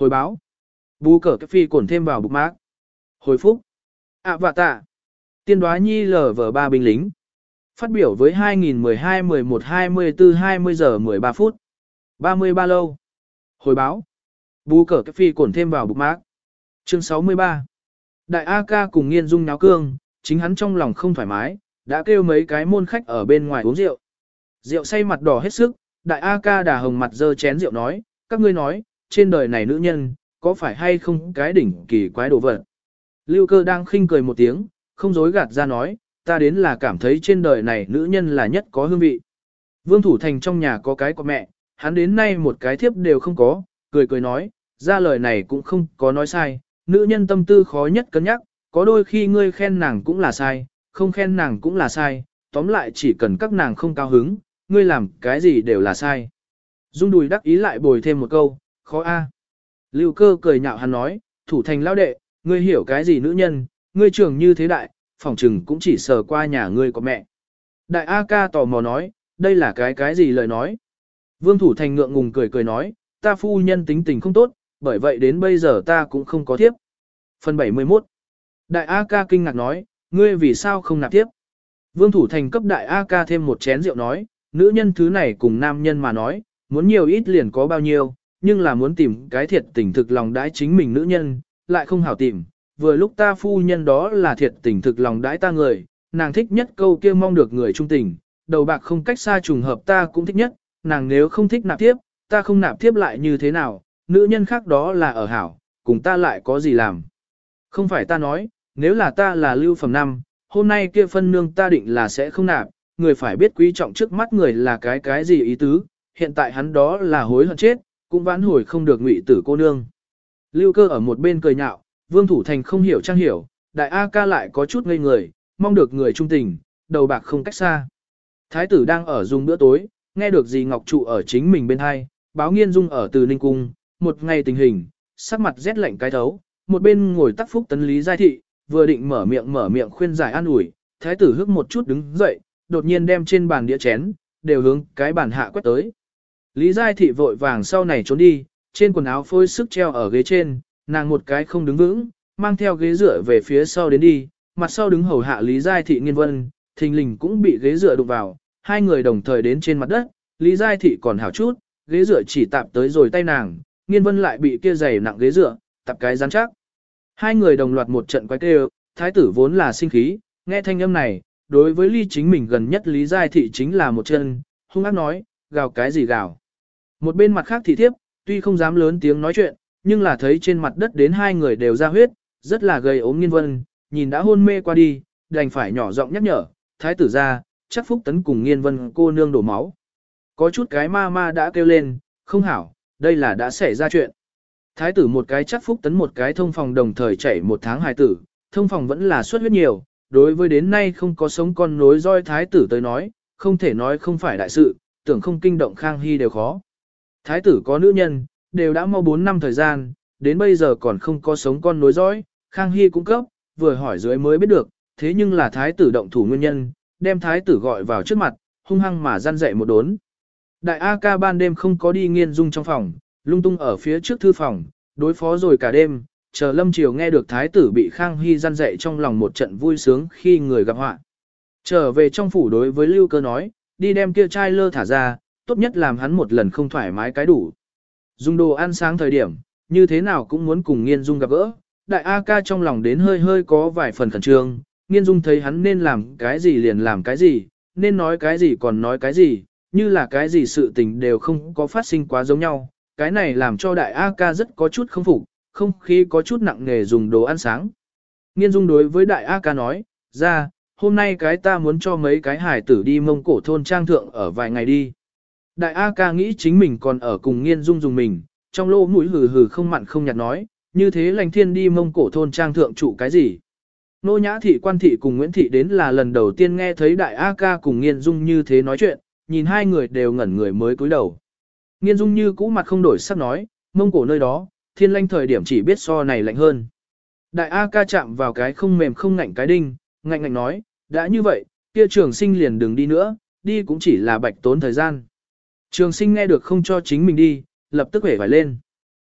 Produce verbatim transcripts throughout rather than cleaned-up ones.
Hồi báo. Bù cờ cái phi cổn thêm vào bục mác. Hồi phúc. ạ vạ tạ. Tiên đoá nhi lv ba binh lính. Phát biểu với hai nghìn mười hai mười một hai mươi tư hai mươi giờ mười ba phút. ba mươi ba lâu. Hồi báo. Bù cờ cái phi cổn thêm vào bục mác. Chương sáu mươi ba. Đại A ca cùng Nghiên Dung náo cương, chính hắn trong lòng không thoải mái, đã kêu mấy cái môn khách ở bên ngoài uống rượu. Rượu say mặt đỏ hết sức, đại A ca đà hồng mặt dơ chén rượu nói, các ngươi nói, trên đời này nữ nhân, có phải hay không cái đỉnh kỳ quái đồ vật. Lưu Cơ đang khinh cười một tiếng, không dối gạt ra nói, ta đến là cảm thấy trên đời này nữ nhân là nhất có hương vị. Vương Thủ Thành trong nhà có cái của mẹ, hắn đến nay một cái thiếp đều không có, cười cười nói, ra lời này cũng không có nói sai, nữ nhân tâm tư khó nhất cân nhắc, có đôi khi ngươi khen nàng cũng là sai, không khen nàng cũng là sai, tóm lại chỉ cần các nàng không cao hứng, ngươi làm cái gì đều là sai. Dung Đùi đắc ý lại bồi thêm một câu, khó a. Lưu Cơ cười nhạo hắn nói, Thủ Thành lão đệ, ngươi hiểu cái gì nữ nhân, ngươi trưởng như thế đại, phỏng trừng cũng chỉ sờ qua nhà ngươi có mẹ. Đại A ca tò mò nói, đây là cái cái gì lời nói. Vương Thủ Thành ngượng ngùng cười cười nói, ta phu nhân tính tình không tốt, bởi vậy đến bây giờ ta cũng không có thiếp. Phần bảy mươi mốt. Đại A ca kinh ngạc nói, ngươi vì sao không nạp tiếp? Vương Thủ Thành cấp đại A ca thêm một chén rượu nói, nữ nhân thứ này cùng nam nhân mà nói, muốn nhiều ít liền có bao nhiêu, nhưng là muốn tìm cái thiệt tình thực lòng đãi chính mình nữ nhân, lại không hảo tìm. Vừa lúc ta phu nhân đó là thiệt tình thực lòng đãi ta người, nàng thích nhất câu kia mong được người trung tình, đầu bạc không cách xa trùng hợp ta cũng thích nhất, nàng nếu không thích nạp tiếp, ta không nạp tiếp lại như thế nào, nữ nhân khác đó là ở hảo, cùng ta lại có gì làm. Không phải ta nói, nếu là ta là lưu phẩm năm, hôm nay kia phân nương ta định là sẽ không nạp, người phải biết quý trọng trước mắt người là cái cái gì ý tứ, hiện tại hắn đó là hối hận chết, cũng vãn hồi không được ngụy tử cô nương. Lưu Cơ ở một bên cười nhạo, Vương Thủ Thành không hiểu trang hiểu, đại A ca lại có chút ngây người, mong được người trung tình, đầu bạc không cách xa. Thái tử đang ở dùng bữa tối, nghe được dì Ngọc Trụ ở chính mình bên hai, báo Nghiên Dung ở từ Ninh Cung, một ngày tình hình, sắc mặt rét lạnh cái thấu, một bên ngồi tắc phúc tấn Lý Giai Thị, vừa định mở miệng mở miệng khuyên giải an ủi, thái tử hức một chút đứng dậy, đột nhiên đem trên bàn đĩa chén, đều hướng cái bàn hạ quét tới. Lý Giai Thị vội vàng sau này trốn đi, trên quần áo phôi sức treo ở ghế trên, nàng một cái không đứng vững, mang theo ghế dựa về phía sau đến đi, mặt sau đứng hầu hạ Lý Giai Thị Nghiên Vân, thình lình cũng bị ghế dựa đụng vào, hai người đồng thời đến trên mặt đất, Lý Giai Thị còn hảo chút, ghế dựa chỉ tạp tới rồi tay nàng, Nghiên Vân lại bị kia giày nặng ghế dựa, tạp cái rắn chắc. Hai người đồng loạt một trận quái kêu, thái tử vốn là sinh khí, nghe thanh âm này, đối với ly chính mình gần nhất Lý Giai Thị chính là một chân, hung ác nói, gào cái gì gào. Một bên mặt khác thị thiếp, tuy không dám lớn tiếng nói chuyện, nhưng là thấy trên mặt đất đến hai người đều ra huyết, rất là gầy ốm Nghiên Vân, nhìn đã hôn mê qua đi, đành phải nhỏ giọng nhắc nhở, thái tử ra, chắc Phúc Tấn cùng Nghiên Vân cô nương đổ máu. Có chút cái ma ma đã kêu lên, không hảo, đây là đã xảy ra chuyện. Thái tử một cái chắc Phúc Tấn một cái thông phòng đồng thời chảy một tháng hài tử, thông phòng vẫn là suất huyết nhiều, đối với đến nay không có sống con nối roi thái tử tới nói, không thể nói không phải đại sự, tưởng không kinh động Khang Hy đều khó. Thái tử có nữ nhân, đều đã mau bốn năm thời gian, đến bây giờ còn không có sống con nối dõi, Khang Hy cũng cấp, vừa hỏi dưới mới biết được, thế nhưng là thái tử động thủ nguyên nhân, đem thái tử gọi vào trước mặt, hung hăng mà gian dạy một đốn. Đại A ca ban đêm không có đi Nghiên Dung trong phòng, lung tung ở phía trước thư phòng, đối phó rồi cả đêm, chờ lâm chiều nghe được thái tử bị Khang Hy gian dạy trong lòng một trận vui sướng khi người gặp họa. Trở về trong phủ đối với Lưu Cơ nói, đi đem kia trai lơ thả ra, tốt nhất làm hắn một lần không thoải mái cái đủ. Dùng đồ ăn sáng thời điểm, như thế nào cũng muốn cùng Nghiên Dung gặp gỡ, đại A ca trong lòng đến hơi hơi có vài phần khẩn trương, Nghiên Dung thấy hắn nên làm cái gì liền làm cái gì, nên nói cái gì còn nói cái gì, như là cái gì sự tình đều không có phát sinh quá giống nhau, cái này làm cho đại A ca rất có chút không phục, không khí có chút nặng nề dùng đồ ăn sáng. Nghiên Dung đối với đại A ca nói, ra, hôm nay cái ta muốn cho mấy cái hải tử đi Mông Cổ thôn trang thượng ở vài ngày đi. Đại A ca nghĩ chính mình còn ở cùng Nghiên Dung dùng mình, trong lỗ mũi hừ hừ không mặn không nhạt nói, như thế lành thiên đi Mông Cổ thôn trang thượng trụ cái gì. Nô Nhã Thị Quan Thị cùng Nguyễn Thị đến là lần đầu tiên nghe thấy Đại A ca cùng Nghiên Dung như thế nói chuyện, nhìn hai người đều ngẩn người mới cúi đầu. Nghiên Dung như cũ mặt không đổi sắc nói, Mông Cổ nơi đó, thiên lanh thời điểm chỉ biết so này lạnh hơn. Đại A ca chạm vào cái không mềm không ngạnh cái đinh, ngạnh ngạnh nói, đã như vậy, kia Trường Sinh liền đừng đi nữa, đi cũng chỉ là bạch tốn thời gian. Trường Sinh nghe được không cho chính mình đi, lập tức hể vải lên.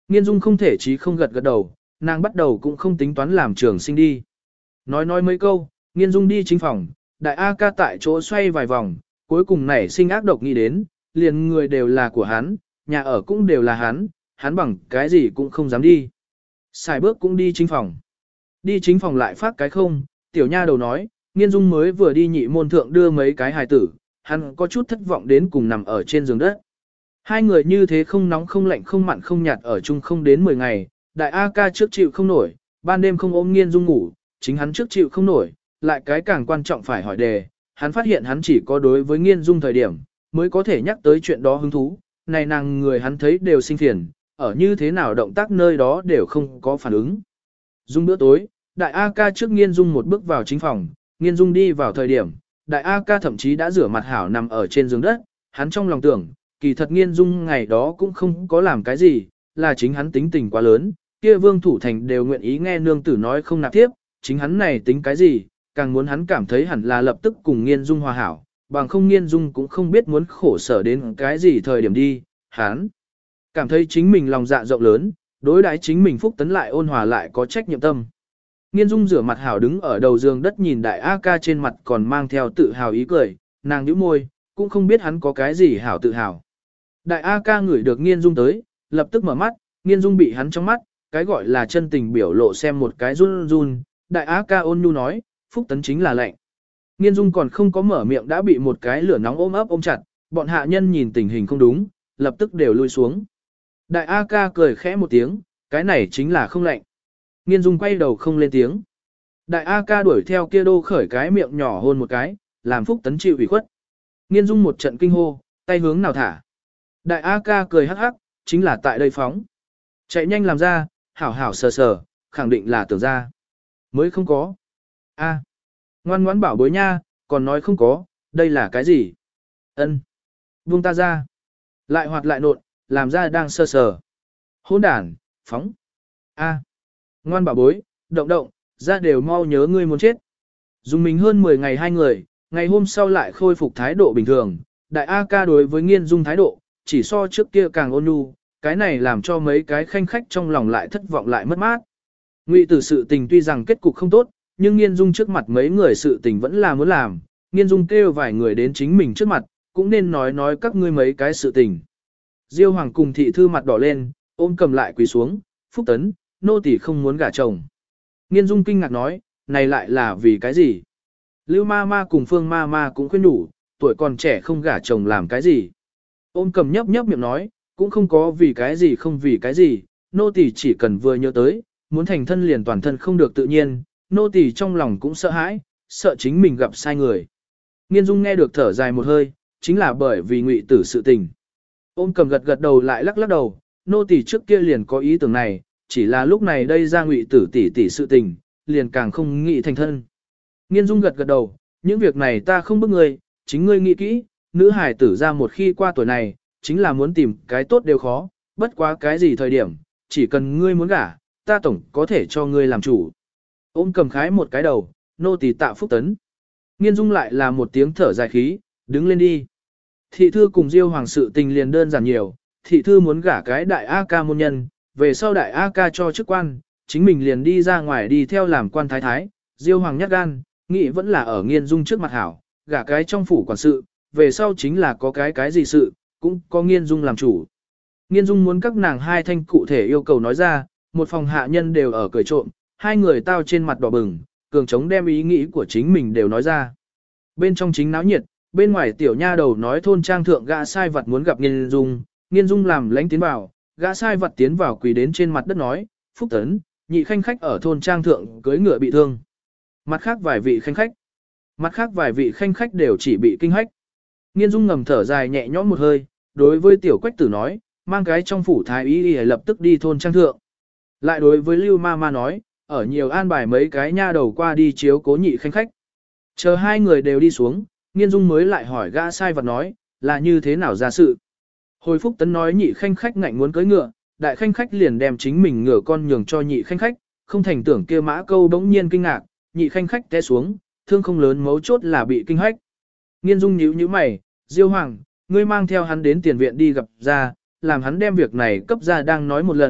Nghiên Dung không thể chí không gật gật đầu, nàng bắt đầu cũng không tính toán làm trường sinh đi. Nói nói mấy câu, Nghiên Dung đi chính phòng, đại A ca tại chỗ xoay vài vòng, cuối cùng nảy sinh ác độc nghĩ đến, liền người đều là của hắn, nhà ở cũng đều là hắn, hắn bằng cái gì cũng không dám đi. Xài bước cũng đi chính phòng. Đi chính phòng lại phát cái không, tiểu nha đầu nói, Nghiên Dung mới vừa đi nhị môn thượng đưa mấy cái hài tử, hắn có chút thất vọng đến cùng nằm ở trên giường đất. Hai người như thế không nóng không lạnh không mặn không nhạt ở chung không đến mười ngày, đại A ca trước chịu không nổi, ban đêm không ôm Nghiên Dung ngủ, chính hắn trước chịu không nổi, lại cái càng quan trọng phải hỏi đề, hắn phát hiện hắn chỉ có đối với Nghiên Dung thời điểm, mới có thể nhắc tới chuyện đó hứng thú, này nàng người hắn thấy đều sinh phiền, ở như thế nào động tác nơi đó đều không có phản ứng. Dung bữa tối, đại A ca trước Nghiên Dung một bước vào chính phòng, Nghiên Dung đi vào thời điểm, đại A ca thậm chí đã rửa mặt hảo nằm ở trên giường đất, hắn trong lòng tưởng, kỳ thật Nghiên Dung ngày đó cũng không có làm cái gì, là chính hắn tính tình quá lớn, kia Vương Thủ Thành đều nguyện ý nghe nương tử nói không nạp tiếp, chính hắn này tính cái gì, càng muốn hắn cảm thấy hẳn là lập tức cùng Nghiên Dung hòa hảo, bằng không Nghiên Dung cũng không biết muốn khổ sở đến cái gì thời điểm đi, hắn cảm thấy chính mình lòng dạ rộng lớn, đối đãi chính mình Phúc Tấn lại ôn hòa lại có trách nhiệm tâm. Nghiên Dung rửa mặt hảo đứng ở đầu giường đất nhìn đại A ca trên mặt còn mang theo tự hào ý cười, nàng nhíu môi, cũng không biết hắn có cái gì hảo tự hào. Đại A ca ngửi được Nghiên Dung tới, lập tức mở mắt, Nghiên Dung bị hắn trong mắt, cái gọi là chân tình biểu lộ xem một cái run run, đại A ca ôn nhu nói, Phúc Tấn chính là lạnh. Nghiên Dung còn không có mở miệng đã bị một cái lửa nóng ôm ấp ôm chặt, bọn hạ nhân nhìn tình hình không đúng, lập tức đều lui xuống. Đại A ca cười khẽ một tiếng, cái này chính là không lạnh. Nghiên Dung quay đầu không lên tiếng. Đại A ca đuổi theo kia đô khởi cái miệng nhỏ hôn một cái, làm Phúc Tấn chịu ủy khuất. Nghiên Dung một trận kinh hô, tay hướng nào thả. Đại A ca cười hắc hắc, chính là tại đây phóng. Chạy nhanh làm ra, hảo hảo sờ sờ, khẳng định là tưởng ra. Mới không có. A, ngoan ngoãn bảo bối nha, còn nói không có, đây là cái gì? Ân, buông ta ra. Lại hoạt lại nộn, làm ra đang sờ sờ. Hôn đản, phóng. A, ngoan bảo bối, động động, ra đều mau nhớ ngươi muốn chết. Dùng mình hơn mười ngày hai người, ngày hôm sau lại khôi phục thái độ bình thường. Đại A ca đối với Nghiên Dung thái độ, chỉ so trước kia càng ôn nhu, cái này làm cho mấy cái khanh khách trong lòng lại thất vọng lại mất mát. Ngụy Tử sự tình tuy rằng kết cục không tốt, nhưng Nghiên Dung trước mặt mấy người sự tình vẫn là muốn làm, Nghiên Dung kêu vài người đến chính mình trước mặt, cũng nên nói nói các ngươi mấy cái sự tình. Diêu Hoàng cùng thị thư mặt đỏ lên, ôm cầm lại quỳ xuống, Phúc Tấn, nô tỳ không muốn gả chồng. Nghiên Dung kinh ngạc nói, này lại là vì cái gì? Lưu ma ma cùng Phương ma ma cũng khuyên đủ, tuổi còn trẻ không gả chồng làm cái gì? Ôm cầm nhấp nhấp miệng nói, cũng không có vì cái gì không vì cái gì, nô tỳ chỉ cần vừa nhớ tới, muốn thành thân liền toàn thân không được tự nhiên, nô tỳ trong lòng cũng sợ hãi, sợ chính mình gặp sai người. Nghiên Dung nghe được thở dài một hơi, chính là bởi vì Ngụy Tử sự tình. Ôm cầm gật gật đầu lại lắc lắc đầu, nô tỳ trước kia liền có ý tưởng này, chỉ là lúc này đây ra Ngụy Tử tỷ tỷ sự tình, liền càng không nghĩ thành thân. Nghiên Dung gật gật đầu, những việc này ta không bức ngươi, chính ngươi nghĩ kỹ, nữ hài tử ra một khi qua tuổi này, chính là muốn tìm cái tốt đều khó, bất quá cái gì thời điểm, chỉ cần ngươi muốn gả, ta tổng có thể cho ngươi làm chủ. Ôm cầm khái một cái đầu, nô tỳ tạ Phúc Tấn. Nghiên Dung lại là một tiếng thở dài khí, đứng lên đi. Thị thư cùng Diêu Hoàng sự tình liền đơn giản nhiều, thị thư muốn gả cái đại A ca môn nhân, về sau đại A ca cho chức quan, chính mình liền đi ra ngoài đi theo làm quan thái thái, Diêu Hoàng nhát gan, nghĩ vẫn là ở Nghiên Dung trước mặt hảo, gả cái trong phủ quản sự, về sau chính là có cái cái gì sự, cũng có Nghiên Dung làm chủ. Nghiên Dung muốn các nàng hai thanh cụ thể yêu cầu nói ra, một phòng hạ nhân đều ở cười trộm, hai người tao trên mặt đỏ bừng, cường chống đem ý nghĩ của chính mình đều nói ra. Bên trong chính náo nhiệt, bên ngoài tiểu nha đầu nói thôn trang thượng gã sai vật muốn gặp Nghiên Dung, Nghiên Dung làm lánh tiến vào, gã sai vật tiến vào quỳ đến trên mặt đất nói, Phúc Tấn, nhị khanh khách ở thôn trang thượng cưới ngựa bị thương. Mặt khác vài vị khanh khách, mặt khác vài vị khanh khách đều chỉ bị kinh hách. Nghiên Dung ngầm thở dài nhẹ nhõm một hơi, đối với tiểu quách tử nói, mang cái trong phủ thái y đi lập tức đi thôn trang thượng. Lại đối với Lưu ma ma nói, ở nhiều an bài mấy cái nha đầu qua đi chiếu cố nhị khanh khách. Chờ hai người đều đi xuống, Nghiên Dung mới lại hỏi gã sai vật nói, là như thế nào ra sự. Hồi Phúc Tấn nói nhị khanh khách ngạnh muốn cưới ngựa, đại khanh khách liền đem chính mình ngựa con nhường cho nhị khanh khách, không thành tưởng kia mã câu bỗng nhiên kinh ngạc, nhị khanh khách té xuống, thương không lớn mấu chốt là bị kinh hách. Nghiên Dung nhíu nhíu mày, Diêu Hoàng, ngươi mang theo hắn đến tiền viện đi gặp ra, làm hắn đem việc này cấp ra đang nói một lần,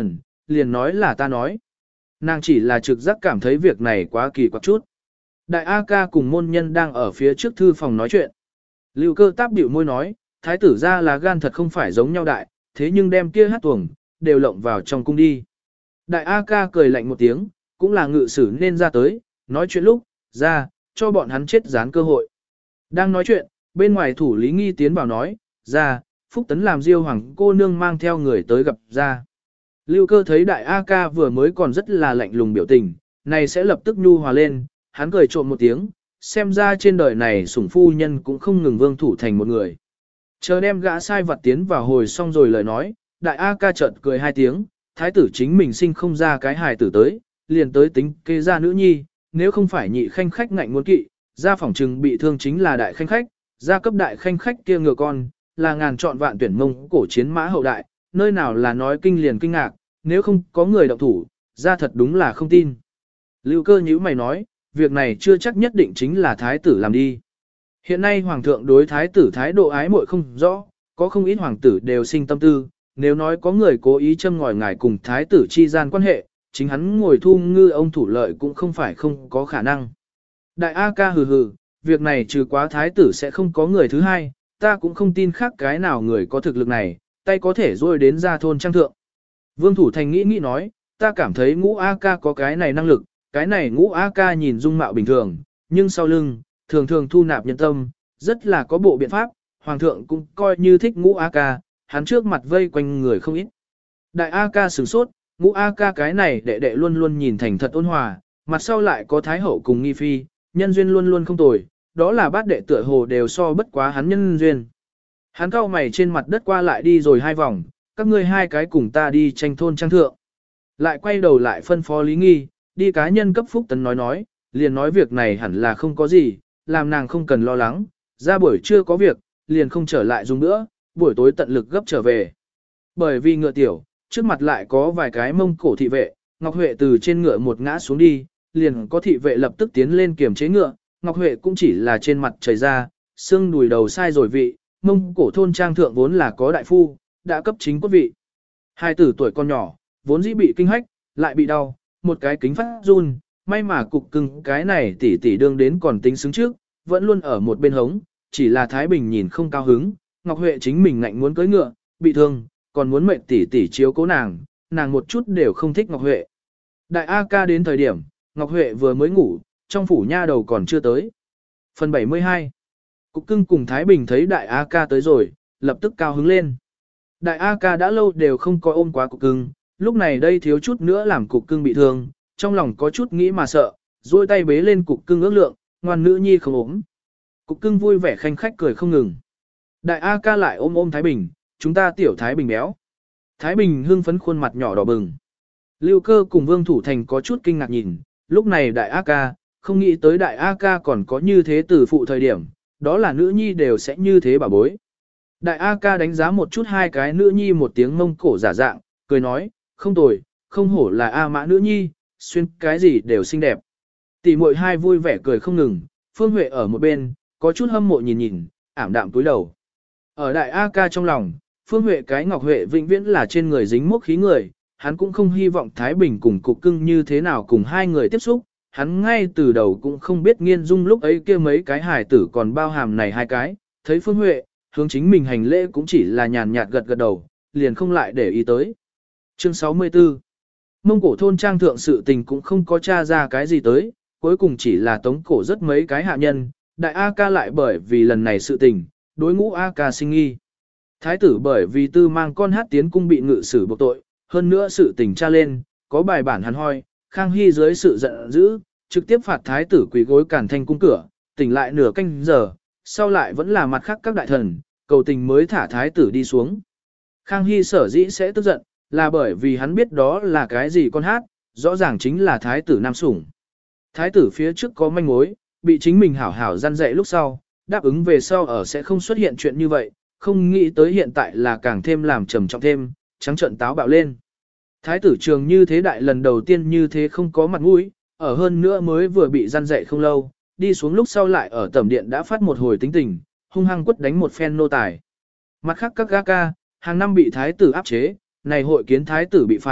liền nói là ta nói. Nàng chỉ là trực giác cảm thấy việc này quá kỳ quặc chút. Đại A ca cùng môn nhân đang ở phía trước thư phòng nói chuyện. Lưu Cơ táp biểu môi nói, thái tử ra là gan thật không phải giống nhau đại, thế nhưng đem kia hát tuồng, đều lộng vào trong cung đi. Đại A ca cười lạnh một tiếng, cũng là ngự sử nên ra tới, nói chuyện lúc, ra, cho bọn hắn chết dán cơ hội. Đang nói chuyện, bên ngoài thủ lý nghi tiến vào nói, ra, Phúc Tấn làm diêu hoàng cô nương mang theo người tới gặp ra. Lưu Cơ thấy đại A ca vừa mới còn rất là lạnh lùng biểu tình, này sẽ lập tức nhu hòa lên, hắn cười trộm một tiếng, xem ra trên đời này sủng phu nhân cũng không ngừng vương thủ thành một người. Chờ đem gã sai vật tiến vào hồi xong rồi lời nói, đại A ca chợt cười hai tiếng, thái tử chính mình sinh không ra cái hài tử tới, liền tới tính kê ra nữ nhi, nếu không phải nhị khanh khách ngạnh muốn kỵ, ra phỏng trừng bị thương chính là đại khanh khách, ra cấp đại khanh khách kia ngựa con, là ngàn chọn vạn tuyển mông cổ chiến mã hậu đại, nơi nào là nói kinh liền kinh ngạc, nếu không có người động thủ, ra thật đúng là không tin. Lưu Cơ nhíu mày nói, việc này chưa chắc nhất định chính là thái tử làm đi. Hiện nay hoàng thượng đối thái tử thái độ ái muội không rõ, có không ít hoàng tử đều sinh tâm tư, nếu nói có người cố ý châm ngòi ngài cùng thái tử chi gian quan hệ, chính hắn ngồi thu ngư ông thủ lợi cũng không phải không có khả năng. Đại A ca hừ hừ, việc này trừ quá thái tử sẽ không có người thứ hai, ta cũng không tin khác cái nào người có thực lực này, tay có thể rồi đến ra thôn trang thượng. Vương Thủ Thành nghĩ nghĩ nói, ta cảm thấy ngũ A ca có cái này năng lực, cái này ngũ A ca nhìn dung mạo bình thường, nhưng sau lưng, thường thường thu nạp nhân tâm, rất là có bộ biện pháp, hoàng thượng cũng coi như thích ngũ A ca, hắn trước mặt vây quanh người không ít. Đại A ca sửng sốt, ngũ A ca cái này đệ đệ luôn luôn nhìn thành thật ôn hòa, mặt sau lại có thái hậu cùng nghi phi, nhân duyên luôn luôn không tồi, đó là bát đệ tựa hồ đều so bất quá hắn nhân duyên. Hắn cau mày trên mặt đất qua lại đi rồi hai vòng, các ngươi hai cái cùng ta đi tranh thôn trang thượng. Lại quay đầu lại phân phó Lý Nghi, đi cá nhân cấp Phúc Tấn nói nói, liền nói việc này hẳn là không có gì, làm nàng không cần lo lắng, ra buổi trưa có việc, liền không trở lại dùng nữa, buổi tối tận lực gấp trở về. Bởi vì ngựa tiểu, trước mặt lại có vài cái mông cổ thị vệ, Ngọc Huệ từ trên ngựa một ngã xuống đi, liền có thị vệ lập tức tiến lên kiềm chế ngựa, Ngọc Huệ cũng chỉ là trên mặt chảy ra, xương đùi đầu sai rồi vị, mông cổ thôn trang thượng vốn là có đại phu, đã cấp chính quốc vị. Hai tử tuổi con nhỏ, vốn dĩ bị kinh hách, lại bị đau, một cái kính phát run, may mà cục cưng cái này tỷ tỷ đương đến còn tính xứng trước, vẫn luôn ở một bên hống, chỉ là Thái Bình nhìn không cao hứng, Ngọc Huệ chính mình ngạnh muốn cưỡi ngựa, bị thương, còn muốn mệnh tỷ tỷ chiếu cố nàng, nàng một chút đều không thích Ngọc Huệ. Đại A ca đến thời điểm, Ngọc Huệ vừa mới ngủ, trong phủ nha đầu còn chưa tới. Phần bảy mươi hai. Cục cưng cùng Thái Bình thấy đại A ca tới rồi, lập tức cao hứng lên. Đại A ca đã lâu đều không có ôm quá cục cưng, lúc này đây thiếu chút nữa làm cục cưng bị thương, trong lòng có chút nghĩ mà sợ, duỗi tay bế lên cục cưng ước lượng, ngoan nữ nhi không ốm. Cục cưng vui vẻ khanh khách cười không ngừng. Đại A ca lại ôm ôm Thái Bình, chúng ta tiểu Thái Bình béo. Thái Bình hưng phấn khuôn mặt nhỏ đỏ bừng. Lưu Cơ cùng Vương Thủ Thành có chút kinh ngạc nhìn, lúc này đại A ca, không nghĩ tới đại A ca còn có như thế từ phụ thời điểm, đó là nữ nhi đều sẽ như thế bà bối. Đại A ca đánh giá một chút hai cái nữ nhi một tiếng mông cổ giả dạng, cười nói, không tồi, không hổ là A mã nữ nhi, xuyên cái gì đều xinh đẹp. Tỷ muội hai vui vẻ cười không ngừng, Phương Huệ ở một bên, có chút hâm mộ nhìn nhìn, ảm đạm túi đầu. Ở đại A ca trong lòng, Phương Huệ cái Ngọc Huệ vĩnh viễn là trên người dính mốc khí người, hắn cũng không hy vọng Thái Bình cùng cục cưng như thế nào cùng hai người tiếp xúc, hắn ngay từ đầu cũng không biết Nghiên Dung lúc ấy kia mấy cái hài tử còn bao hàm này hai cái, thấy Phương Huệ, hướng chính mình hành lễ cũng chỉ là nhàn nhạt gật gật đầu, liền không lại để ý tới. Chương sáu mươi tư. Mông cổ thôn trang thượng sự tình cũng không có tra ra cái gì tới, cuối cùng chỉ là tống cổ rất mấy cái hạ nhân, đại A ca lại bởi vì lần này sự tình, đối ngũ A ca sinh nghi. Thái tử bởi vì tư mang con hát tiến cung bị ngự xử buộc tội, hơn nữa sự tình tra lên, có bài bản hắn hoi, Khang Hy dưới sự giận dữ, trực tiếp phạt thái tử quỳ gối cản thanh cung cửa, tỉnh lại nửa canh giờ, sau lại vẫn là mặt khác các đại thần, cầu tình mới thả thái tử đi xuống. Khang Hy sở dĩ sẽ tức giận, là bởi vì hắn biết đó là cái gì con hát, rõ ràng chính là thái tử nam sủng. Thái tử phía trước có manh mối, bị chính mình hảo hảo gian dạy lúc sau, đáp ứng về sau ở sẽ không xuất hiện chuyện như vậy, không nghĩ tới hiện tại là càng thêm làm trầm trọng thêm, trắng trợn táo bạo lên. Thái tử trường như thế đại lần đầu tiên như thế không có mặt mũi, ở hơn nữa mới vừa bị gian dạy không lâu, đi xuống lúc sau lại ở tẩm điện đã phát một hồi tính tình, hung hăng quất đánh một phen nô tài. Mặt khác các ga ca, hàng năm bị thái tử áp chế, này hội kiến thái tử bị phạt,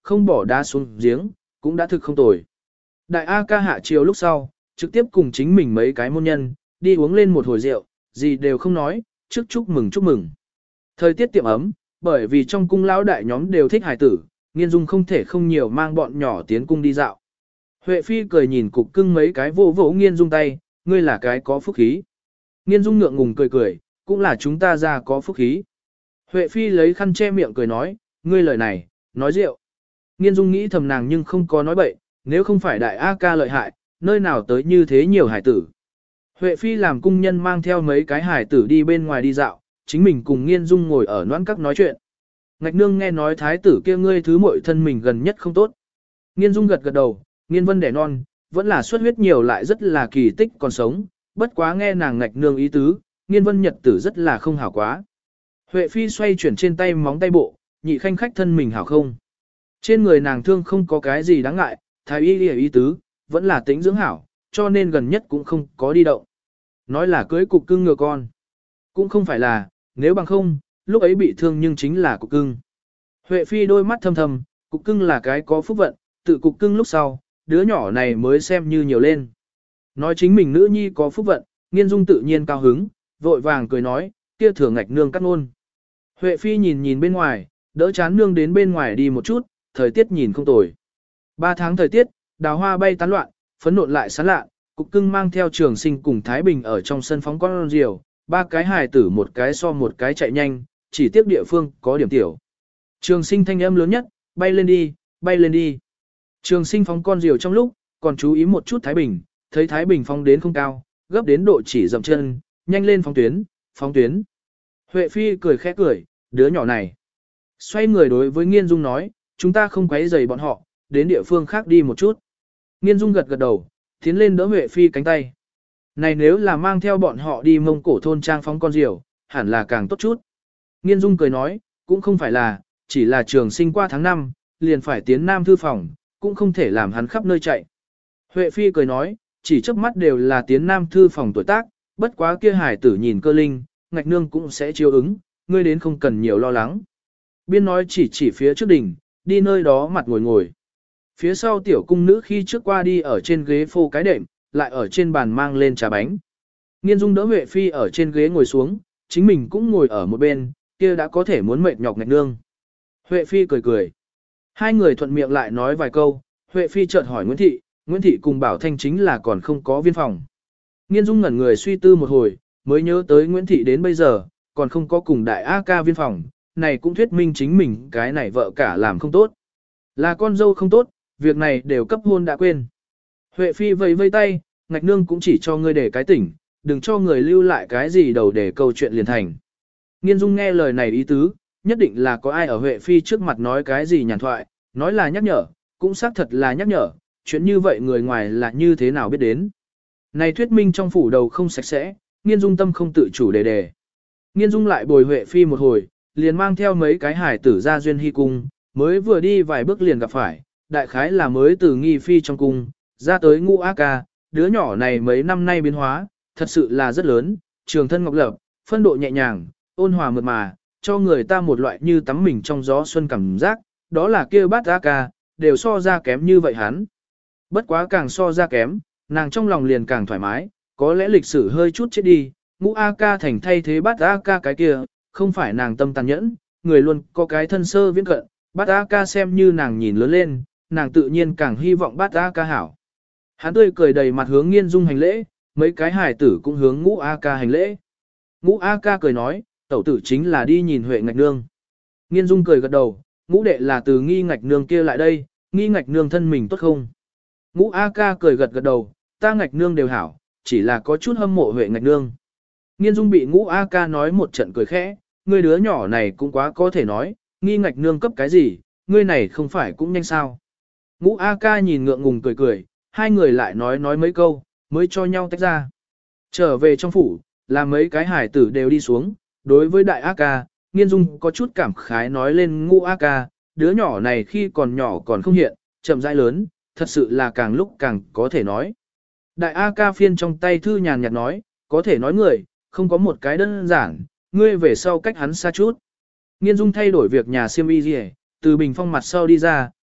không bỏ đá xuống giếng, cũng đã thực không tồi. Đại A ca hạ chiều lúc sau, trực tiếp cùng chính mình mấy cái môn nhân, đi uống lên một hồi rượu, gì đều không nói, trước chúc mừng chúc mừng. Thời tiết tiệm ấm, bởi vì trong cung lão đại nhóm đều thích hài tử, Nghiên Dung không thể không nhiều mang bọn nhỏ tiến cung đi dạo. Huệ Phi cười nhìn cục cưng mấy cái vô vỗ Nghiên Dung tay, ngươi là cái có phúc khí. Nghiên Dung ngượng ngùng cười cười, cũng là chúng ta ra có phúc khí. Huệ Phi lấy khăn che miệng cười nói, ngươi lời này, nói rượu. Nghiên Dung nghĩ thầm nàng nhưng không có nói bậy, nếu không phải đại A ca lợi hại, nơi nào tới như thế nhiều hải tử. Huệ Phi làm cung nhân mang theo mấy cái hải tử đi bên ngoài đi dạo, chính mình cùng Nghiên Dung ngồi ở noãn các nói chuyện. Ngạch nương nghe nói thái tử kia ngươi thứ muội thân mình gần nhất không tốt. Nghiên Dung gật gật đầu, Nghiên Vân đẻ non, vẫn là xuất huyết nhiều lại rất là kỳ tích còn sống, bất quá nghe nàng ngạch nương ý tứ, Nghiên Vân nhật tử rất là không hảo quá. Huệ Phi xoay chuyển trên tay móng tay bộ, nhị khanh khách thân mình hảo không. Trên người nàng thương không có cái gì đáng ngại, thái y ý, ý tứ, vẫn là tính dưỡng hảo, cho nên gần nhất cũng không có đi động. Nói là cưới cục cưng ngừa con. Cũng không phải là, nếu bằng không, lúc ấy bị thương nhưng chính là cục cưng. Huệ Phi đôi mắt thâm thâm, cục cưng là cái có phúc vận, tự cục cưng lúc sau, đứa nhỏ này mới xem như nhiều lên. Nói chính mình nữ nhi có phúc vận, Nghiên Dung tự nhiên cao hứng, vội vàng cười nói, kia thừa ngạch nương cắt ngôn. Huệ Phi nhìn nhìn bên ngoài, đỡ chán nương đến bên ngoài đi một chút, thời tiết nhìn không tồi. Ba tháng thời tiết, đào hoa bay tán loạn, phấn nộn lại sán lạ, cục cưng mang theo Trường Sinh cùng Thái Bình ở trong sân phóng con diều, ba cái hài tử một cái so một cái chạy nhanh, chỉ tiếc địa phương có điểm tiểu. Trường Sinh thanh âm lớn nhất, bay lên đi, bay lên đi. Trường Sinh phóng con diều trong lúc, còn chú ý một chút Thái Bình, thấy Thái Bình phóng đến không cao, gấp đến độ chỉ dậm chân, nhanh lên phóng tuyến, phóng tuyến. Huệ Phi cười khẽ cười, đứa nhỏ này. Xoay người đối với Nghiên Dung nói, chúng ta không quấy rầy bọn họ, đến địa phương khác đi một chút. Nghiên Dung gật gật đầu, tiến lên đỡ Huệ Phi cánh tay. Này nếu là mang theo bọn họ đi Mông Cổ thôn trang phóng con diều, hẳn là càng tốt chút. Nghiên Dung cười nói, cũng không phải là, chỉ là Trường Sinh qua tháng năm, liền phải tiến Nam Thư phòng, cũng không thể làm hắn khắp nơi chạy. Huệ Phi cười nói, chỉ trước mắt đều là tiến Nam Thư phòng tuổi tác, bất quá kia hải tử nhìn cơ linh, ngạch nương cũng sẽ chiếu ứng, ngươi đến không cần nhiều lo lắng. Biên nói chỉ chỉ phía trước đỉnh, đi nơi đó mặt ngồi ngồi. Phía sau tiểu cung nữ khi trước qua đi ở trên ghế phô cái đệm, lại ở trên bàn mang lên trà bánh. Nghiên Dung đỡ Huệ Phi ở trên ghế ngồi xuống, chính mình cũng ngồi ở một bên, kia đã có thể muốn mệt nhọc ngạch nương. Huệ Phi cười cười. Hai người thuận miệng lại nói vài câu, Huệ Phi chợt hỏi Nguyễn Thị, Nguyễn Thị cùng Bảo Thanh chính là còn không có viên phòng. Nghiên Dung ngẩn người suy tư một hồi, mới nhớ tới Nguyễn Thị đến bây giờ, còn không có cùng đại A ca viên phòng, này cũng thuyết minh chính mình cái này vợ cả làm không tốt. Là con dâu không tốt, việc này đều cấp hôn đã quên. Huệ Phi vẫy vây tay, ngạch nương cũng chỉ cho ngươi để cái tỉnh, đừng cho người lưu lại cái gì đầu để câu chuyện liền thành. Nghiên Dung nghe lời này ý tứ, nhất định là có ai ở Huệ Phi trước mặt nói cái gì nhàn thoại, nói là nhắc nhở, cũng xác thật là nhắc nhở, chuyện như vậy người ngoài là như thế nào biết đến. Này thuyết minh trong phủ đầu không sạch sẽ, Nghiên Dung tâm không tự chủ đề đề. Nghiên Dung lại bồi Huệ Phi một hồi, liền mang theo mấy cái hải tử ra duyên hy cung, mới vừa đi vài bước liền gặp phải, đại khái là mới từ nghi phi trong cung, ra tới Ngũ A ca, đứa nhỏ này mấy năm nay biến hóa, thật sự là rất lớn, trường thân ngọc lập, phân độ nhẹ nhàng, ôn hòa mượt mà, cho người ta một loại như tắm mình trong gió xuân cảm giác, đó là kia bát A ca, đều so ra kém như vậy hắn. Bất quá càng so ra kém, nàng trong lòng liền càng thoải mái, có lẽ lịch sử hơi chút chết đi, Ngũ A ca thành thay thế bát A ca cái kia, không phải nàng tâm tàn nhẫn, người luôn có cái thân sơ viễn cận, bát A ca xem như nàng nhìn lớn lên, nàng tự nhiên càng hy vọng bát A ca hảo. Hắn tươi cười đầy mặt hướng Nghiên Dung hành lễ, mấy cái hài tử cũng hướng Ngũ A ca hành lễ. Ngũ A ca cười nói, tẩu tử chính là đi nhìn Huệ ngạch nương. Nghiên Dung cười gật đầu, Ngũ đệ là từ nghi ngạch nương kia lại đây, nghi ngạch nương thân mình tốt không? Ngũ A ca cười gật gật đầu, ta ngạch nương đều hảo, chỉ là có chút hâm mộ Huệ ngạch nương. Nghiên Dung bị Ngũ A ca nói một trận cười khẽ, ngươi đứa nhỏ này cũng quá có thể nói, nghi ngạch nương cấp cái gì, ngươi này không phải cũng nhanh sao. Ngũ A ca nhìn ngượng ngùng cười cười, hai người lại nói nói mấy câu, mới cho nhau tách ra. Trở về trong phủ, là mấy cái hải tử đều đi xuống, đối với đại A ca, Nghiên Dung có chút cảm khái nói lên Ngũ A ca, đứa nhỏ này khi còn nhỏ còn không hiện, chậm rãi lớn, thật sự là càng lúc càng có thể nói. Đại A ca phiên trong tay thư nhàn nhạt nói, có thể nói người, không có một cái đơn giản, ngươi về sau cách hắn xa chút. Nghiên Dung thay đổi việc nhà siêm y gì, từ bình phong mặt sau đi ra,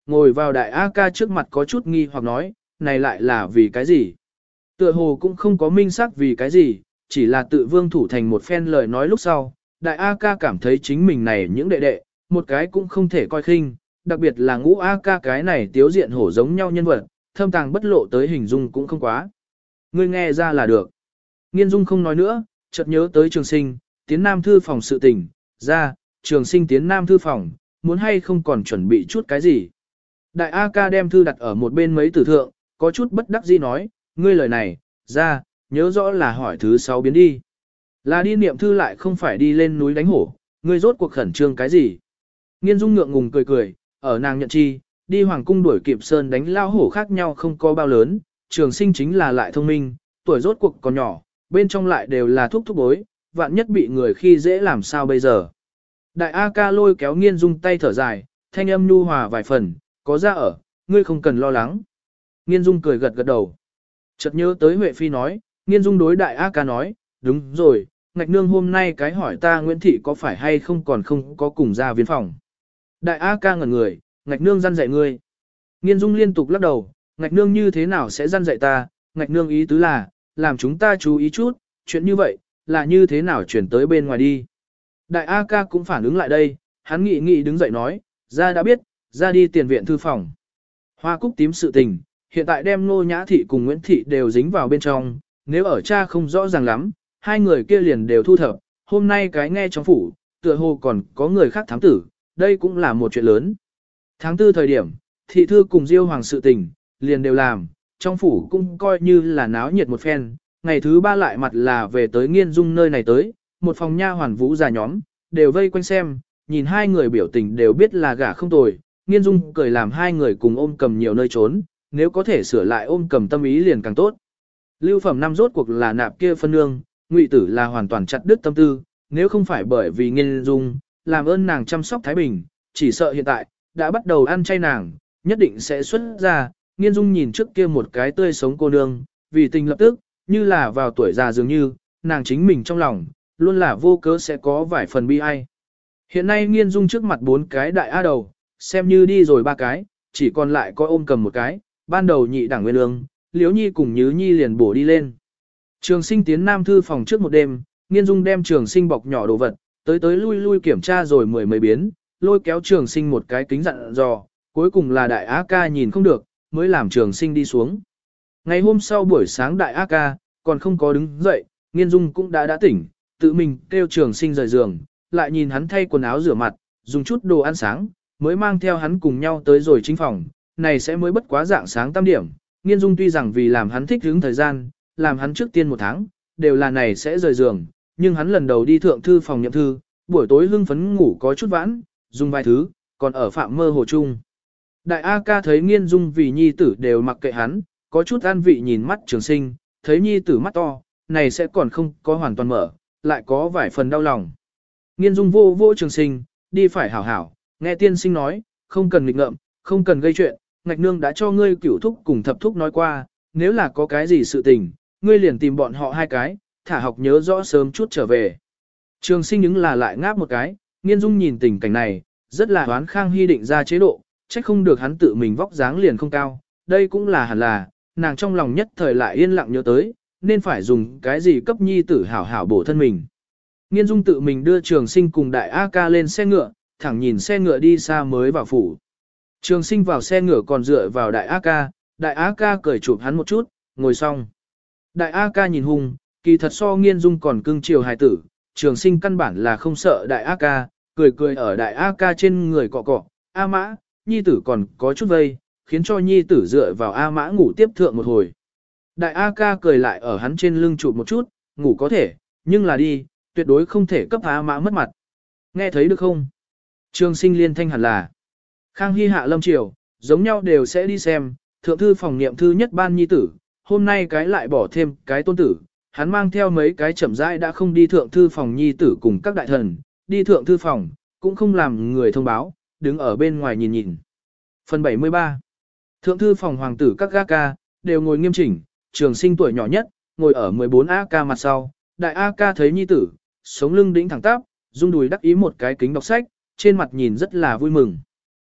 ngồi vào đại A ca trước mặt có chút nghi hoặc nói, này lại là vì cái gì? Tựa hồ cũng không có minh xác vì cái gì, chỉ là tự vương thủ thành một phen lời nói lúc sau, đại A ca cảm thấy chính mình này những đệ đệ, một cái cũng không thể coi khinh, đặc biệt là ngũ A ca cái này tiếu diện hổ giống nhau nhân vật, thâm tàng bất lộ tới hình dung cũng không quá. Ngươi nghe ra là được. Nghiên dung không nói nữa, chợt nhớ tới trường sinh, tiến nam thư phòng sự tình, ra, trường sinh tiến nam thư phòng, muốn hay không còn chuẩn bị chút cái gì. Đại A ca đem thư đặt ở một bên mấy tử thượng, có chút bất đắc dĩ nói, ngươi lời này, ra, nhớ rõ là hỏi thứ sáu biến đi. Là đi niệm thư lại không phải đi lên núi đánh hổ, ngươi rốt cuộc khẩn trương cái gì. Nghiên dung ngượng ngùng cười cười, ở nàng nhận chi, đi hoàng cung đuổi kịp sơn đánh lao hổ khác nhau không có bao lớn, trường sinh chính là lại thông minh, tuổi rốt cuộc còn nhỏ, bên trong lại đều là thuốc thúc bối, vạn nhất bị người khi dễ làm sao bây giờ. Đại A ca lôi kéo nghiên dung tay thở dài, thanh âm nhu hòa vài phần, có ra ở, ngươi không cần lo lắng. Nghiên dung cười gật gật đầu. Chợt nhớ tới Huệ Phi nói, nghiên dung đối đại A ca nói, đúng rồi, ngạch nương hôm nay cái hỏi ta Nguyễn Thị có phải hay không còn không có cùng ra viên phòng. Đại A ca ngẩn người, ngạch nương răn dạy ngươi. Nghiên dung liên tục lắc đầu, ngạch nương như thế nào sẽ răn dạy ta, ngạch nương ý tứ là, làm chúng ta chú ý chút, chuyện như vậy, là như thế nào chuyển tới bên ngoài đi. Đại A ca cũng phản ứng lại đây, hắn nghị nghị đứng dậy nói, ra đã biết, ra đi tiền viện thư phòng. Hoa cúc tím sự tình, hiện tại đem Ngô Nhã Thị cùng Nguyễn Thị đều dính vào bên trong, nếu ở cha không rõ ràng lắm, hai người kia liền đều thu thập, hôm nay cái nghe trong phủ, tựa hồ còn có người khác thám tử, đây cũng là một chuyện lớn. Tháng tư thời điểm, Thị thư cùng Diêu Hoàng sự tình, liền đều làm, trong phủ cũng coi như là náo nhiệt một phen, ngày thứ ba lại mặt là về tới Nghiên Dung nơi này tới, một phòng nha hoàn vũ già nhóm, đều vây quanh xem, nhìn hai người biểu tình đều biết là gả không tồi, Nghiên Dung cười làm hai người cùng ôm cầm nhiều nơi trốn, nếu có thể sửa lại ôm cầm tâm ý liền càng tốt. Lưu Phẩm năm rốt cuộc là nạp kia phân nương, Ngụy Tử là hoàn toàn chặt đứt tâm tư, nếu không phải bởi vì Nghiên Dung, làm ơn nàng chăm sóc Thái Bình, chỉ sợ hiện tại, đã bắt đầu ăn chay nàng, nhất định sẽ xuất ra, Nghiên Dung nhìn trước kia một cái tươi sống cô nương, vì tình lập tức, như là vào tuổi già dường như, nàng chính mình trong lòng, luôn là vô cớ sẽ có vài phần bi ai. Hiện nay Nghiên Dung trước mặt bốn cái đại A đầu, xem như đi rồi ba cái, chỉ còn lại có ôm cầm một cái, ban đầu nhị đẳng nguyên lương, Liễu Nhi cùng Nhứ Nhi liền bổ đi lên. Trường Sinh tiến nam thư phòng trước một đêm, Nghiên Dung đem Trường Sinh bọc nhỏ đồ vật, tới tới lui lui kiểm tra rồi mười mấy biến, lôi kéo Trường Sinh một cái kính dặn dò, cuối cùng là đại A ca nhìn không được, mới làm Trường Sinh đi xuống. Ngày hôm sau buổi sáng đại A ca, còn không có đứng dậy, Nghiên Dung cũng đã đã tỉnh, tự mình kêu Trường Sinh rời giường, lại nhìn hắn thay quần áo rửa mặt, dùng chút đồ ăn sáng, mới mang theo hắn cùng nhau tới rồi chính phòng, này sẽ mới bất quá dạng sáng tam điểm. Nghiên Dung tuy rằng vì làm hắn thích hứng thời gian, làm hắn trước tiên một tháng, đều là này sẽ rời giường, nhưng hắn lần đầu đi thượng thư phòng nhậm thư, buổi tối hưng phấn ngủ có chút vãn, dùng vài thứ, còn ở phạm mơ hồ chung. Đại A ca thấy Nghiên Dung vì nhi tử đều mặc kệ hắn, có chút an vị nhìn mắt Trường Sinh, thấy nhi tử mắt to, này sẽ còn không có hoàn toàn mở, lại có vài phần đau lòng. Nghiên Dung vô vô Trường Sinh, đi phải hảo hảo, nghe tiên sinh nói, không cần nghịch ngợm, không cần gây chuyện, ngạch nương đã cho ngươi cửu thúc cùng thập thúc nói qua, nếu là có cái gì sự tình, ngươi liền tìm bọn họ hai cái, thả học nhớ rõ sớm chút trở về. Trường Sinh đứng là lại ngáp một cái, Nghiên Dung nhìn tình cảnh này, rất là đoán Khang Hy định ra chế độ, trách không được hắn tự mình vóc dáng liền không cao, đây cũng là hẳn là, nàng trong lòng nhất thời lại yên lặng nhớ tới, nên phải dùng cái gì cấp nhi tử hảo hảo bổ thân mình. Nghiên Dung tự mình đưa Trường Sinh cùng đại A ca lên xe ngựa, thẳng nhìn xe ngựa đi xa mới vào phủ. Trường Sinh vào xe ngựa còn dựa vào đại A ca, đại A ca cười chụp hắn một chút, ngồi xong. Đại A ca nhìn hung, kỳ thật so Nghiên Dung còn cưng chiều hài tử, Trường Sinh căn bản là không sợ đại A ca, cười cười ở đại A ca trên người cọ cọ, A mã, nhi tử còn có chút vây, khiến cho nhi tử dựa vào A mã ngủ tiếp thượng một hồi. Đại A ca cười lại ở hắn trên lưng chụp một chút, ngủ có thể, nhưng là đi, tuyệt đối không thể cấp A mã mất mặt. Nghe thấy được không? Trường Sinh liên thanh hẳn là Khang Hy hạ lâm triều, giống nhau đều sẽ đi xem, thượng thư phòng niệm thư nhất ban nhi tử, hôm nay cái lại bỏ thêm cái tôn tử, hắn mang theo mấy cái chậm rãi đã không đi thượng thư phòng nhi tử cùng các đại thần, đi thượng thư phòng, cũng không làm người thông báo, đứng ở bên ngoài nhìn nhìn. Phần bảy mươi ba. Thượng thư phòng hoàng tử các ga ca, đều ngồi nghiêm chỉnh, Trường Sinh tuổi nhỏ nhất, ngồi ở mười bốn A ca mặt sau, đại A ca thấy nhi tử, sống lưng đĩnh thẳng tắp, rung đùi đắc ý một cái kính đọc sách, trên mặt nhìn rất là vui mừng.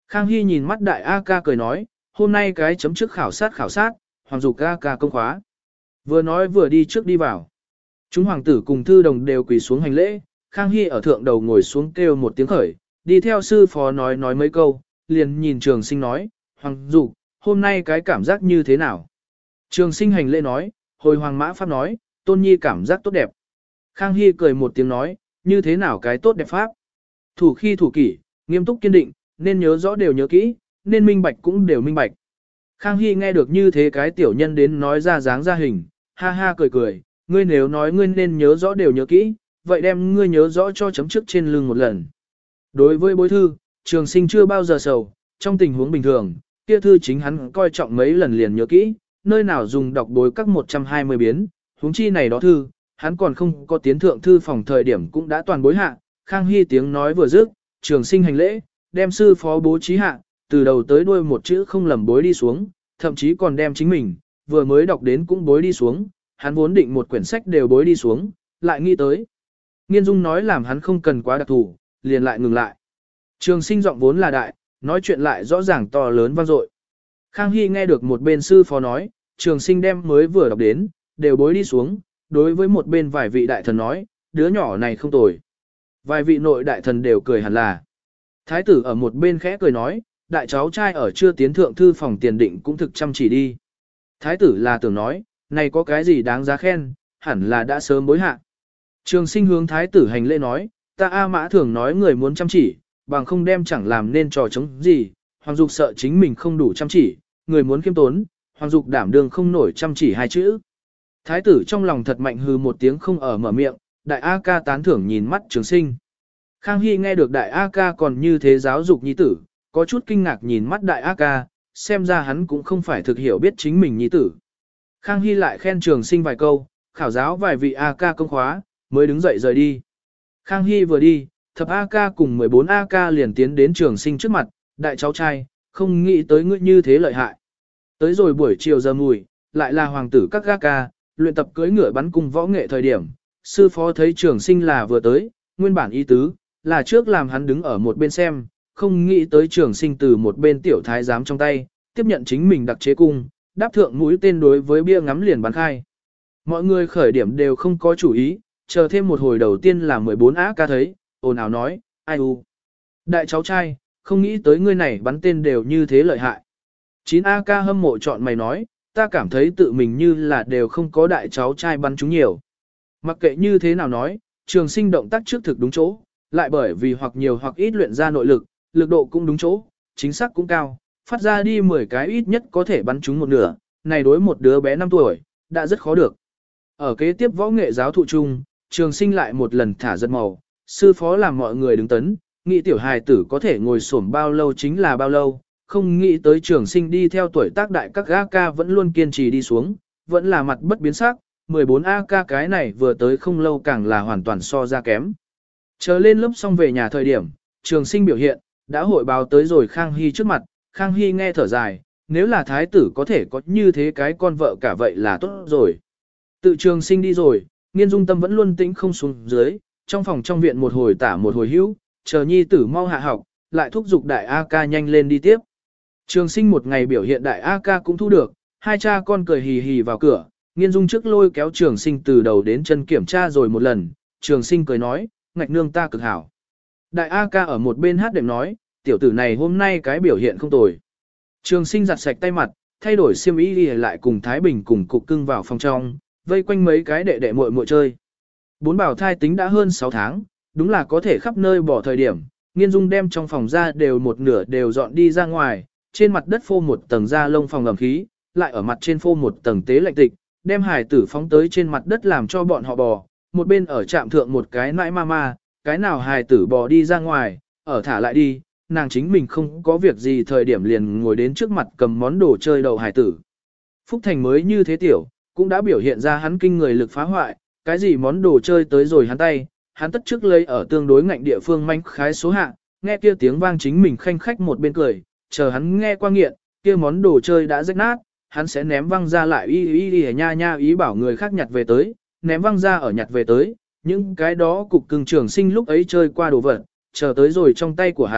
Khang Hy nhìn mắt đại A ca cười nói, hôm nay cái chấm trước khảo sát khảo sát, Hoàng Dục A ca công khóa. Vừa nói vừa đi trước đi vào. Chúng hoàng tử cùng thư đồng đều quỳ xuống hành lễ, Khang Hy ở thượng đầu ngồi xuống kêu một tiếng khởi, đi theo sư phó nói nói mấy câu, liền nhìn Trường Sinh nói, Hoàng Dục, hôm nay cái cảm giác như thế nào? Trường Sinh hành lễ nói, hồi Hoàng Mã Pháp nói, Tôn Nhi cảm giác tốt đẹp. Khang Hy cười một tiếng nói, như thế nào cái tốt đẹp Pháp? Thủ khi thủ kỷ, nghiêm túc kiên định, nên nhớ rõ đều nhớ kỹ, nên minh bạch cũng đều minh bạch. Khang Hy nghe được như thế cái tiểu nhân đến nói ra dáng ra hình, ha ha cười cười, ngươi nếu nói ngươi nên nhớ rõ đều nhớ kỹ, vậy đem ngươi nhớ rõ cho chấm trước trên lưng một lần. Đối với bối thư, Trường Sinh chưa bao giờ sầu, trong tình huống bình thường, kia thư chính hắn coi trọng mấy lần liền nhớ kỹ, nơi nào dùng đọc bối các một trăm hai mươi biến, huống chi này đó thư, hắn còn không có tiến thượng thư phòng thời điểm cũng đã toàn bối hạ. Khang Hy tiếng nói vừa dứt, Trường Sinh hành lễ, đem sư phó bố trí hạ, từ đầu tới đuôi một chữ không lầm bối đi xuống, thậm chí còn đem chính mình, vừa mới đọc đến cũng bối đi xuống, hắn vốn định một quyển sách đều bối đi xuống, lại nghĩ tới. Nghiên Dung nói làm hắn không cần quá đặc thủ, liền lại ngừng lại. Trường Sinh giọng vốn là đại, nói chuyện lại rõ ràng to lớn vang dội. Khang Hy nghe được một bên sư phó nói, Trường Sinh đem mới vừa đọc đến, đều bối đi xuống, đối với một bên vài vị đại thần nói, đứa nhỏ này không tồi. Vài vị nội đại thần đều cười hẳn là. Thái tử ở một bên khẽ cười nói, đại cháu trai ở chưa tiến thượng thư phòng tiền định cũng thực chăm chỉ đi. Thái tử là tưởng nói, này có cái gì đáng giá khen, hẳn là đã sớm bối hạ. Trường Sinh hướng thái tử hành lễ nói, ta A Mã thường nói người muốn chăm chỉ, bằng không đem chẳng làm nên trò chống gì, Hoàng Dục sợ chính mình không đủ chăm chỉ, người muốn khiêm tốn, Hoàng Dục đảm đương không nổi chăm chỉ hai chữ. Thái tử trong lòng thật mạnh hư một tiếng không ở mở miệng, đại A ca tán thưởng nhìn mắt Trường Sinh. Khang Hy nghe được đại A ca còn như thế giáo dục nhi tử, có chút kinh ngạc nhìn mắt đại A ca, xem ra hắn cũng không phải thực hiểu biết chính mình nhi tử. Khang Hy lại khen Trường Sinh vài câu, khảo giáo vài vị A ca công khóa, mới đứng dậy rời đi. Khang Hy vừa đi, thập A ca cùng mười bốn A ca liền tiến đến Trường Sinh trước mặt, đại cháu trai, không nghĩ tới ngươi như thế lợi hại. Tới rồi buổi chiều giờ mùi, lại là hoàng tử các A ca, luyện tập cưỡi ngựa bắn cung võ nghệ thời điểm, sư phó thấy Trường Sinh là vừa tới, nguyên bản ý tứ, là trước làm hắn đứng ở một bên xem, không nghĩ tới Trường Sinh từ một bên tiểu thái giám trong tay, tiếp nhận chính mình đặc chế cung, đáp thượng mũi tên đối với bia ngắm liền bắn khai. Mọi người khởi điểm đều không có chủ ý, chờ thêm một hồi đầu tiên là mười bốn á ca thấy, ồn ào nói, ai u. Đại cháu trai, không nghĩ tới ngươi này bắn tên đều như thế lợi hại. chín a ca hâm mộ chọn mày nói, ta cảm thấy tự mình như là đều không có đại cháu trai bắn chúng nhiều. Mặc kệ như thế nào nói, Trường Sinh động tác trước thực đúng chỗ, lại bởi vì hoặc nhiều hoặc ít luyện ra nội lực, lực độ cũng đúng chỗ, chính xác cũng cao, phát ra đi mười cái ít nhất có thể bắn chúng một nửa, này đối một đứa bé năm tuổi, đã rất khó được. Ở kế tiếp võ nghệ giáo thụ chung, Trường Sinh lại một lần thả giật màu, sư phó làm mọi người đứng tấn, nghĩ tiểu hài tử có thể ngồi xổm bao lâu chính là bao lâu, không nghĩ tới Trường Sinh đi theo tuổi tác đại các A ca vẫn luôn kiên trì đi xuống, vẫn là mặt bất biến sắc, mười bốn A ca cái này vừa tới không lâu càng là hoàn toàn so ra kém. Chờ lên lớp xong về nhà thời điểm, Trường Sinh biểu hiện, đã hội báo tới rồi Khang Hy trước mặt, Khang Hy nghe thở dài, nếu là thái tử có thể có như thế cái con vợ cả vậy là tốt rồi. Tự Trường Sinh đi rồi, Nghiên Dung tâm vẫn luôn tĩnh không xuống dưới, trong phòng trong viện một hồi tả một hồi hữu, chờ nhi tử mau hạ học, lại thúc giục đại A ca nhanh lên đi tiếp. Trường Sinh một ngày biểu hiện đại A ca cũng thu được, hai cha con cười hì hì vào cửa, Nghiên Dung trước lôi kéo Trường Sinh từ đầu đến chân kiểm tra rồi một lần, Trường Sinh cười nói, ngạch nương ta cực hảo. Đại A ca ở một bên hát đệm nói, tiểu tử này hôm nay cái biểu hiện không tồi. Trường Sinh giặt sạch tay mặt, thay đổi xiêm y đi lại cùng Thái Bình cùng cục cưng vào phòng trong, vây quanh mấy cái đệ đệ muội muội chơi. Bốn bảo thai tính đã hơn sáu tháng, đúng là có thể khắp nơi bỏ thời điểm, Nghiên Dung đem trong phòng ra đều một nửa đều dọn đi ra ngoài, trên mặt đất phô một tầng da lông phòng ẩm khí, lại ở mặt trên phô một tầng tế lạnh tịch, đem hải tử phóng tới trên mặt đất làm cho bọn họ bò, một bên ở chạm thượng một cái nãi ma ma, cái nào hài tử bò đi ra ngoài, ở thả lại đi, nàng chính mình không có việc gì thời điểm liền ngồi đến trước mặt cầm món đồ chơi đầu hài tử. Phúc Thành mới như thế tiểu, cũng đã biểu hiện ra hắn kinh người lực phá hoại, cái gì món đồ chơi tới rồi hắn tay, hắn tất trước lấy ở tương đối ngạnh địa phương manh khái số hạ, nghe kia tiếng vang chính mình khanh khách một bên cười, chờ hắn nghe qua nghiện, kia món đồ chơi đã rách nát, hắn sẽ ném văng ra lại y y y nha nha ý bảo người khác nhặt về tới, ném văng ra ở nhặt về tới, những cái đó cục cưng Trường Sinh lúc ấy chơi qua đồ vật, chờ tới rồi trong tay của hắn,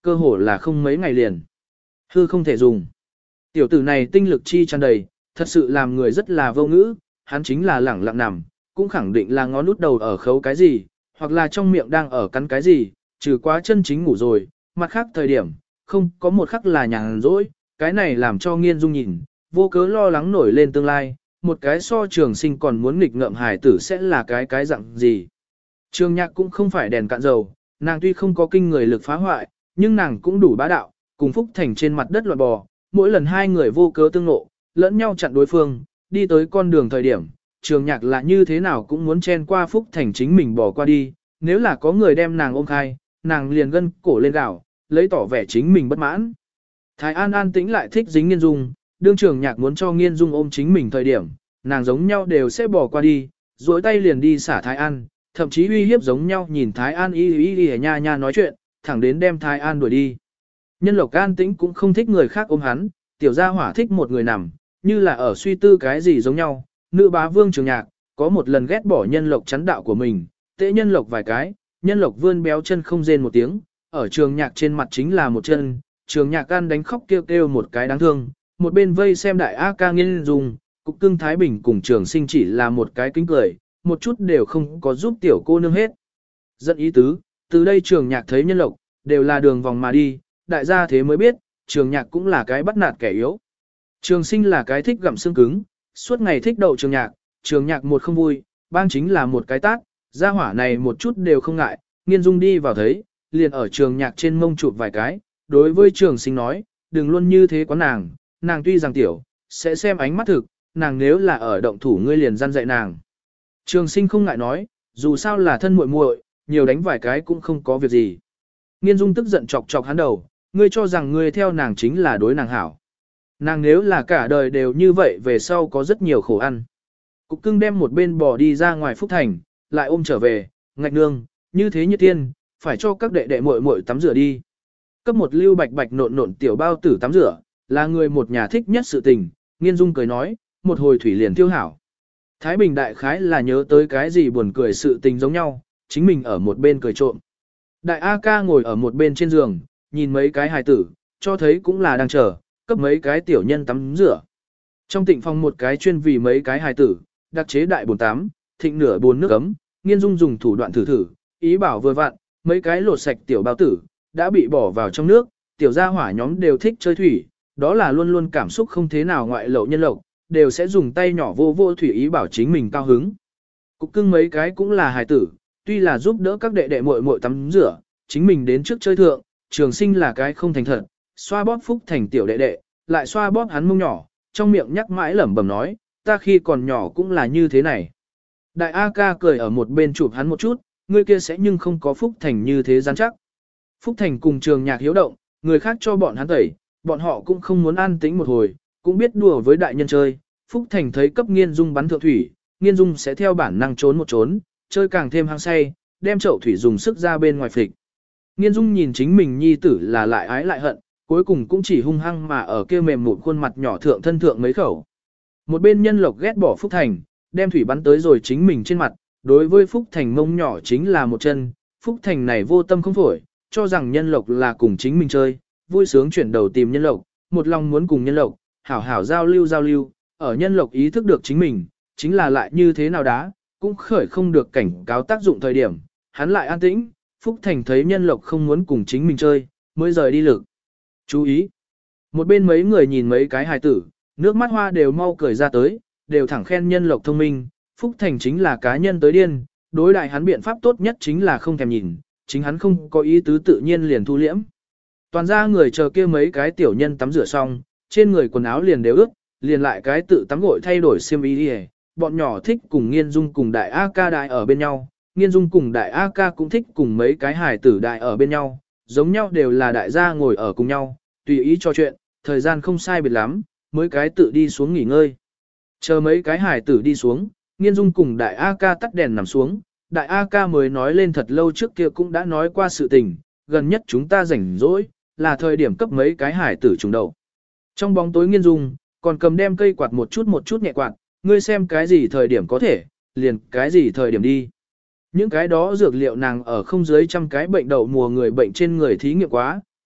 cơ hồ là không mấy ngày liền. Hư không thể dùng. Tiểu tử này tinh lực chi tràn đầy, thật sự làm người rất là vô ngữ, hắn chính là lẳng lặng nằm, cũng khẳng định là ngón út đầu ở khấu cái gì, hoặc là trong miệng đang ở cắn cái gì, trừ quá chân chính ngủ rồi, mặt khác thời điểm, không có một khắc là nhàn rỗi, cái này làm cho Nghiên Dung nhìn, vô cớ lo lắng nổi lên tương lai, một cái so trường sinh còn muốn nghịch ngợm hài tử sẽ là cái cái dạng gì. Trường Nhạc cũng không phải đèn cạn dầu, nàng tuy không có kinh người lực phá hoại, nhưng nàng cũng đủ bá đạo, cùng Phúc Thành trên mặt đất loạn bò, mỗi lần hai người vô cớ tương ngộ, lẫn nhau chặn đối phương, đi tới con đường thời điểm, Trường Nhạc là như thế nào cũng muốn chen qua Phúc Thành chính mình bỏ qua đi, nếu là có người đem nàng ôm khai, nàng liền gân cổ lên gạo, lấy tỏ vẻ chính mình bất mãn. Thái An an tĩnh lại thích dính Nghiên Dung, đương Trường Nhạc muốn cho Nghiên Dung ôm chính mình thời điểm, nàng giống nhau đều sẽ bỏ qua đi, duỗi tay liền đi xả Thái An, thậm chí uy hiếp giống nhau nhìn Thái An y y y nha nha nói chuyện, thẳng đến đem Thái An đuổi đi. Nhân Lộc an tĩnh cũng không thích người khác ôm hắn, tiểu gia hỏa thích một người nằm, như là ở suy tư cái gì giống nhau. Nữ bá vương Trường Nhạc, có một lần ghét bỏ Nhân Lộc chắn đạo của mình, tễ Nhân Lộc vài cái, Nhân Lộc vươn béo chân không rên một tiếng, ở Trường Nhạc trên mặt chính là một chân, Trường Nhạc gan đánh khóc kêu kêu một cái đáng thương, một bên vây xem đại A ca Nghiên Dung, Cục Cưng Thái Bình cùng Trường Sinh chỉ là một cái kính cười, một chút đều không có giúp tiểu cô nương hết. Dẫn ý tứ, từ đây Trường Nhạc thấy Nhân Lộc, đều là đường vòng mà đi, đại gia thế mới biết, Trường Nhạc cũng là cái bắt nạt kẻ yếu. Trường Sinh là cái thích gặm xương cứng, suốt ngày thích đậu Trường Nhạc, Trường Nhạc một không vui, bang chính là một cái tát, gia hỏa này một chút đều không ngại, Nghiên Dung đi vào thấy, liền ở Trường Nhạc trên mông chụp vài cái, đối với Trường Sinh nói, đừng luôn như thế quá nàng, nàng tuy rằng tiểu, sẽ xem ánh mắt thực, nàng nếu là ở động thủ ngươi liền gian dạy nàng. Trường Sinh không ngại nói, dù sao là thân muội muội, nhiều đánh vài cái cũng không có việc gì. Nghiên Dung tức giận chọc chọc hắn đầu, ngươi cho rằng ngươi theo nàng chính là đối nàng hảo. Nàng nếu là cả đời đều như vậy về sau có rất nhiều khổ ăn. Cục Cưng đem một bên bò đi ra ngoài Phúc Thành, lại ôm trở về, ngạch nương, như thế như tiên, phải cho các đệ đệ muội muội tắm rửa đi. Cấp một lưu bạch bạch nộn nộn tiểu bao tử tắm rửa, là người một nhà thích nhất sự tình, Nghiên Dung cười nói, một hồi thủy liền tiêu hảo. Thái Bình đại khái là nhớ tới cái gì buồn cười sự tình giống nhau, chính mình ở một bên cười trộm. Đại A ca ngồi ở một bên trên giường, nhìn mấy cái hài tử, cho thấy cũng là đang chờ, cấp mấy cái tiểu nhân tắm rửa. Trong tịnh phòng một cái chuyên vì mấy cái hài tử, đặc chế đại bồn tắm, thịnh nửa bồn nước ấm, Nghiên Dung dùng thủ đoạn thử thử, ý bảo vừa vặn, mấy cái lột sạch tiểu bao tử, đã bị bỏ vào trong nước, tiểu gia hỏa nhóm đều thích chơi thủy, đó là luôn luôn cảm xúc không thế nào ngoại lậu nhân lộc, đều sẽ dùng tay nhỏ vô vô thủy ý bảo chính mình cao hứng. Cục Cưng mấy cái cũng là hài tử, tuy là giúp đỡ các đệ đệ muội muội tắm rửa, chính mình đến trước chơi thượng, Trường Sinh là cái không thành thật, xoa bóp Phúc Thành tiểu đệ đệ, lại xoa bóp hắn mông nhỏ, trong miệng nhắc mãi lẩm bẩm nói, ta khi còn nhỏ cũng là như thế này. Đại A ca cười ở một bên chụp hắn một chút, ngươi kia sẽ nhưng không có Phúc Thành như thế rắn chắc. Phúc Thành cùng Trường Nhạc hiếu động, người khác cho bọn hắn tẩy, bọn họ cũng không muốn an tĩnh một hồi, cũng biết đùa với đại nhân chơi. Phúc Thành thấy cấp Nghiên Dung bắn thượng thủy, Nghiên Dung sẽ theo bản năng trốn một trốn, chơi càng thêm hăng say, đem chậu thủy dùng sức ra bên ngoài phịch. Nghiên Dung nhìn chính mình nhi tử là lại ái lại hận, cuối cùng cũng chỉ hung hăng mà ở kia mềm mụn khuôn mặt nhỏ thượng thân thượng mấy khẩu. Một bên Nhân Lộc ghét bỏ Phúc Thành, đem thủy bắn tới rồi chính mình trên mặt, đối với Phúc Thành mông nhỏ chính là một chân, Phúc Thành này vô tâm không phổi, cho rằng Nhân Lộc là cùng chính mình chơi, vui sướng chuyển đầu tìm Nhân Lộc, một lòng muốn cùng Nhân Lộc, hảo hảo giao lưu giao lưu, ở Nhân Lộc ý thức được chính mình, chính là lại như thế nào đó, cũng khởi không được cảnh cáo tác dụng thời điểm, hắn lại an tĩnh, Phúc Thành thấy Nhân Lộc không muốn cùng chính mình chơi, mới rời đi lực. Chú ý! Một bên mấy người nhìn mấy cái hài tử, nước mắt hoa đều mau cười ra tới, đều thẳng khen Nhân Lộc thông minh, Phúc Thành chính là cá nhân tới điên, đối đại hắn biện pháp tốt nhất chính là không thèm nhìn, chính hắn không có ý tứ tự nhiên liền thu liễm. Toàn ra người chờ kia mấy cái tiểu nhân tắm rửa xong, trên người quần áo liền đều ướt, liền lại cái tự tắm gội thay đổi xiêm y đi. Bọn nhỏ thích cùng Nghiên Dung cùng đại A ca đại ở bên nhau, Nghiên Dung cùng đại A ca cũng thích cùng mấy cái hài tử đại ở bên nhau, giống nhau đều là đại gia ngồi ở cùng nhau, tùy ý trò chuyện, thời gian không sai biệt lắm, mới cái tự đi xuống nghỉ ngơi. Chờ mấy cái hài tử đi xuống, Nghiên Dung cùng đại A ca tắt đèn nằm xuống, đại A ca mới nói lên thật lâu trước kia cũng đã nói qua sự tình, gần nhất chúng ta rảnh rỗi, là thời điểm cấp mấy cái hài tử trùng đầu. Trong bóng tối Nghiên Dung, còn cầm đem cây quạt một chút một chút nhẹ quạt, ngươi xem cái gì thời điểm có thể, liền cái gì thời điểm đi. Những cái đó dược liệu nàng ở không dưới trăm cái bệnh đậu mùa người bệnh trên người thí nghiệm quá,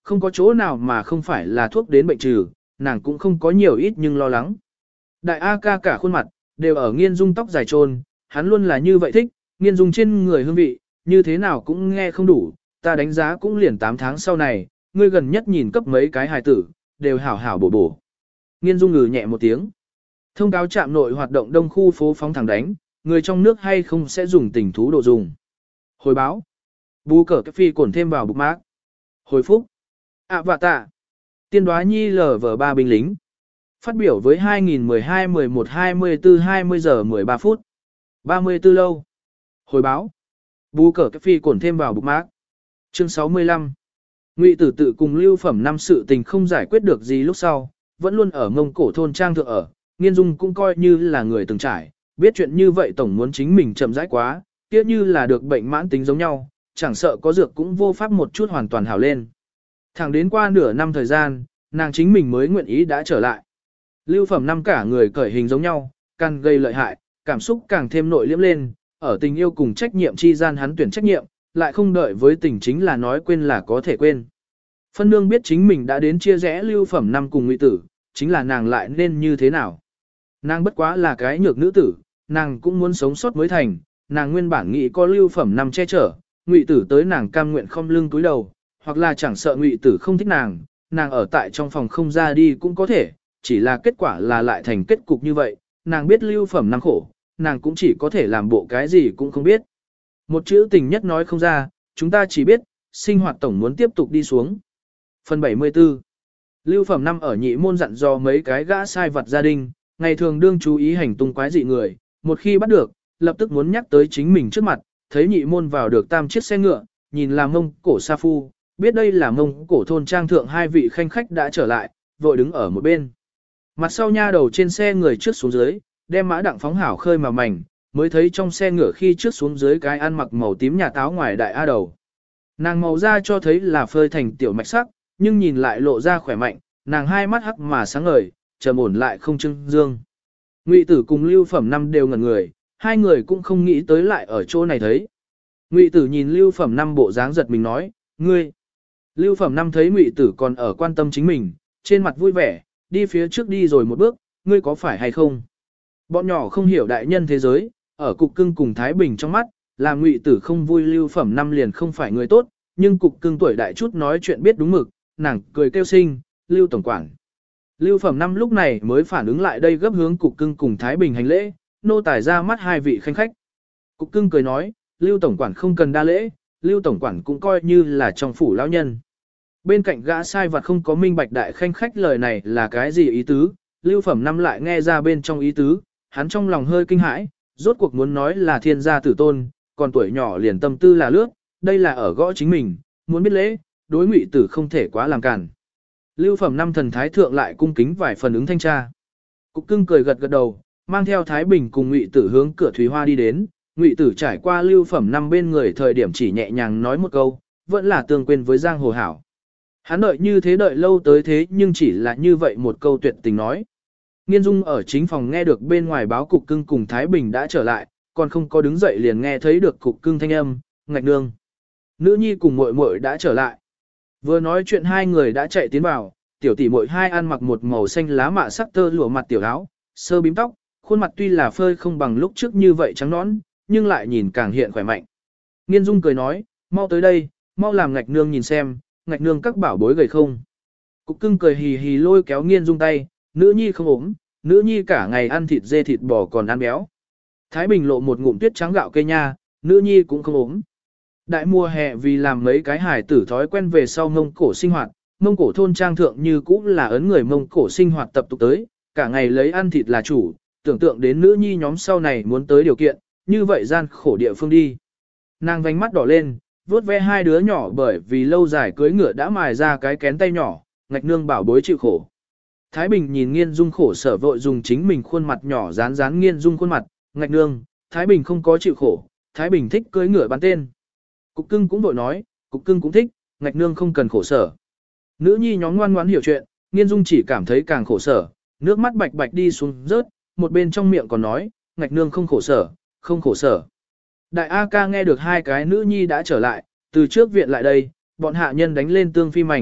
không có chỗ nào mà không phải là thuốc đến bệnh trừ, nàng cũng không có nhiều ít nhưng lo lắng. Đại A ca cả khuôn mặt, đều ở Nghiên Dung tóc dài trôn, hắn luôn là như vậy thích, Nghiên Dung trên người hương vị, như thế nào cũng nghe không đủ, ta đánh giá cũng liền tám tháng sau này, ngươi gần nhất nhìn cấp mấy cái hài tử, đều hảo hảo bổ bổ. Nghiên Dung ngừ nhẹ một tiếng. Thông cáo trạm nội hoạt động đông khu phố phóng thẳng đánh, người trong nước hay không sẽ dùng tình thú độ dùng. Hồi báo. Bú cờ cái phi cổn thêm vào bục mác. Hồi phúc. À và tạ. Tiên đoá nhi lờ vờ ba binh lính. Phát biểu với hai nghìn mười hai mười một hai mươi tư hai mươi giờ mười ba phút. ba mươi tư lâu. Hồi báo. Bú cờ cái phi cổn thêm vào bục mác. Chương sáu mươi lăm. Ngụy Tử tự cùng Lưu Phẩm năm sự tình không giải quyết được gì lúc sau, vẫn luôn ở Mông Cổ thôn trang thượng ở, Nghiên Dung cũng coi như là người từng trải, biết chuyện như vậy tổng muốn chính mình chậm rãi quá, tiếc như là được bệnh mãn tính giống nhau, chẳng sợ có dược cũng vô pháp một chút hoàn toàn hảo lên. Thẳng đến qua nửa năm thời gian, nàng chính mình mới nguyện ý đã trở lại. Lưu Phẩm năm cả người cởi hình giống nhau, càng gây lợi hại, cảm xúc càng thêm nội liễm lên, ở tình yêu cùng trách nhiệm chi gian hắn tuyển trách nhiệm, lại không đợi với tình chính là nói quên là có thể quên. Phân nương biết chính mình đã đến chia rẽ Lưu Phẩm năm cùng Ngụy Tử, chính là nàng lại nên như thế nào. Nàng bất quá là cái nhược nữ tử, nàng cũng muốn sống sót mới thành, nàng nguyên bản nghĩ có Lưu Phẩm năm che chở, Ngụy Tử tới nàng cam nguyện không lưng túi đầu, hoặc là chẳng sợ Ngụy Tử không thích nàng, nàng ở tại trong phòng không ra đi cũng có thể, chỉ là kết quả là lại thành kết cục như vậy, nàng biết Lưu Phẩm năm khổ, nàng cũng chỉ có thể làm bộ cái gì cũng không biết. Một chữ tình nhất nói không ra, chúng ta chỉ biết, sinh hoạt tổng muốn tiếp tục đi xuống. Phần bảy mươi tư. Lưu Phẩm năm ở nhị môn dặn dò mấy cái gã sai vặt gia đình, ngày thường đương chú ý hành tung quái dị người, một khi bắt được, lập tức muốn nhắc tới chính mình trước mặt, thấy nhị môn vào được tam chiếc xe ngựa, nhìn là Mông Cổ sa phu, biết đây là Mông Cổ thôn trang thượng hai vị khanh khách đã trở lại, vội đứng ở một bên. Mặt sau nha đầu trên xe người trước xuống dưới, đem mã đặng phóng hảo khơi mà mảnh, mới thấy trong xe ngựa khi trước xuống dưới cái ăn mặc màu tím nhà táo ngoài đại a đầu. Nàng màu da cho thấy là phơi thành tiểu mạch sắc, nhưng nhìn lại lộ ra khỏe mạnh, nàng hai mắt hắc mà sáng ngời, trầm ổn lại không trưng dương. Ngụy Tử cùng Lưu Phẩm năm đều ngẩn người, hai người cũng không nghĩ tới lại ở chỗ này thấy. Ngụy Tử nhìn Lưu Phẩm năm bộ dáng giật mình nói, ngươi. Lưu Phẩm năm thấy Ngụy Tử còn ở quan tâm chính mình, trên mặt vui vẻ, đi phía trước đi rồi một bước, ngươi có phải hay không? Bọn nhỏ không hiểu đại nhân thế giới, ở Cục Cưng cùng Thái Bình trong mắt, là Ngụy Tử không vui Lưu Phẩm năm liền không phải người tốt, nhưng Cục Cưng tuổi đại chút nói chuyện biết đúng mực, nàng cười kêu sinh, Lưu Tổng Quản. Lưu Phẩm năm lúc này mới phản ứng lại đây gấp hướng Cục Cưng cùng Thái Bình hành lễ, nô tài ra mắt hai vị khanh khách. Cục Cưng cười nói, Lưu Tổng Quản không cần đa lễ, Lưu Tổng Quản cũng coi như là trong phủ lão nhân. Bên cạnh gã sai vặt không có minh bạch đại khanh khách lời này là cái gì ý tứ, Lưu Phẩm năm lại nghe ra bên trong ý tứ, hắn trong lòng hơi kinh hãi, rốt cuộc muốn nói là thiên gia tử tôn, còn tuổi nhỏ liền tâm tư là lướt, đây là ở gõ chính mình, muốn biết lễ, đối Ngụy Tử không thể quá làm cản. Lưu Phẩm năm thần thái thượng lại cung kính vài phần ứng thanh tra. Cục Cưng cười gật gật đầu, mang theo Thái Bình cùng Ngụy Tử hướng cửa Thúy Hoa đi đến, Ngụy Tử trải qua Lưu Phẩm năm bên người thời điểm chỉ nhẹ nhàng nói một câu, vẫn là tương quên với Giang Hồ Hảo. Hắn đợi như thế đợi lâu tới thế nhưng chỉ là như vậy một câu tuyệt tình nói. Nghiên Dung ở chính phòng nghe được bên ngoài báo Cục Cưng cùng Thái Bình đã trở lại, còn không có đứng dậy liền nghe thấy được Cục Cưng thanh âm, ngạch nương. Nữ nhi cùng muội muội đã trở lại. Vừa nói chuyện hai người đã chạy tiến vào, tiểu tỷ muội hai ăn mặc một màu xanh lá mạ sắc tơ lụa mặt tiểu áo, sơ bím tóc, khuôn mặt tuy là phơi không bằng lúc trước như vậy trắng nõn, nhưng lại nhìn càng hiện khỏe mạnh. Nghiên Dung cười nói, mau tới đây, mau làm ngạch nương nhìn xem, ngạch nương các bảo bối gầy không. Cục Cưng cười hì hì lôi kéo Nghiên Dung tay, nữ nhi không ốm, nữ nhi cả ngày ăn thịt dê thịt bò còn ăn béo. Thái Bình lộ một ngụm tuyết trắng gạo cây nha, nữ nhi cũng không ốm. Đại mùa hè vì làm mấy cái hài tử thói quen về sau Mông Cổ sinh hoạt, Mông Cổ thôn trang thượng như cũng là ấn người Mông Cổ sinh hoạt tập tục tới, cả ngày lấy ăn thịt là chủ, tưởng tượng đến nữ nhi nhóm sau này muốn tới điều kiện, như vậy gian khổ địa phương đi. Nàng vành mắt đỏ lên, vuốt ve hai đứa nhỏ bởi vì lâu dài cưới ngựa đã mài ra cái kén tay nhỏ, ngạch nương bảo bối chịu khổ. Thái Bình nhìn Nghiên Dung khổ sở vội dùng chính mình khuôn mặt nhỏ dán dán Nghiên Dung khuôn mặt, ngạch nương, Thái Bình không có chịu khổ, Thái Bình thích cưới ngựa bắn tên. Cục Cưng cũng vội nói, Cục Cưng cũng thích, ngạch nương không cần khổ sở. Nữ nhi nhóm ngoan ngoãn hiểu chuyện, Nghiên Dung chỉ cảm thấy càng khổ sở, nước mắt bạch bạch đi xuống rớt, một bên trong miệng còn nói, ngạch nương không khổ sở, không khổ sở. Đại A ca nghe được hai cái nữ nhi đã trở lại, từ trước viện lại đây, bọn hạ nhân đánh lên tương phi mảnh,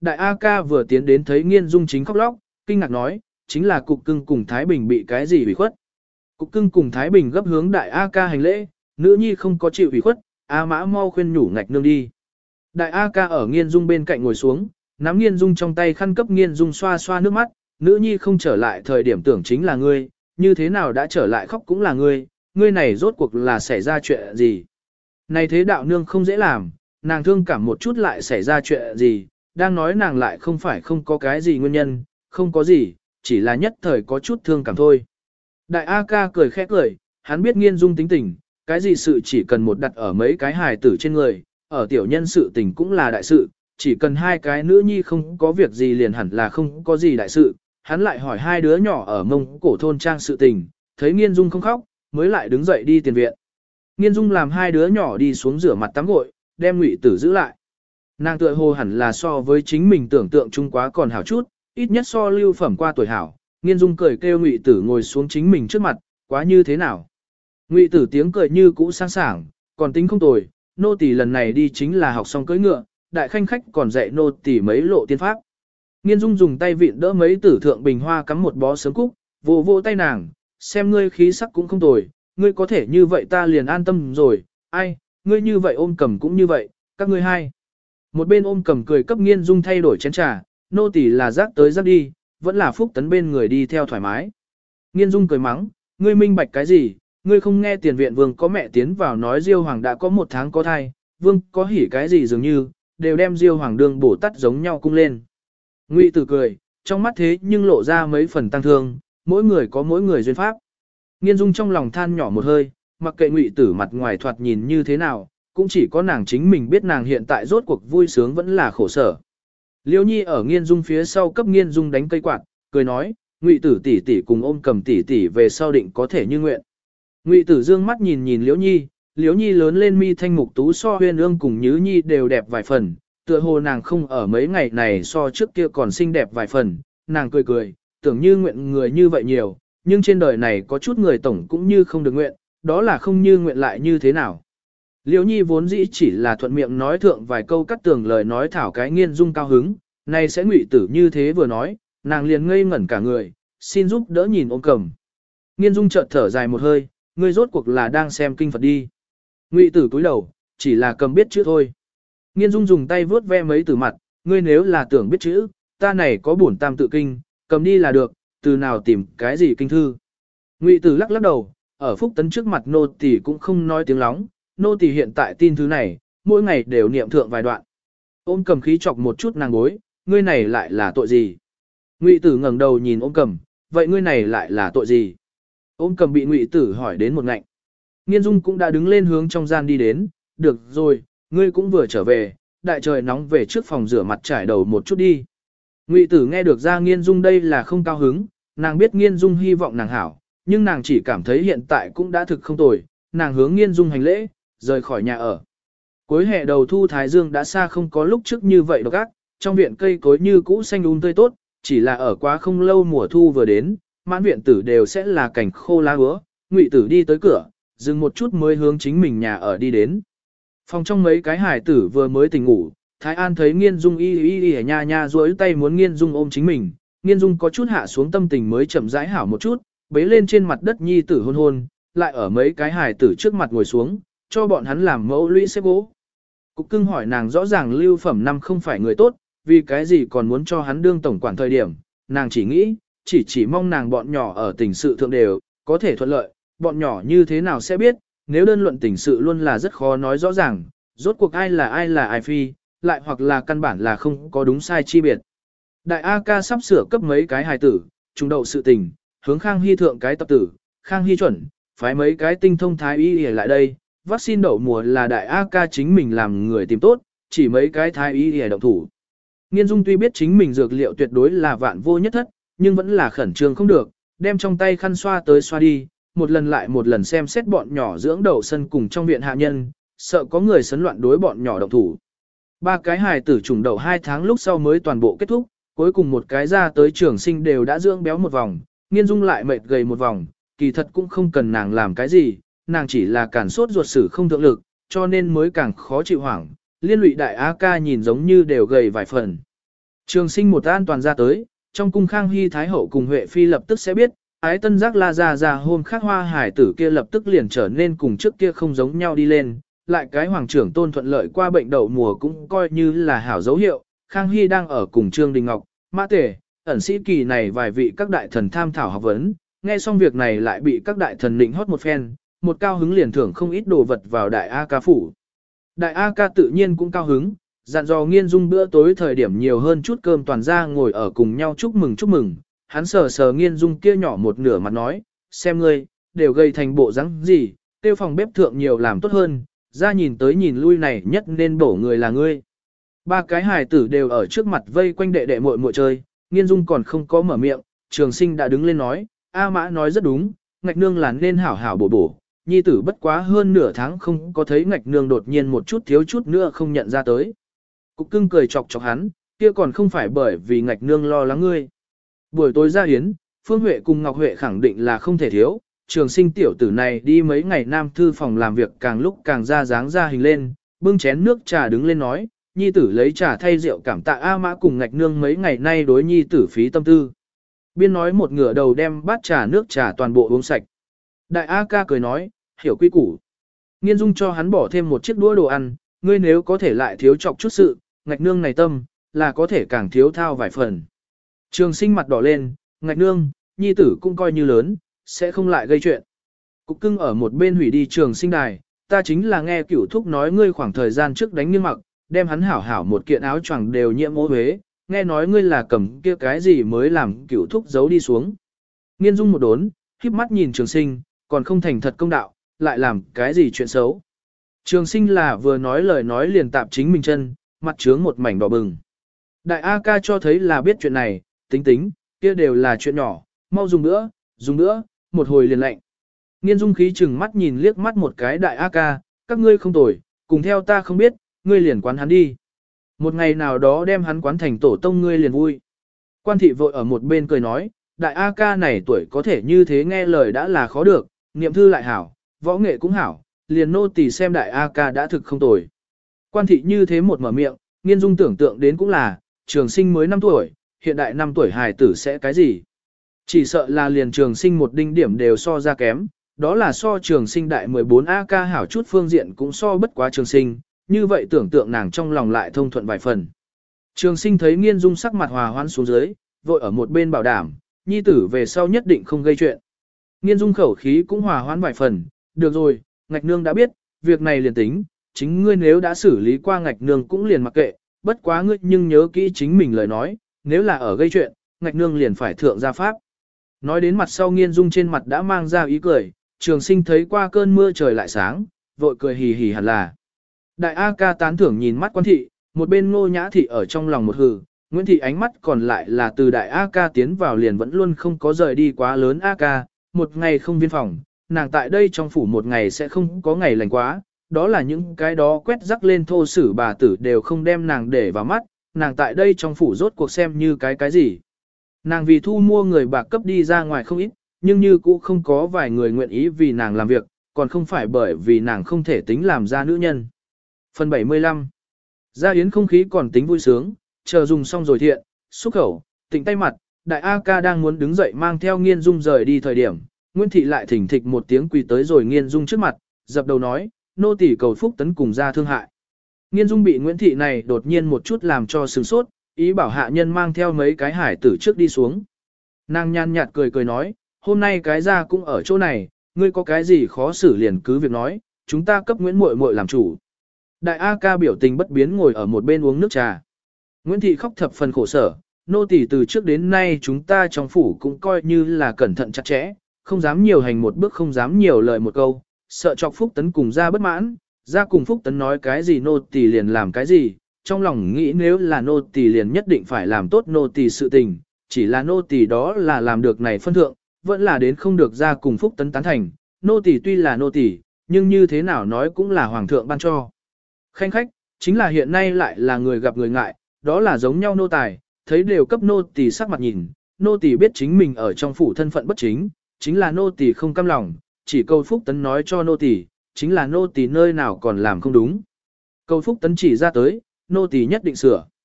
Đại A ca vừa tiến đến thấy Nghiên Dung chính khóc lóc, kinh ngạc nói, chính là Cục Cưng cùng Thái Bình bị cái gì ủy khuất. Cục Cưng cùng Thái Bình gấp hướng Đại A ca hành lễ, nữ nhi không có chịu ủy khuất, A Mã mau khuyên nhủ ngạch nương đi. Đại A ca ở Nghiên Dung bên cạnh ngồi xuống, nắm Nghiên Dung trong tay khăn cấp Nghiên Dung xoa xoa nước mắt, nữ nhi không trở lại thời điểm tưởng chính là ngươi, như thế nào đã trở lại khóc cũng là ngươi, ngươi này rốt cuộc là xảy ra chuyện gì. Này thế đạo nương không dễ làm, nàng thương cảm một chút lại xảy ra chuyện gì, đang nói nàng lại không phải không có cái gì nguyên nhân, không có gì, chỉ là nhất thời có chút thương cảm thôi. Đại A ca cười khẽ cười, hắn biết Nghiên Dung tính tình, cái gì sự chỉ cần một đặt ở mấy cái hài tử trên người, ở tiểu nhân sự tình cũng là đại sự, chỉ cần hai cái nữ nhi không có việc gì liền hẳn là không có gì đại sự. Hắn lại hỏi hai đứa nhỏ ở Mông Cổ thôn trang sự tình, thấy Nghiên Dung không khóc, mới lại đứng dậy đi tiền viện. Nghiên Dung làm hai đứa nhỏ đi xuống rửa mặt tắm gội, đem Ngụy Tử giữ lại. Nàng tựa hồ hẳn là so với chính mình tưởng tượng chung quá còn hảo chút, ít nhất so lưu phẩm qua tuổi hảo. Nghiên Dung cười kêu Ngụy Tử ngồi xuống chính mình trước mặt, quá như thế nào. Ngụy Tử tiếng cười như cũ sang sảng, còn tính không tồi, nô tỳ lần này đi chính là học xong cưỡi ngựa, đại khanh khách còn dạy nô tỳ mấy lộ tiên pháp. Nghiên Dung dùng tay vịn đỡ mấy tử thượng bình hoa cắm một bó sớm cúc, vỗ vỗ tay nàng, xem ngươi khí sắc cũng không tồi, ngươi có thể như vậy ta liền an tâm rồi, ai, ngươi như vậy ôm cầm cũng như vậy, các ngươi hai. Một bên ôm cầm cười cấp Nghiên Dung thay đổi chén trà, nô tỳ là rác tới rác đi, vẫn là Phúc Tấn bên người đi theo thoải mái. Nghiên Dung cười mắng, ngươi minh bạch cái gì, ngươi không nghe tiền viện vương có mẹ tiến vào nói Diêu Hoàng đã có một tháng có thai, vương có hỉ cái gì dường như, đều đem Diêu Hoàng đương bổ tắt giống nhau cung lên. Ngụy Tử cười, trong mắt thế nhưng lộ ra mấy phần tăng thương, mỗi người có mỗi người duyên pháp. Nghiên Dung trong lòng than nhỏ một hơi, mặc kệ Ngụy Tử mặt ngoài thoạt nhìn như thế nào, cũng chỉ có nàng chính mình biết nàng hiện tại rốt cuộc vui sướng vẫn là khổ sở. Liêu Nhi ở Nghiên Dung phía sau cấp Nghiên Dung đánh cây quạt, cười nói, Ngụy Tử tỷ tỷ cùng ôm cầm tỷ tỷ về sau định có thể như nguyện. Ngụy Tử dương mắt nhìn nhìn Liễu Nhi, Liễu Nhi lớn lên mi thanh mục tú so Huyên Ương cùng Nhứ Nhi đều đẹp vài phần, tựa hồ nàng không ở mấy ngày này so trước kia còn xinh đẹp vài phần, nàng cười cười, tưởng như nguyện người như vậy nhiều, nhưng trên đời này có chút người tổng cũng như không được nguyện, đó là không như nguyện lại như thế nào. Liễu Nhi vốn dĩ chỉ là thuận miệng nói thượng vài câu cắt tường lời nói thảo cái Nghiên Dung cao hứng, nay sẽ Ngụy Tử như thế vừa nói, nàng liền ngây ngẩn cả người, xin giúp đỡ nhìn ôm cầm. Nghiên Dung chợt thở dài một hơi, ngươi rốt cuộc là đang xem kinh Phật đi. Ngụy Tử cúi đầu, chỉ là cầm biết chữ thôi. Nghiên Dung dùng tay vuốt ve mấy từ mặt, ngươi nếu là tưởng biết chữ, ta này có bổn tam tự kinh, cầm đi là được, từ nào tìm cái gì kinh thư. Ngụy Tử lắc lắc đầu, ở Phúc Tấn trước mặt nô tỳ cũng không nói tiếng lóng, nô tỳ hiện tại tin thứ này, mỗi ngày đều niệm thượng vài đoạn. Ôm cầm khí chọc một chút nàng bối, ngươi này lại là tội gì? Ngụy Tử ngẩng đầu nhìn ôm cầm, vậy ngươi này lại là tội gì? Ôm cầm bị Ngụy Tử hỏi đến một ngạnh. Nghiên Dung cũng đã đứng lên hướng trong gian đi đến, được rồi, ngươi cũng vừa trở về, đại trời nóng về trước phòng rửa mặt trải đầu một chút đi. Ngụy Tử nghe được ra Nghiên Dung đây là không cao hứng, nàng biết Nghiên Dung hy vọng nàng hảo, nhưng nàng chỉ cảm thấy hiện tại cũng đã thực không tồi, nàng hướng Nghiên Dung hành lễ, rời khỏi nhà ở. Cuối hè đầu thu thái dương đã xa không có lúc trước như vậy độc ác, trong viện cây cối như cũ xanh um tươi tốt, chỉ là ở quá không lâu mùa thu vừa đến, mãn viện tử đều sẽ là cảnh khô lá úa. Ngụy Tử đi tới cửa, dừng một chút mới hướng chính mình nhà ở đi đến. Phòng trong mấy cái hải tử vừa mới tỉnh ngủ, Thái An thấy Nghiên Dung y y y nha nha duỗi tay muốn Nghiên Dung ôm chính mình, Nghiên Dung có chút hạ xuống tâm tình mới chậm rãi hảo một chút, bế lên trên mặt đất nhi tử hôn hôn, lại ở mấy cái hải tử trước mặt ngồi xuống, cho bọn hắn làm mẫu lũy xếp gỗ. Cục Cưng hỏi nàng rõ ràng Lưu Phẩm Năm không phải người tốt, vì cái gì còn muốn cho hắn đương tổng quản thời điểm, nàng chỉ nghĩ, chỉ chỉ mong nàng bọn nhỏ ở tình sự thượng đều, có thể thuận lợi, bọn nhỏ như thế nào sẽ biết, nếu đơn luận tình sự luôn là rất khó nói rõ ràng, rốt cuộc ai là ai là ai phi, lại hoặc là căn bản là không có đúng sai chi biệt. Đại A ca sắp sửa cấp mấy cái hài tử, trùng đậu sự tình, hướng Khang Hy thượng cái tập tử, Khang Hy chuẩn, phái mấy cái tinh thông thái y y lại đây, vaccine đậu mùa là đại A ca chính mình làm người tìm tốt, chỉ mấy cái thái y y động thủ. Nghiên Dung tuy biết chính mình dược liệu tuyệt đối là vạn vô nhất thất, nhưng vẫn là khẩn trương không được, đem trong tay khăn xoa tới xoa đi, một lần lại một lần xem xét bọn nhỏ dưỡng đầu sân cùng trong viện hạ nhân, sợ có người sấn loạn đối bọn nhỏ động thủ. Ba cái hài tử trùng đầu hai tháng lúc sau mới toàn bộ kết thúc, cuối cùng một cái ra tới trường sinh đều đã dưỡng béo một vòng, Nghiên Dung lại mệt gầy một vòng, kỳ thật cũng không cần nàng làm cái gì, nàng chỉ là cản sốt ruột sử không thượng lực, cho nên mới càng khó chịu hoảng, liên lụy đại A ca nhìn giống như đều gầy vài phần. Trường sinh một an toàn ra tới, trong cung Khang Hy Thái Hậu cùng Huệ Phi lập tức sẽ biết, ái tân giác la ra ra hôm khác hoa hải tử kia lập tức liền trở nên cùng trước kia không giống nhau đi lên, lại cái hoàng trưởng tôn thuận lợi qua bệnh đậu mùa cũng coi như là hảo dấu hiệu, Khang Hy đang ở cùng Trương Đình Ngọc, Mã Tể, ẩn sĩ kỳ này vài vị các đại thần tham thảo học vấn, nghe xong việc này lại bị các đại thần định hót một phen, một cao hứng liền thưởng không ít đồ vật vào đại A ca phủ. Đại A ca tự nhiên cũng cao hứng, dặn dò Nghiên Dung bữa tối thời điểm nhiều hơn chút cơm toàn ra ngồi ở cùng nhau chúc mừng chúc mừng, hắn sờ sờ Nghiên Dung kia nhỏ một nửa mặt nói, xem ngươi, đều gây thành bộ rắn gì, tiêu phòng bếp thượng nhiều làm tốt hơn, ra nhìn tới nhìn lui này nhất nên bổ người là ngươi. Ba cái hài tử đều ở trước mặt vây quanh đệ đệ muội muội chơi, Nghiên Dung còn không có mở miệng, Trường Sinh đã đứng lên nói, A Mã nói rất đúng, ngạch nương là nên hảo hảo bổ bổ, nhi tử bất quá hơn nửa tháng không có thấy ngạch nương đột nhiên một chút thiếu chút nữa không nhận ra tới. Cục cưng cười chọc chọc hắn, kia còn không phải bởi vì ngạch nương lo lắng ngươi. Buổi tối ra hiến, Phương Huệ cùng Ngọc Huệ khẳng định là không thể thiếu, Trường Sinh tiểu tử này đi mấy ngày nam thư phòng làm việc càng lúc càng ra dáng ra hình lên, bưng chén nước trà đứng lên nói, nhi tử lấy trà thay rượu cảm tạ A Mã cùng ngạch nương mấy ngày nay đối nhi tử phí tâm tư. Biên nói một ngửa đầu đem bát trà nước trà toàn bộ uống sạch. Đại A ca cười nói, hiểu quy củ. Nghiên Dung cho hắn bỏ thêm một chiếc đũa đồ ăn, ngươi nếu có thể lại thiếu chọc chút sự, ngạch nương này tâm, là có thể càng thiếu thao vài phần. Trường Sinh mặt đỏ lên, ngạch nương, nhi tử cũng coi như lớn, sẽ không lại gây chuyện. Cục cưng ở một bên hủy đi Trường Sinh đài, ta chính là nghe cửu thúc nói ngươi khoảng thời gian trước đánh nghiêng mặc, đem hắn hảo hảo một kiện áo choàng đều nhiễm ô huế, nghe nói ngươi là cầm kia cái gì mới làm cửu thúc giấu đi xuống. Nghiên Dung một đốn, khiếp mắt nhìn Trường Sinh, còn không thành thật công đạo, lại làm cái gì chuyện xấu. Trường Sinh là vừa nói lời nói liền tạp chính mình chân, mặt trướng một mảnh đỏ bừng. Đại A ca cho thấy là biết chuyện này, tính tính, kia đều là chuyện nhỏ, mau dùng nữa, dùng nữa, một hồi liền lạnh. Nghiên Dung khí chừng mắt nhìn liếc mắt một cái đại A ca, các ngươi không tồi, cùng theo ta không biết, ngươi liền quán hắn đi. Một ngày nào đó đem hắn quán thành tổ tông ngươi liền vui. Quan thị vội ở một bên cười nói, đại A ca này tuổi có thể như thế nghe lời đã là khó được, niệm thư lại hảo, võ nghệ cũng hảo, liền nô tỳ xem đại A ca đã thực không tồi. Quan thị như thế một mở miệng, Nghiên Dung tưởng tượng đến cũng là, Trường Sinh mới năm tuổi, hiện đại năm tuổi hài tử sẽ cái gì? Chỉ sợ là liền Trường Sinh một đinh điểm đều so ra kém, đó là so Trường Sinh đại mười bốn A ca hảo chút phương diện cũng so bất quá Trường Sinh, như vậy tưởng tượng nàng trong lòng lại thông thuận vài phần. Trường Sinh thấy Nghiên Dung sắc mặt hòa hoãn xuống dưới, vội ở một bên bảo đảm, nhi tử về sau nhất định không gây chuyện. Nghiên Dung khẩu khí cũng hòa hoãn vài phần, được rồi, ngạch nương đã biết, việc này liền tính, chính ngươi nếu đã xử lý qua ngạch nương cũng liền mặc kệ, bất quá ngươi nhưng nhớ kỹ chính mình lời nói, nếu là ở gây chuyện, ngạch nương liền phải thượng gia pháp. Nói đến mặt sau Nghiên Dung trên mặt đã mang ra ý cười, Trường Sinh thấy qua cơn mưa trời lại sáng, vội cười hì hì hẳn là. Đại A ca tán thưởng nhìn mắt Quan thị, một bên Ngô Nhã thị ở trong lòng một hừ, Nguyễn thị ánh mắt còn lại là từ đại A ca tiến vào liền vẫn luôn không có rời đi quá lớn A ca, một ngày không viên phòng, nàng tại đây trong phủ một ngày sẽ không có ngày lành quá, đó là những cái đó quét rắc lên thô sử bà tử đều không đem nàng để vào mắt, nàng tại đây trong phủ rốt cuộc xem như cái cái gì. Nàng vì thu mua người bạc cấp đi ra ngoài không ít, nhưng như cũ không có vài người nguyện ý vì nàng làm việc, còn không phải bởi vì nàng không thể tính làm ra nữ nhân. Phần bảy mươi lăm. Gia yến không khí còn tính vui sướng, chờ dùng xong rồi thiện, xúc khẩu, tỉnh tay mặt, đại A ca đang muốn đứng dậy mang theo Nghiên Dung rời đi thời điểm, Nguyễn thị lại thỉnh thịch một tiếng quỳ tới rồi Nghiên Dung trước mặt, dập đầu nói, nô tỳ cầu phúc tấn cùng ra thương hại. Nghiên Dung bị Nguyễn thị này đột nhiên một chút làm cho sửng sốt, ý bảo hạ nhân mang theo mấy cái hải tử trước đi xuống. Nàng nhàn nhạt cười cười nói, hôm nay cái ra cũng ở chỗ này, ngươi có cái gì khó xử liền cứ việc nói, chúng ta cấp Nguyễn muội muội làm chủ. Đại A ca biểu tình bất biến ngồi ở một bên uống nước trà. Nguyễn thị khóc thập phần khổ sở, nô tỳ từ trước đến nay chúng ta trong phủ cũng coi như là cẩn thận chặt chẽ, không dám nhiều hành một bước không dám nhiều lời một câu, sợ chọc Phúc Tấn cùng ra bất mãn, ra cùng Phúc Tấn nói cái gì nô tỳ liền làm cái gì, trong lòng nghĩ nếu là nô tỳ liền nhất định phải làm tốt nô tỳ sự tình, chỉ là nô tỳ đó là làm được này phân thượng, vẫn là đến không được ra cùng Phúc Tấn tán thành, nô tỳ tuy là nô tỳ, nhưng như thế nào nói cũng là hoàng thượng ban cho. Khanh khách, chính là hiện nay lại là người gặp người ngại, đó là giống nhau nô tài, thấy đều cấp nô tỳ sắc mặt nhìn, nô tỳ biết chính mình ở trong phủ thân phận bất chính, chính là nô tỳ không cam lòng, chỉ câu Phúc Tấn nói cho nô tỳ, chính là nô tỳ nơi nào còn làm không đúng. Câu Phúc Tấn chỉ ra tới, nô tỳ nhất định sửa.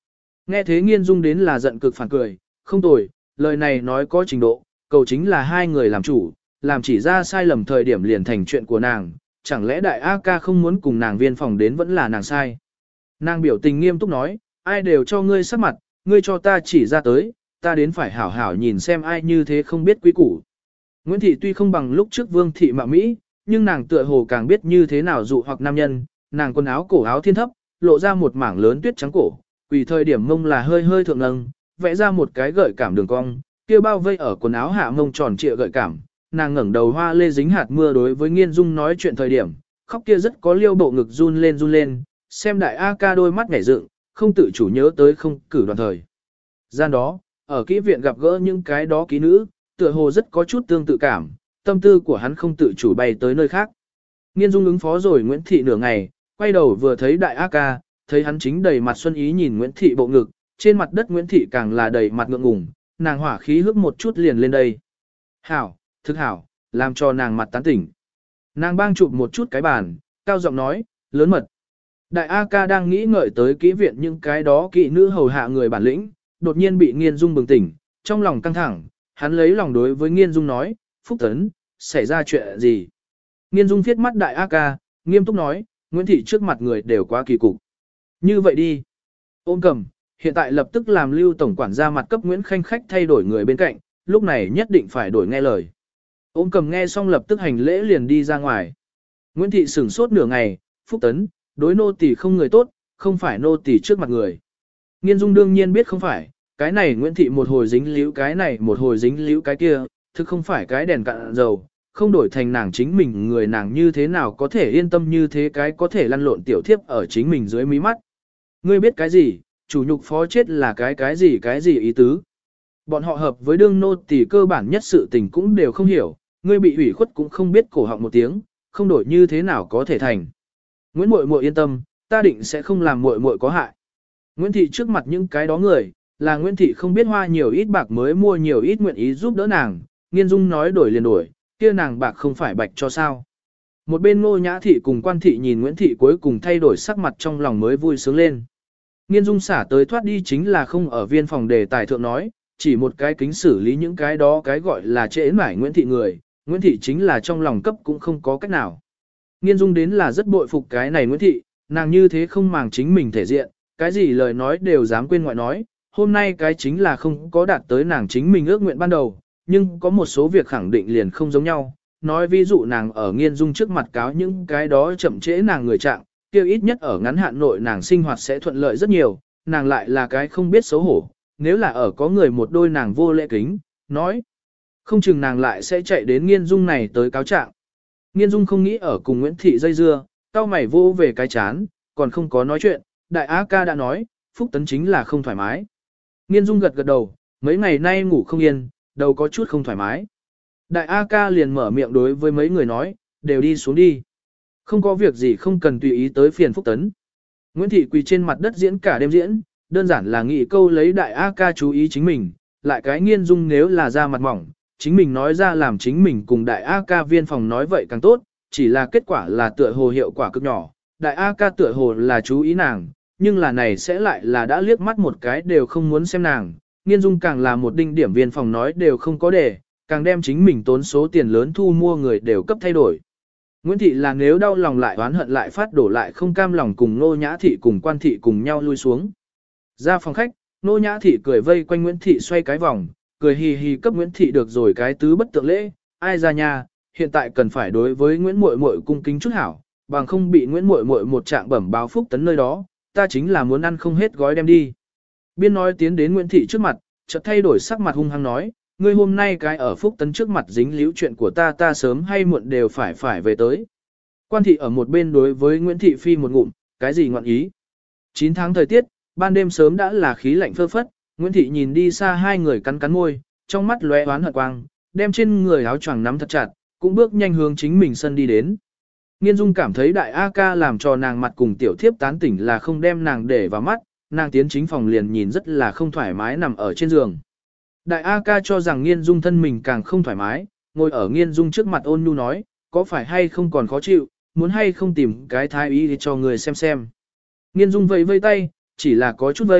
Nghe thế Nghiên Dung đến là giận cực phản cười, không tồi, lời này nói có trình độ, cầu chính là hai người làm chủ, làm chỉ ra sai lầm thời điểm liền thành chuyện của nàng, chẳng lẽ đại A ca không muốn cùng nàng viên phòng đến vẫn là nàng sai. Nàng biểu tình nghiêm túc nói, ai đều cho ngươi sắc mặt, ngươi cho ta chỉ ra tới, ta đến phải hảo hảo nhìn xem ai như thế không biết quý củ. Nguyễn Thị tuy không bằng lúc trước Vương Thị mạo Mỹ, nhưng nàng tựa hồ càng biết như thế nào dụ hoặc nam nhân, nàng quần áo cổ áo thiên thấp, lộ ra một mảng lớn tuyết trắng cổ, quỳ thời điểm mông là hơi hơi thượng nâng, vẽ ra một cái gợi cảm đường cong, kia bao vây ở quần áo hạ mông tròn trịa gợi cảm, nàng ngẩng đầu hoa lê dính hạt mưa đối với Nghiên Dung nói chuyện thời điểm, khóc kia rất có liêu bộ ngực run lên run lên, xem đại A ca đôi mắt nhảy dựng, không tự chủ nhớ tới không cử đoàn thời. Gian đó, ở kỹ viện gặp gỡ những cái đó kỹ nữ, tựa hồ rất có chút tương tự cảm, tâm tư của hắn không tự chủ bay tới nơi khác. Nghiên Dung ứng phó rồi Nguyễn Thị nửa ngày, quay đầu vừa thấy đại A ca, thấy hắn chính đầy mặt xuân ý nhìn Nguyễn Thị bộ ngực, trên mặt đất Nguyễn Thị càng là đầy mặt ngượng ngùng, nàng hỏa khí hức một chút liền lên đây. Hảo, thức hảo, làm cho nàng mặt tán tỉnh. Nàng bang chụp một chút cái bàn, cao giọng nói, lớn mật. Đại A ca đang nghĩ ngợi tới kỹ viện những cái đó kỵ nữ hầu hạ người bản lĩnh, đột nhiên bị Nghiên Dung bừng tỉnh, trong lòng căng thẳng, hắn lấy lòng đối với Nghiên Dung nói, Phúc Tấn, xảy ra chuyện gì? Nghiên Dung viết mắt đại A ca, nghiêm túc nói, Nguyễn Thị trước mặt người đều quá kỳ cục. Như vậy đi. Ôm cầm, hiện tại lập tức làm Lưu tổng quản ra mặt cấp Nguyễn Khanh khách thay đổi người bên cạnh, lúc này nhất định phải đổi nghe lời. Ôm cầm nghe xong lập tức hành lễ liền đi ra ngoài. Nguyễn Thị sửng sốt nửa ngày, Phúc Tấn, đối nô tỳ không người tốt, không phải nô tỳ trước mặt người. Nghiên Dung đương nhiên biết không phải, cái này Nguyễn Thị một hồi dính líu cái này một hồi dính líu cái kia, thực không phải cái đèn cạn dầu, không đổi thành nàng chính mình người nàng như thế nào có thể yên tâm như thế cái có thể lăn lộn tiểu thiếp ở chính mình dưới mí mắt. Ngươi biết cái gì, chủ nhục phó chết là cái cái gì cái gì ý tứ. Bọn họ hợp với đương nô tỳ cơ bản nhất sự tình cũng đều không hiểu, ngươi bị ủy khuất cũng không biết cổ họng một tiếng, không đổi như thế nào có thể thành. Nguyễn Muội Muội yên tâm, ta định sẽ không làm Muội Muội có hại. Nguyễn Thị trước mặt những cái đó người, là Nguyễn Thị không biết hoa nhiều ít bạc mới mua nhiều ít nguyện ý giúp đỡ nàng, Nghiên Dung nói đổi liền đổi, kia nàng bạc không phải bạch cho sao. Một bên Ngô Nhã Thị cùng Quan Thị nhìn Nguyễn Thị cuối cùng thay đổi sắc mặt trong lòng mới vui sướng lên. Nghiên Dung xả tới thoát đi chính là không ở viên phòng đề tài thượng nói, chỉ một cái kính xử lý những cái đó cái gọi là trễ mải Nguyễn Thị người, Nguyễn Thị chính là trong lòng cấp cũng không có cách nào. Nghiên Dung đến là rất bội phục cái này Nguyễn Thị, nàng như thế không màng chính mình thể diện, cái gì lời nói đều dám quên ngoại nói, hôm nay cái chính là không có đạt tới nàng chính mình ước nguyện ban đầu, nhưng có một số việc khẳng định liền không giống nhau. Nói ví dụ nàng ở Nghiên Dung trước mặt cáo những cái đó chậm trễ nàng người trạng, kia ít nhất ở ngắn hạn nội nàng sinh hoạt sẽ thuận lợi rất nhiều, nàng lại là cái không biết xấu hổ, nếu là ở có người một đôi nàng vô lễ kính, nói, không chừng nàng lại sẽ chạy đến Nghiên Dung này tới cáo trạng. Nghiên Dung không nghĩ ở cùng Nguyễn Thị dây dưa, cao mày vô về cái chán, còn không có nói chuyện, đại á ca đã nói, Phúc Tấn chính là không thoải mái. Nghiên Dung gật gật đầu, mấy ngày nay ngủ không yên, đầu có chút không thoải mái. Đại A ca liền mở miệng đối với mấy người nói, đều đi xuống đi. Không có việc gì không cần tùy ý tới phiền Phúc Tấn. Nguyễn Thị quỳ trên mặt đất diễn cả đêm diễn, đơn giản là nghĩ câu lấy đại A ca chú ý chính mình, lại cái Nghiên Dung nếu là ra mặt mỏng, chính mình nói ra làm chính mình cùng đại A ca viên phòng nói vậy càng tốt, chỉ là kết quả là tựa hồ hiệu quả cực nhỏ. Đại A ca tựa hồ là chú ý nàng, nhưng là này sẽ lại là đã liếc mắt một cái đều không muốn xem nàng. Nghiên Dung càng là một đinh điểm viên phòng nói đều không có để, càng đem chính mình tốn số tiền lớn thu mua người đều cấp thay đổi. Nguyễn Thị là nếu đau lòng lại oán hận lại phát đổ lại không cam lòng cùng Nô Nhã Thị cùng Quan Thị cùng nhau lui xuống. Ra phòng khách, Nô Nhã Thị cười vây quanh Nguyễn Thị xoay cái vòng, cười hì hì cấp Nguyễn Thị được rồi cái tứ bất tượng lễ, ai ra nhà, hiện tại cần phải đối với Nguyễn Muội Muội cung kính chút hảo, bằng không bị Nguyễn Muội Muội một trạng bẩm báo Phúc Tấn nơi đó, ta chính là muốn ăn không hết gói đem đi. Biên nói tiến đến Nguyễn Thị trước mặt, chợt thay đổi sắc mặt hung hăng nói, ngươi hôm nay cái ở Phúc Tấn trước mặt dính líu chuyện của ta ta sớm hay muộn đều phải phải về tới. Quan Thị ở một bên đối với Nguyễn Thị phi một ngụm, cái gì ngọn ý. chín tháng thời tiết, ban đêm sớm đã là khí lạnh phơ phất, Nguyễn Thị nhìn đi xa hai người cắn cắn môi, trong mắt lóe oán hận quang, đem trên người áo choàng nắm thật chặt, cũng bước nhanh hướng chính mình sân đi đến. Nghiên Dung cảm thấy đại A ca làm cho nàng mặt cùng tiểu thiếp tán tỉnh là không đem nàng để vào mắt, nàng tiến chính phòng liền nhìn rất là không thoải mái nằm ở trên giường. Đại A ca cho rằng Nghiên Dung thân mình càng không thoải mái, ngồi ở Nghiên Dung trước mặt ôn nhu nói, có phải hay không còn khó chịu, muốn hay không tìm cái thái y để cho người xem xem. Nghiên Dung vẫy vây tay, chỉ là có chút vây,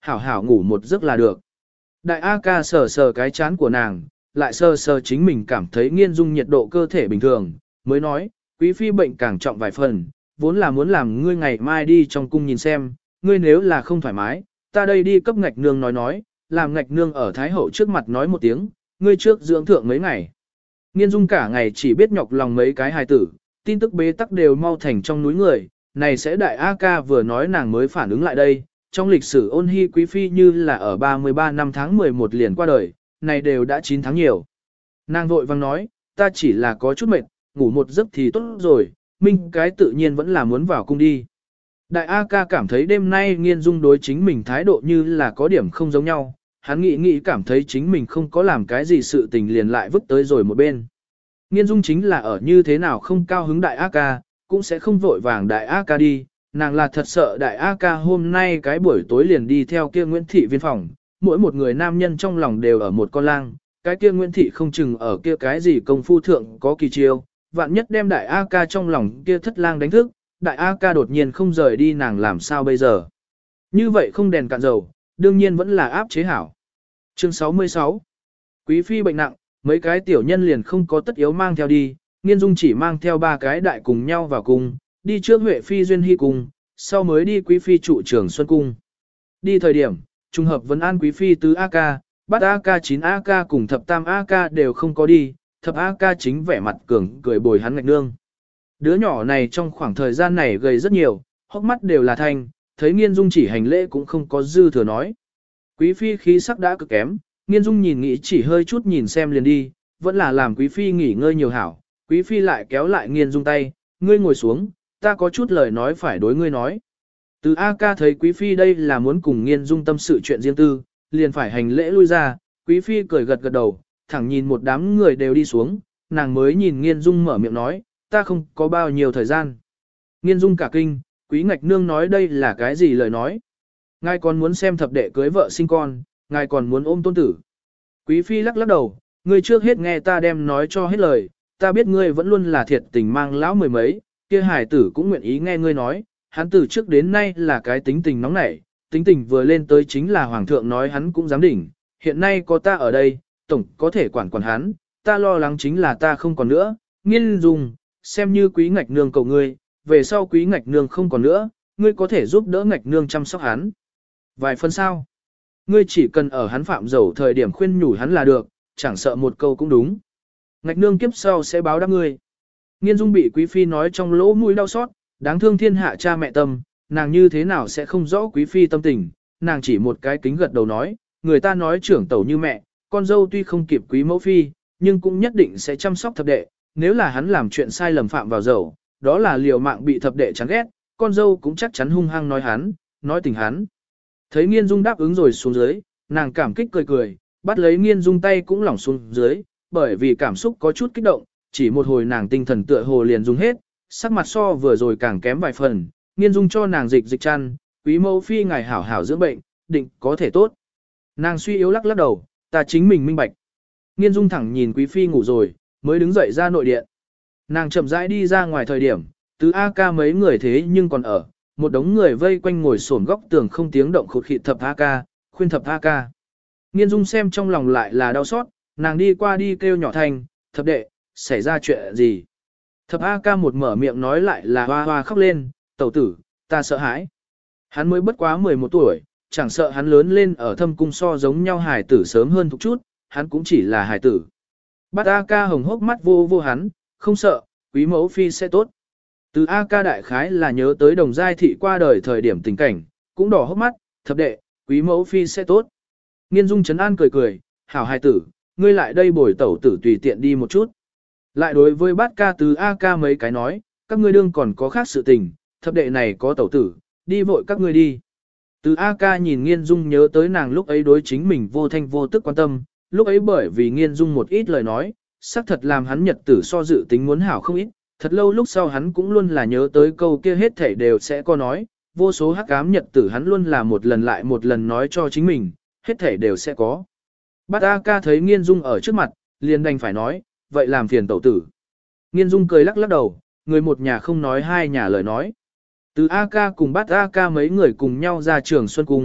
hảo hảo ngủ một giấc là được. Đại A ca sờ sờ cái chán của nàng, lại sờ sờ chính mình cảm thấy Nghiên Dung nhiệt độ cơ thể bình thường, mới nói, quý phi bệnh càng trọng vài phần, vốn là muốn làm ngươi ngày mai đi trong cung nhìn xem, ngươi nếu là không thoải mái, ta đây đi cấp ngạch nương nói nói, làm ngạch nương ở Thái Hậu trước mặt nói một tiếng, ngươi trước dưỡng thượng mấy ngày. Nghiên Dung cả ngày chỉ biết nhọc lòng mấy cái hài tử, tin tức bế tắc đều mau thành trong núi người, này sẽ đại A ca vừa nói nàng mới phản ứng lại đây, trong lịch sử ôn hy quý phi như là ở ba mươi ba năm tháng mười một liền qua đời, này đều đã chín tháng nhiều. Nàng vội vang nói, ta chỉ là có chút mệt, ngủ một giấc thì tốt rồi, minh cái tự nhiên vẫn là muốn vào cung đi. Đại A ca cảm thấy đêm nay Nghiên Dung đối chính mình thái độ như là có điểm không giống nhau, hắn nghĩ nghĩ cảm thấy chính mình không có làm cái gì sự tình liền lại vứt tới rồi một bên. Nghiên Dung chính là ở như thế nào không cao hứng đại A ca, cũng sẽ không vội vàng đại A ca đi, nàng là thật sợ đại A ca hôm nay cái buổi tối liền đi theo kia Nguyễn Thị viên phòng, mỗi một người nam nhân trong lòng đều ở một con lang, cái kia Nguyễn Thị không chừng ở kia cái gì công phu thượng có kỳ chiêu, vạn nhất đem đại A ca trong lòng kia thất lang đánh thức, đại A ca đột nhiên không rời đi nàng làm sao bây giờ. Như vậy không đèn cạn dầu, đương nhiên vẫn là áp chế hảo. Chương sáu mươi sáu Quý phi bệnh nặng, mấy cái tiểu nhân liền không có tất yếu mang theo đi, Nghiên Dung chỉ mang theo ba cái đại cùng nhau vào cung, đi trước Huệ phi duyên hy cung, sau mới đi quý phi trụ trưởng Xuân cung. Đi thời điểm, trùng hợp vấn an quý phi tứ A ca, bát A ca chín A ca cùng thập tam A ca đều không có đi, thập A ca chính vẻ mặt cường cười bồi hắn ngạch nương. Đứa nhỏ này trong khoảng thời gian này gầy rất nhiều, hốc mắt đều là thanh, thấy Nghiên Dung chỉ hành lễ cũng không có dư thừa nói. Quý phi khí sắc đã cực kém, Nghiên Dung nhìn nghĩ chỉ hơi chút nhìn xem liền đi, vẫn là làm quý phi nghỉ ngơi nhiều hảo. Quý phi lại kéo lại Nghiên Dung tay, ngươi ngồi xuống, ta có chút lời nói phải đối ngươi nói. Từ A ca thấy quý phi đây là muốn cùng Nghiên Dung tâm sự chuyện riêng tư, liền phải hành lễ lui ra, quý phi cười gật gật đầu, thẳng nhìn một đám người đều đi xuống, nàng mới nhìn Nghiên Dung mở miệng nói, ta không có bao nhiêu thời gian. Nghiên Dung cả kinh, quý ngạch nương nói đây là cái gì lời nói. Ngài còn muốn xem thập đệ cưới vợ sinh con, ngài còn muốn ôm tôn tử. Quý phi lắc lắc đầu, ngươi trước hết nghe ta đem nói cho hết lời, ta biết ngươi vẫn luôn là thiệt tình mang lão mười mấy, kia hải tử cũng nguyện ý nghe ngươi nói, hắn từ trước đến nay là cái tính tình nóng nảy, tính tình vừa lên tới chính là hoàng thượng nói hắn cũng dám đỉnh, hiện nay có ta ở đây, tổng có thể quản quản hắn, ta lo lắng chính là ta không còn nữa, Nghiên Dung, xem như quý ngạch nương cầu ngươi, về sau quý ngạch nương không còn nữa, ngươi có thể giúp đỡ ngạch nương chăm sóc hắn. Vài phân sao? Ngươi chỉ cần ở hắn phạm dầu thời điểm khuyên nhủ hắn là được, chẳng sợ một câu cũng đúng. Ngạch nương kiếp sau sẽ báo đáp ngươi. Nghiên Dung bị quý phi nói trong lỗ mũi đau xót, đáng thương thiên hạ cha mẹ tâm, nàng như thế nào sẽ không rõ quý phi tâm tình, nàng chỉ một cái kính gật đầu nói, người ta nói trưởng tẩu như mẹ, con dâu tuy không kịp quý mẫu phi, nhưng cũng nhất định sẽ chăm sóc thập đệ, nếu là hắn làm chuyện sai lầm phạm vào dầu, đó là liều mạng bị thập đệ chán ghét, con dâu cũng chắc chắn hung hăng nói hắn, nói tình hắn. Thấy Nghiên Dung đáp ứng rồi xuống dưới, nàng cảm kích cười cười, bắt lấy Nghiên Dung tay cũng lỏng xuống dưới, bởi vì cảm xúc có chút kích động, chỉ một hồi nàng tinh thần tựa hồ liền dùng hết, sắc mặt so vừa rồi càng kém vài phần, Nghiên Dung cho nàng dịch dịch chăn, quý mẫu phi ngài hảo hảo dưỡng bệnh, định có thể tốt. Nàng suy yếu lắc lắc đầu, ta chính mình minh bạch. Nghiên Dung thẳng nhìn quý phi ngủ rồi, mới đứng dậy ra nội điện. Nàng chậm rãi đi ra ngoài thời điểm, tứ A ca mấy người thế nhưng còn ở, một đống người vây quanh ngồi xổm góc tường không tiếng động khụt khịt thập A ca, khuyên thập A ca. Nghiên Dung xem trong lòng lại là đau xót, nàng đi qua đi kêu nhỏ thanh, thập đệ, xảy ra chuyện gì? Thập A ca một mở miệng nói lại là hoa hoa khóc lên, tẩu tử, ta sợ hãi. Hắn mới bất quá mười một tuổi, chẳng sợ hắn lớn lên ở thâm cung so giống nhau hài tử sớm hơn một chút, hắn cũng chỉ là hài tử. Bát A ca hồng hốc mắt vô vô hắn, không sợ, quý mẫu phi sẽ tốt. Từ A ca đại khái là nhớ tới đồng giai thị qua đời thời điểm tình cảnh, cũng đỏ hốc mắt, thập đệ, quý mẫu phi sẽ tốt. Nghiên Dung trấn an cười cười, hảo hài tử, ngươi lại đây bồi tẩu tử tùy tiện đi một chút. Lại đối với bát ca từ A ca mấy cái nói, các ngươi đương còn có khác sự tình, thập đệ này có tẩu tử, đi vội các ngươi đi. Từ A ca nhìn Nghiên Dung nhớ tới nàng lúc ấy đối chính mình vô thanh vô tức quan tâm, lúc ấy bởi vì Nghiên Dung một ít lời nói, xác thật làm hắn nhật tử so dự tính muốn hảo không ít, thật lâu lúc sau hắn cũng luôn là nhớ tới câu kia hết thảy đều sẽ có nói, vô số hắc ám nhật tử hắn luôn là một lần lại một lần nói cho chính mình, hết thảy đều sẽ có. Bát A ca thấy Nghiên Dung ở trước mặt, liền đành phải nói, vậy làm phiền tẩu tử. Nghiên Dung cười lắc lắc đầu, người một nhà không nói hai nhà lời nói. Từ A ca cùng Bát A ca mấy người cùng nhau ra trường Xuân Cung,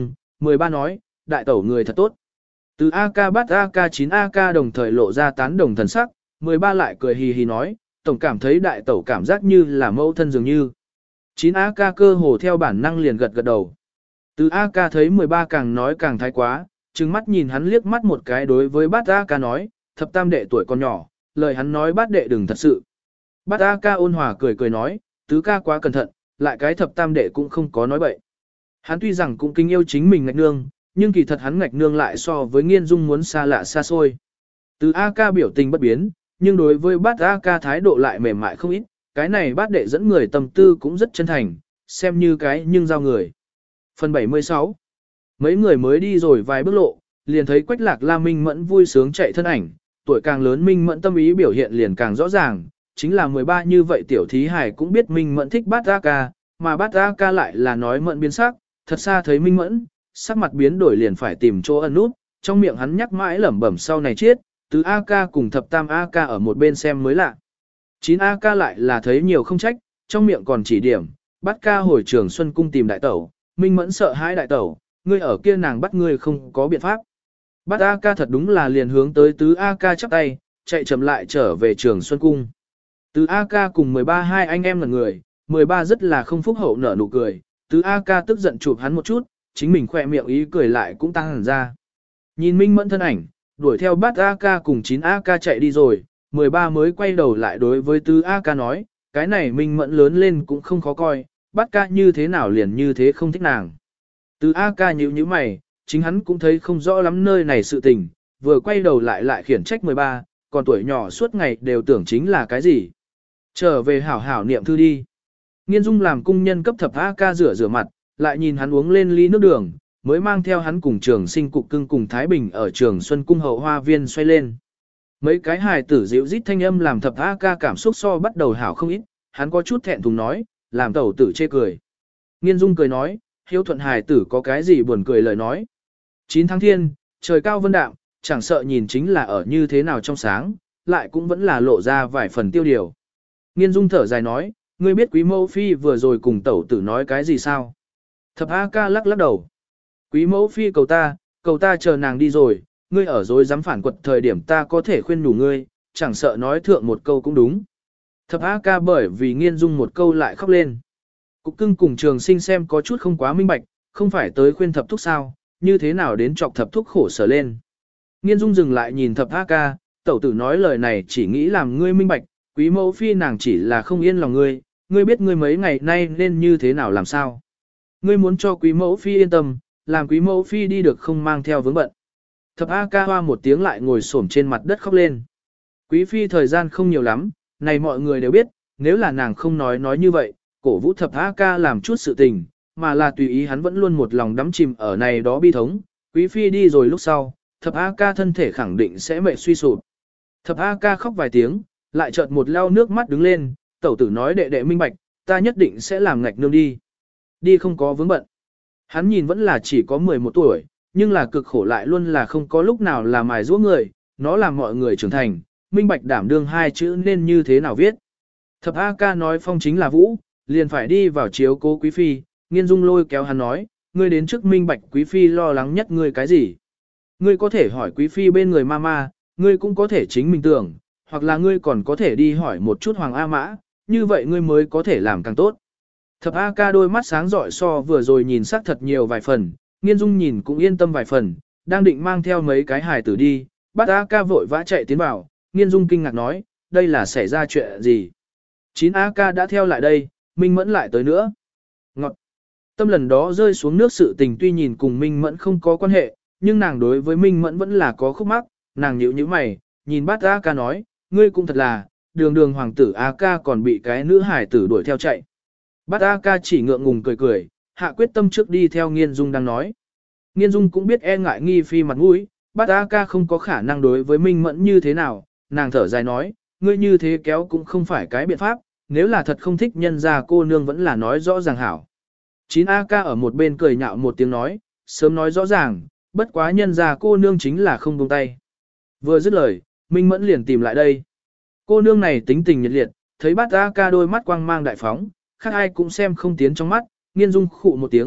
mười ba nói, đại tẩu người thật tốt. Từ a ca bắt a ca chín a ca đồng thời lộ ra tán đồng thần sắc, mười ba lại cười hì hì nói, tổng cảm thấy đại tẩu cảm giác như là mẫu thân dường như. chín a ca cơ hồ theo bản năng liền gật gật đầu. Từ a ca thấy mười ba càng nói càng thái quá, trừng mắt nhìn hắn liếc mắt một cái đối với bát a ca nói, thập tam đệ tuổi còn nhỏ, lời hắn nói bát đệ đừng thật sự. Bát a ca ôn hòa cười cười nói, tứ ca quá cẩn thận, lại cái thập tam đệ cũng không có nói bậy. Hắn tuy rằng cũng kính yêu chính mình ngạch nương, nhưng kỳ thật hắn ngạch nương lại so với Nghiên Dung muốn xa lạ xa xôi. Từ A ca biểu tình bất biến, nhưng đối với bát A ca thái độ lại mềm mại không ít, cái này bát đệ dẫn người tâm tư cũng rất chân thành, xem như cái nhưng giao người. Phần bảy mươi sáu. Mấy người mới đi rồi vài bước lộ, liền thấy Quách Lạc La Minh Mẫn vui sướng chạy thân ảnh, tuổi càng lớn Minh Mẫn tâm ý biểu hiện liền càng rõ ràng, chính là mười ba như vậy tiểu thí hải cũng biết Minh Mẫn thích bát A ca, mà bát A ca lại là nói Mẫn biến sắc, thật xa thấy Minh Mẫn, sắc mặt biến đổi liền phải tìm chỗ ẩn nút, trong miệng hắn nhắc mãi lẩm bẩm sau này chết, tứ A ca cùng thập tam A ca ở một bên xem mới lạ. chín A ca lại là thấy nhiều không trách, trong miệng còn chỉ điểm, bắt ca hồi trường Xuân Cung tìm đại tẩu, Minh Mẫn sợ hãi đại tẩu, ngươi ở kia nàng bắt ngươi không có biện pháp. Bắt A ca thật đúng là liền hướng tới tứ A ca chắp tay, chạy chậm lại trở về trường Xuân Cung. Tứ A ca cùng mười ba hai anh em là người, mười ba rất là không phúc hậu nở nụ cười, tứ A ca tức giận chụp hắn một chút, chính mình khỏe miệng ý cười lại cũng tăng hẳn ra. Nhìn Minh Mẫn thân ảnh, đuổi theo bát A ca cùng chín A ca chạy đi rồi, mười ba mới quay đầu lại đối với tứ A ca nói, cái này Minh Mẫn lớn lên cũng không khó coi, bát ca như thế nào liền như thế không thích nàng. Tứ A ca nhíu nhíu mày, chính hắn cũng thấy không rõ lắm nơi này sự tình, vừa quay đầu lại lại khiển trách mười ba, còn tuổi nhỏ suốt ngày đều tưởng chính là cái gì. Trở về hảo hảo niệm thư đi. Nghiên Dung làm cung nhân cấp thập A ca rửa rửa mặt, lại nhìn hắn uống lên ly nước đường, mới mang theo hắn cùng trường sinh cục cưng cùng Thái Bình ở trường Xuân Cung hậu hoa viên xoay lên. Mấy cái hài tử dịu rít thanh âm làm thập A ca cảm xúc so bắt đầu hảo không ít, hắn có chút thẹn thùng nói, làm tẩu tử chê cười. Nghiên Dung cười nói, hiếu thuận hài tử có cái gì buồn cười lời nói. chín tháng thiên, trời cao vân đạm, chẳng sợ nhìn chính là ở như thế nào trong sáng, lại cũng vẫn là lộ ra vài phần tiêu điều. Nghiên Dung thở dài nói, ngươi biết quý mẫu phi vừa rồi cùng tẩu tử nói cái gì sao? Thập A ca lắc lắc đầu. Quý mẫu phi cầu ta, cầu ta chờ nàng đi rồi, ngươi ở rồi dám phản quật thời điểm ta có thể khuyên nhủ ngươi, chẳng sợ nói thượng một câu cũng đúng. Thập A ca bởi vì Nghiên Dung một câu lại khóc lên. Cục cưng cùng trường sinh xem có chút không quá minh bạch, không phải tới khuyên thập thúc sao, như thế nào đến chọc thập thúc khổ sở lên. Nghiên Dung dừng lại nhìn thập A ca, tẩu tử nói lời này chỉ nghĩ làm ngươi minh bạch, quý mẫu phi nàng chỉ là không yên lòng ngươi, ngươi biết ngươi mấy ngày nay nên như thế nào làm sao. Ngươi muốn cho quý mẫu phi yên tâm, làm quý mẫu phi đi được không mang theo vướng bận. Thập A ca hoa một tiếng lại ngồi xổm trên mặt đất khóc lên. Quý phi thời gian không nhiều lắm, này mọi người đều biết, nếu là nàng không nói nói như vậy, cổ vũ thập A ca làm chút sự tình, mà là tùy ý hắn vẫn luôn một lòng đắm chìm ở này đó bi thống. Quý phi đi rồi lúc sau, thập A ca thân thể khẳng định sẽ mệt suy sụp. Thập A ca khóc vài tiếng, lại chợt một lau nước mắt đứng lên, tẩu tử nói đệ đệ minh bạch, ta nhất định sẽ làm ngạch nương đi. Đi không có vướng bận. Hắn nhìn vẫn là chỉ có mười một tuổi, nhưng là cực khổ lại luôn là không có lúc nào là mài giũa người, nó làm mọi người trưởng thành, minh bạch đảm đương hai chữ nên như thế nào viết. Thập A ca nói phong chính là vũ, liền phải đi vào chiếu cố quý phi, Nghiên Dung lôi kéo hắn nói, ngươi đến trước minh bạch quý phi lo lắng nhất ngươi cái gì. Ngươi có thể hỏi quý phi bên người mama, ngươi cũng có thể chính mình tưởng, hoặc là ngươi còn có thể đi hỏi một chút Hoàng A Mã, như vậy ngươi mới có thể làm càng tốt. Thập A ca đôi mắt sáng rọi so vừa rồi nhìn sắc thật nhiều vài phần, Nghiên Dung nhìn cũng yên tâm vài phần, đang định mang theo mấy cái hài tử đi, bắt A ca vội vã chạy tiến vào, Nghiên Dung kinh ngạc nói, đây là xảy ra chuyện gì? chín A ca đã theo lại đây, Minh Mẫn lại tới nữa. Ngọt. Tâm lần đó rơi xuống nước sự tình tuy nhìn cùng Minh Mẫn không có quan hệ, nhưng nàng đối với Minh Mẫn vẫn là có khúc mắc, nàng nhíu nhíu mày, nhìn bát A ca nói, ngươi cũng thật là, đường đường hoàng tử A ca còn bị cái nữ hải tử đuổi theo chạy. Bát A ca chỉ ngượng ngùng cười cười, hạ quyết tâm trước đi theo Nghiên Dung đang nói. Nghiên Dung cũng biết e ngại nghi phi mặt mũi, bát A ca không có khả năng đối với Minh Mẫn như thế nào, nàng thở dài nói, ngươi như thế kéo cũng không phải cái biện pháp, nếu là thật không thích nhân ra cô nương vẫn là nói rõ ràng hảo. chín A ca ở một bên cười nhạo một tiếng nói, sớm nói rõ ràng, bất quá nhân ra cô nương chính là không buông tay. Vừa dứt lời, Minh Mẫn liền tìm lại đây. Cô nương này tính tình nhiệt liệt, thấy bát A ca đôi mắt quang mang đại phóng, khác ai cũng xem không tiến trong mắt, Nghiên Dung khụ một tiếng,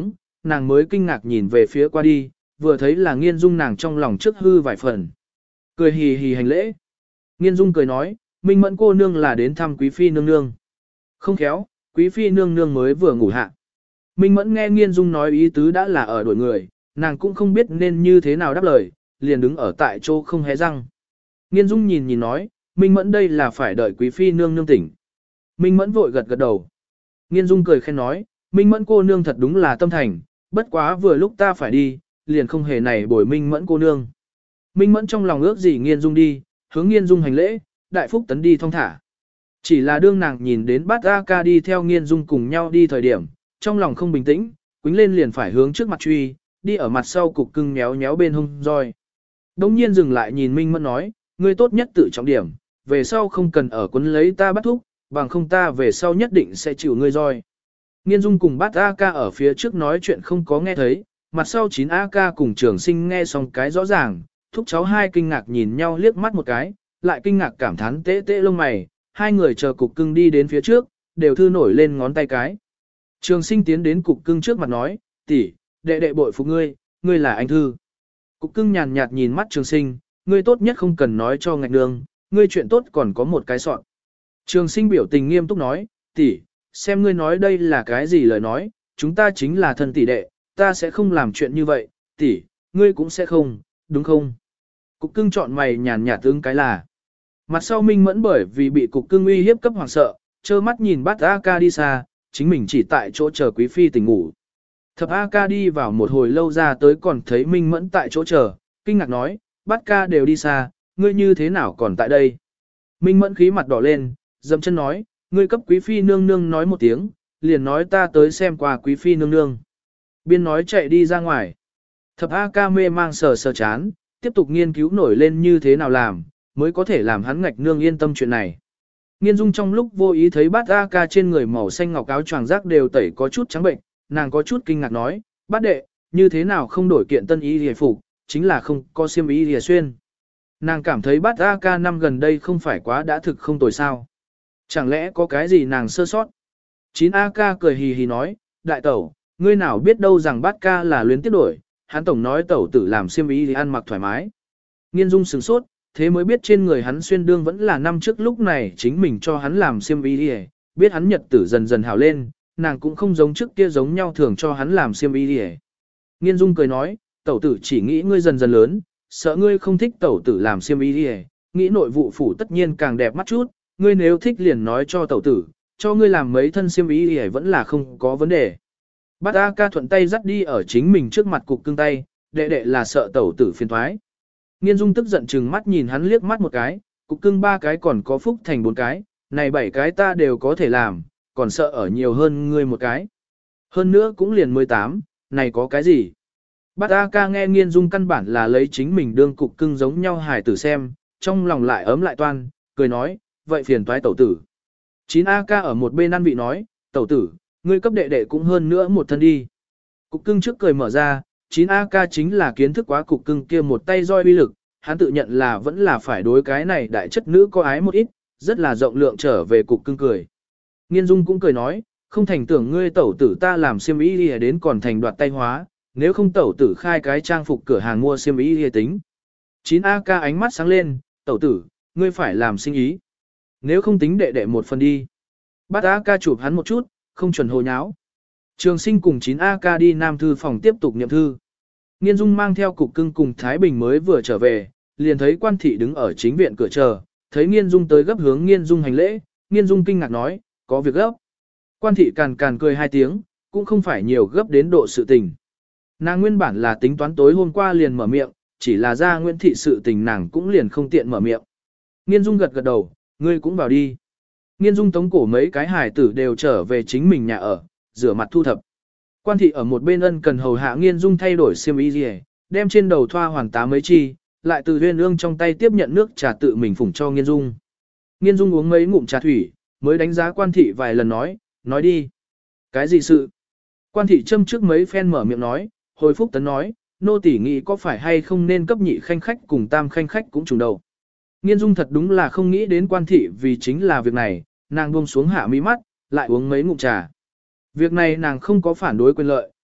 nàng mới kinh ngạc nhìn về phía qua đi, vừa thấy là Nghiên Dung, nàng trong lòng trước hư vài phần. Cười hì hì hành lễ. Nghiên Dung cười nói, Minh Mẫn cô nương là đến thăm Quý Phi nương nương. Không khéo, Quý Phi nương nương mới vừa ngủ hạ. Minh Mẫn nghe Nghiên Dung nói ý tứ đã là ở đuổi người, nàng cũng không biết nên như thế nào đáp lời, liền đứng ở tại chỗ không hé răng. Nghiên Dung nhìn nhìn nói, Minh Mẫn đây là phải đợi Quý Phi nương nương tỉnh. Minh Mẫn vội gật gật đầu. Nghiên Dung cười khen nói, Minh Mẫn cô nương thật đúng là tâm thành, bất quá vừa lúc ta phải đi, liền không hề này bồi Minh Mẫn cô nương. Minh Mẫn trong lòng ước gì Nghiên Dung đi, hướng Nghiên Dung hành lễ, đại phúc tấn đi thong thả. Chỉ là đương nàng nhìn đến bát A ca đi theo Nghiên Dung cùng nhau đi thời điểm, trong lòng không bình tĩnh, quính lên liền phải hướng trước mặt truy, đi ở mặt sau cục cưng méo méo bên hông roi. Đống nhiên dừng lại nhìn Minh Mẫn nói, ngươi tốt nhất tự trọng điểm, về sau không cần ở quấn lấy ta bắt thúc, bằng không ta về sau nhất định sẽ chịu ngươi roi. Nghiên Dung cùng bát A ca ở phía trước nói chuyện không có nghe thấy, mặt sau chín A ca cùng Trường Sinh nghe xong cái rõ ràng, thúc cháu hai kinh ngạc nhìn nhau liếc mắt một cái, lại kinh ngạc cảm thán tê tê lông mày, hai người chờ cục cưng đi đến phía trước, đều thư nổi lên ngón tay cái. Trường Sinh tiến đến cục cưng trước mặt nói, tỷ, đệ đệ bội phục ngươi, ngươi là anh thư. Cục cưng nhàn nhạt nhìn mắt Trường Sinh, ngươi tốt nhất không cần nói cho ngạch đường, ngươi chuyện tốt còn có một cái soạn. Trường Sinh biểu tình nghiêm túc nói, tỷ, xem ngươi nói đây là cái gì lời nói, chúng ta chính là thân tỷ đệ, ta sẽ không làm chuyện như vậy, tỷ, ngươi cũng sẽ không, đúng không? Cục cưng chọn mày nhàn nhạt ứng cái là. Mặt sau Minh Mẫn bởi vì bị cục cưng uy hiếp cấp hoàng sợ, trơ mắt nhìn bát A ca đi xa, chính mình chỉ tại chỗ chờ Quý Phi tỉnh ngủ. Thập A ca đi vào một hồi lâu ra tới còn thấy Minh Mẫn tại chỗ chờ, kinh ngạc nói, bát ca đều đi xa, ngươi như thế nào còn tại đây? Minh Mẫn khí mặt đỏ lên, dậm chân nói, ngươi cấp Quý Phi nương nương nói một tiếng, liền nói ta tới xem qua Quý Phi nương nương. Biên nói chạy đi ra ngoài. Thập A ca mê mang sờ sờ chán, tiếp tục nghiên cứu nổi lên như thế nào làm, mới có thể làm hắn ngạch nương yên tâm chuyện này. Nghiên Dung trong lúc vô ý thấy bát A ca trên người màu xanh ngọc áo choàng rác đều tẩy có chút trắng bệnh, nàng có chút kinh ngạc nói, bát đệ, như thế nào không đổi kiện tân y hề phục, chính là không có xiêm y hề xuyên. Nàng cảm thấy bát A ca năm gần đây không phải quá đã thực không tồi sao. Chẳng lẽ có cái gì nàng sơ sót? chín A ca cười hì hì nói, đại tẩu, ngươi nào biết đâu rằng bát ca là luyến tiếp đổi, hắn tổng nói tẩu tử làm xiêm y thì ăn mặc thoải mái. Nghiên Dung sửng sốt, thế mới biết trên người hắn xuyên đương vẫn là năm trước lúc này chính mình cho hắn làm xiêm y đi, biết hắn nhật tử dần dần hảo lên, nàng cũng không giống trước kia giống nhau thường cho hắn làm xiêm y đi. Nghiên Dung cười nói, tẩu tử chỉ nghĩ ngươi dần dần lớn, sợ ngươi không thích tẩu tử làm xiêm y đi, nghĩ nội vụ phủ tất nhiên càng đẹp mắt chút, ngươi nếu thích liền nói cho tẩu tử, cho ngươi làm mấy thân xiêm y đi vẫn là không có vấn đề. Bát A ca thuận tay dắt đi ở chính mình trước mặt cục cưng tay, đệ đệ là sợ tẩu tử phiền thoái. Nghiên Dung tức giận chừng mắt nhìn hắn liếc mắt một cái, cục cưng ba cái còn có phúc thành bốn cái, này bảy cái ta đều có thể làm, còn sợ ở nhiều hơn ngươi một cái. Hơn nữa cũng liền mười tám, này có cái gì? Bát A ca nghe Nghiên Dung căn bản là lấy chính mình đương cục cưng giống nhau hài tử xem, trong lòng lại ấm lại toan, cười nói, vậy phiền toái tẩu tử. chín A ca ở một bên ăn vị nói, tẩu tử, ngươi cấp đệ đệ cũng hơn nữa một thân đi. Cục cưng trước cười mở ra, chín A ca chính là kiến thức quá cục cưng kia một tay roi uy lực, hắn tự nhận là vẫn là phải đối cái này đại chất nữ có ái một ít, rất là rộng lượng trở về cục cưng cười. Nghiên Dung cũng cười nói, không thành tưởng ngươi tẩu tử ta làm xiêm y đi đến còn thành đoạt tay hóa, nếu không tẩu tử khai cái trang phục cửa hàng mua xiêm y đi tính. chín A ca ánh mắt sáng lên, tẩu tử, ngươi phải làm sinh ý. Nếu không tính đệ đệ một phần đi. Bát A ca chụp hắn một chút, không chuẩn hồ nháo. Trường Sinh cùng chín A ca đi Nam Thư phòng tiếp tục niệm thư. Nghiên Dung mang theo cục cưng cùng Thái Bình mới vừa trở về, liền thấy quan thị đứng ở chính viện cửa chờ, thấy Nghiên Dung tới gấp hướng Nghiên Dung hành lễ, Nghiên Dung kinh ngạc nói, có việc gấp. Quan thị càn càn cười hai tiếng, cũng không phải nhiều gấp đến độ sự tình. Nàng nguyên bản là tính toán tối hôm qua liền mở miệng, chỉ là ra Nguyễn thị sự tình nàng cũng liền không tiện mở miệng. Nghiên Dung gật gật đầu, ngươi cũng vào đi. Nghiên Dung tống cổ mấy cái hài tử đều trở về chính mình nhà ở, rửa mặt thu thập. Quan thị ở một bên ân cần hầu hạ Nghiên Dung thay đổi xiêm y rìa, đem trên đầu thoa hoàn tá mấy chi, lại từ Huyên Ương trong tay tiếp nhận nước trà tự mình phủng cho Nghiên Dung. Nghiên Dung uống mấy ngụm trà thủy, mới đánh giá quan thị vài lần nói, nói đi. Cái gì sự? Quan thị châm trước mấy phen mở miệng nói, hồi phúc tấn nói, nô tỳ nghĩ có phải hay không nên cấp nhị khanh khách cùng tam khanh khách cũng trùng đầu. Nghiên Dung thật đúng là không nghĩ đến quan thị vì chính là việc này, nàng buông xuống hạ mí mắt, lại uống mấy ngụm trà. Việc này nàng không có phản đối quyền lợi,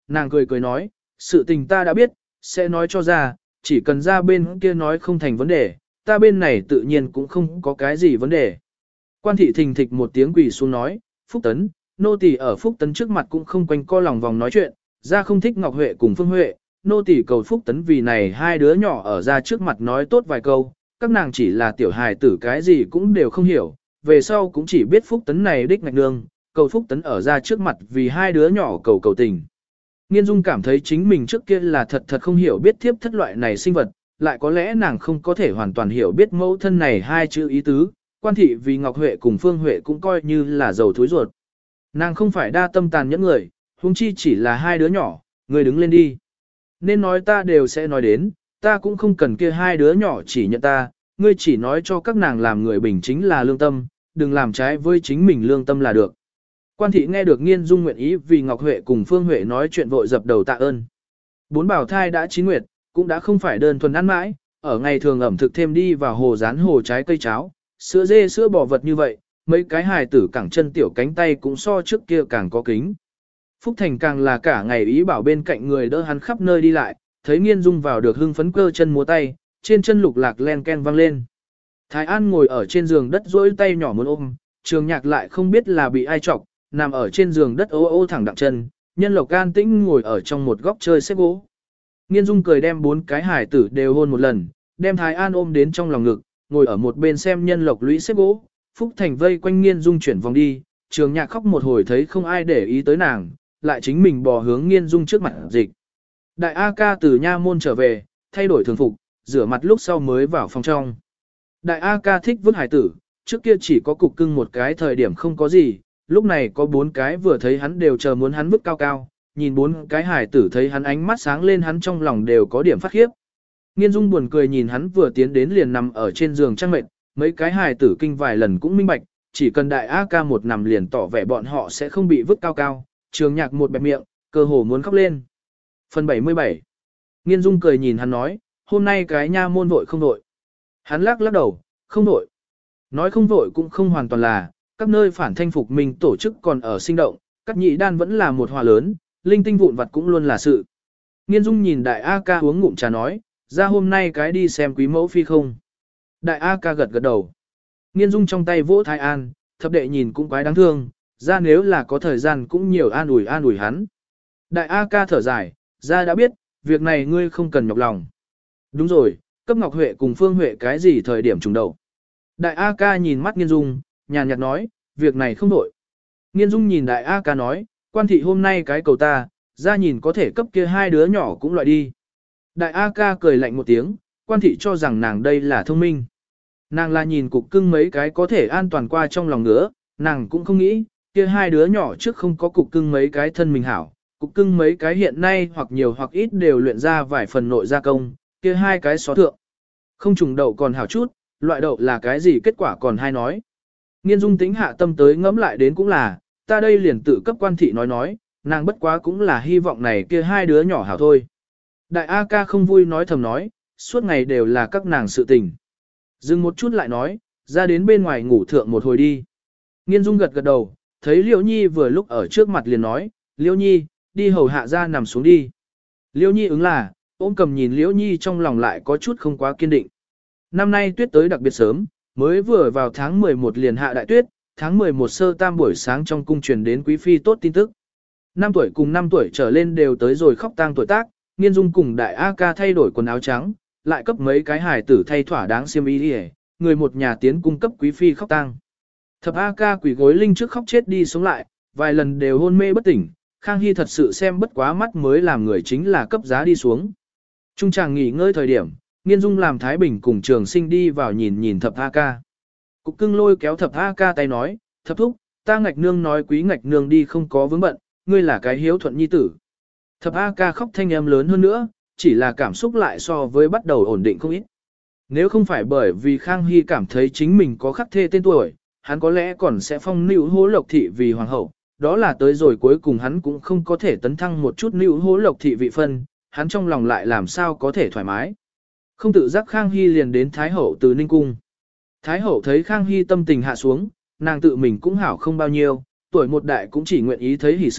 nàng cười cười nói, sự tình ta đã biết, sẽ nói cho ra, chỉ cần ra bên kia nói không thành vấn đề, ta bên này tự nhiên cũng không có cái gì vấn đề. Quan thị thình thịch một tiếng quỳ xuống nói, Phúc Tấn, nô tỳ ở Phúc Tấn trước mặt cũng không quanh co lòng vòng nói chuyện, ra không thích Ngọc Huệ cùng Phương Huệ, nô tỳ cầu Phúc Tấn vì này hai đứa nhỏ ở ra trước mặt nói tốt vài câu, các nàng chỉ là tiểu hài tử cái gì cũng đều không hiểu, về sau cũng chỉ biết Phúc Tấn này đích ngạch nương, cầu Phúc Tấn ở ra trước mặt vì hai đứa nhỏ cầu cầu tình. Nghiên Dung cảm thấy chính mình trước kia là thật thật không hiểu biết thiếp thất loại này sinh vật, lại có lẽ nàng không có thể hoàn toàn hiểu biết mẫu thân này hai chữ ý tứ, quan thị vì Ngọc Huệ cùng Phương Huệ cũng coi như là dầu thối ruột. Nàng không phải đa tâm tàn nhẫn người, huống chi chỉ là hai đứa nhỏ, người đứng lên đi. Nên nói ta đều sẽ nói đến, ta cũng không cần kia hai đứa nhỏ chỉ nhận ta, ngươi chỉ nói cho các nàng làm người bình chính là lương tâm, đừng làm trái với chính mình lương tâm là được. Quan thị nghe được Nghiên Dung nguyện ý vì Ngọc Huệ cùng Phương Huệ nói chuyện vội dập đầu tạ ơn. Bốn bảo thai đã chín nguyệt, cũng đã không phải đơn thuần ăn mãi, ở ngày thường ẩm thực thêm đi vào hồ rán hồ trái cây cháo, sữa dê sữa bò vật như vậy, mấy cái hài tử cẳng chân tiểu cánh tay cũng so trước kia càng có kính. Phúc Thành càng là cả ngày ý bảo bên cạnh người đỡ hắn khắp nơi đi lại, thấy Nghiên Dung vào được hưng phấn cơ chân múa tay, trên chân lục lạc len ken vang lên. Thái An ngồi ở trên giường đất duỗi tay nhỏ muốn ôm, Trường Nhạc lại không biết là bị ai chọc, nằm ở trên giường đất ô ô thẳng đặng chân, Nhân Lộc an tĩnh ngồi ở trong một góc chơi xếp gỗ. Nghiên Dung cười đem bốn cái hải tử đều hôn một lần, đem Thái An ôm đến trong lòng ngực, ngồi ở một bên xem Nhân Lộc lũy xếp gỗ. Phúc Thành vây quanh Nghiên Dung chuyển vòng đi, Trường Nhạc khóc một hồi thấy không ai để ý tới nàng, lại chính mình bò hướng Nghiên Dung trước mặt dịch. Đại A ca từ nha môn trở về, thay đổi thường phục, rửa mặt lúc sau mới vào phòng trong. Đại A ca thích vứt hải tử, trước kia chỉ có cục cưng một cái thời điểm không có gì, lúc này có bốn cái vừa thấy hắn đều chờ muốn hắn vứt cao cao, nhìn bốn cái hải tử thấy hắn ánh mắt sáng lên hắn trong lòng đều có điểm phát khiếp. Nghiên Dung buồn cười nhìn hắn vừa tiến đến liền nằm ở trên giường trăng mệt, mấy cái hải tử kinh vài lần cũng minh bạch, chỉ cần đại A ca một nằm liền tỏ vẻ bọn họ sẽ không bị vứt cao cao, Trường Nhạc một bẹp miệng, cơ hồ muốn khóc lên. Phần bảy mươi bảy. Nghiên Dung cười nhìn hắn nói, hôm nay cái nha môn vội không vội. Hắn lắc lắc đầu, không vội. Nói không vội cũng không hoàn toàn là, các nơi phản thanh phục mình tổ chức còn ở sinh động, các nhị đan vẫn là một hòa lớn, linh tinh vụn vặt cũng luôn là sự. Nghiên Dung nhìn đại A ca uống ngụm trà nói, ra hôm nay cái đi xem quý mẫu phi không. Đại A ca gật gật đầu. Nghiên Dung trong tay vỗ Thái An, thập đệ nhìn cũng quái đáng thương, ra nếu là có thời gian cũng nhiều an ủi an ủi hắn. Đại A ca thở dài, ra đã biết, việc này ngươi không cần nhọc lòng. Đúng rồi, cấp Ngọc Huệ cùng Phương Huệ cái gì thời điểm trùng đầu. Đại A ca nhìn mắt Nghiên Dung, nhàn nhạt nói, việc này không đổi. Nghiên Dung nhìn đại A ca nói, quan thị hôm nay cái cầu ta, ra nhìn có thể cấp kia hai đứa nhỏ cũng loại đi. Đại A ca cười lạnh một tiếng, quan thị cho rằng nàng đây là thông minh. Nàng là nhìn cục cưng mấy cái có thể an toàn qua trong lòng nữa, nàng cũng không nghĩ, kia hai đứa nhỏ trước không có cục cưng mấy cái thân mình hảo, cục cưng mấy cái hiện nay hoặc nhiều hoặc ít đều luyện ra vài phần nội gia công, kia hai cái xó thượng. Không trùng đậu còn hảo chút, loại đậu là cái gì kết quả còn hay nói. Nghiên Dung tính hạ tâm tới ngẫm lại đến cũng là, ta đây liền tự cấp quan thị nói nói, nàng bất quá cũng là hy vọng này kia hai đứa nhỏ hảo thôi. Đại A ca không vui nói thầm nói, suốt ngày đều là các nàng sự tình. Dừng một chút lại nói, ra đến bên ngoài ngủ thượng một hồi đi. Nghiên Dung gật gật đầu, thấy Liễu Nhi vừa lúc ở trước mặt liền nói, Liễu Nhi, đi hầu hạ ra nằm xuống đi. Liễu Nhi ứng là, ôm cầm nhìn Liễu Nhi trong lòng lại có chút không quá kiên định. Năm nay tuyết tới đặc biệt sớm, mới vừa vào tháng mười một liền hạ đại tuyết, tháng mười một sơ tam buổi sáng trong cung truyền đến quý phi tốt tin tức. Năm tuổi cùng năm tuổi trở lên đều tới rồi khóc tang tuổi tác, Nghiên Dung cùng đại A ca thay đổi quần áo trắng, lại cấp mấy cái hài tử thay thỏa đáng xiêm y đi, người một nhà tiến cung cấp quý phi khóc tang. Thập A ca quỳ gối linh trước khóc chết đi sống lại, vài lần đều hôn mê bất tỉnh, Khang Hy thật sự xem bất quá mắt mới làm người chính là cấp giá đi xuống. Trung chàng nghỉ ngơi thời điểm, Nghiên Dung làm Thái Bình cùng Trường Sinh đi vào nhìn nhìn Thập A ca. Cục cưng lôi kéo Thập A ca tay nói, Thập thúc, ta ngạch nương nói quý ngạch nương đi không có vướng bận, ngươi là cái hiếu thuận nhi tử. Thập A ca khóc thanh âm lớn hơn nữa, chỉ là cảm xúc lại so với bắt đầu ổn định không ít. Nếu không phải bởi vì Khang Hy cảm thấy chính mình có khắc thê tên tuổi, hắn có lẽ còn sẽ phong nữu hố lộc thị vì hoàng hậu, đó là tới rồi cuối cùng hắn cũng không có thể tấn thăng một chút nữu hố lộc thị vị phân, hắn trong lòng lại làm sao có thể thoải mái. Không tự giác Khang Hy liền đến Thái Hậu từ Ninh Cung. Thái Hậu thấy Khang Hy tâm tình hạ xuống, nàng tự mình cũng hảo không bao nhiêu, tuổi một đại cũng chỉ nguyện ý thấy hỷ sự,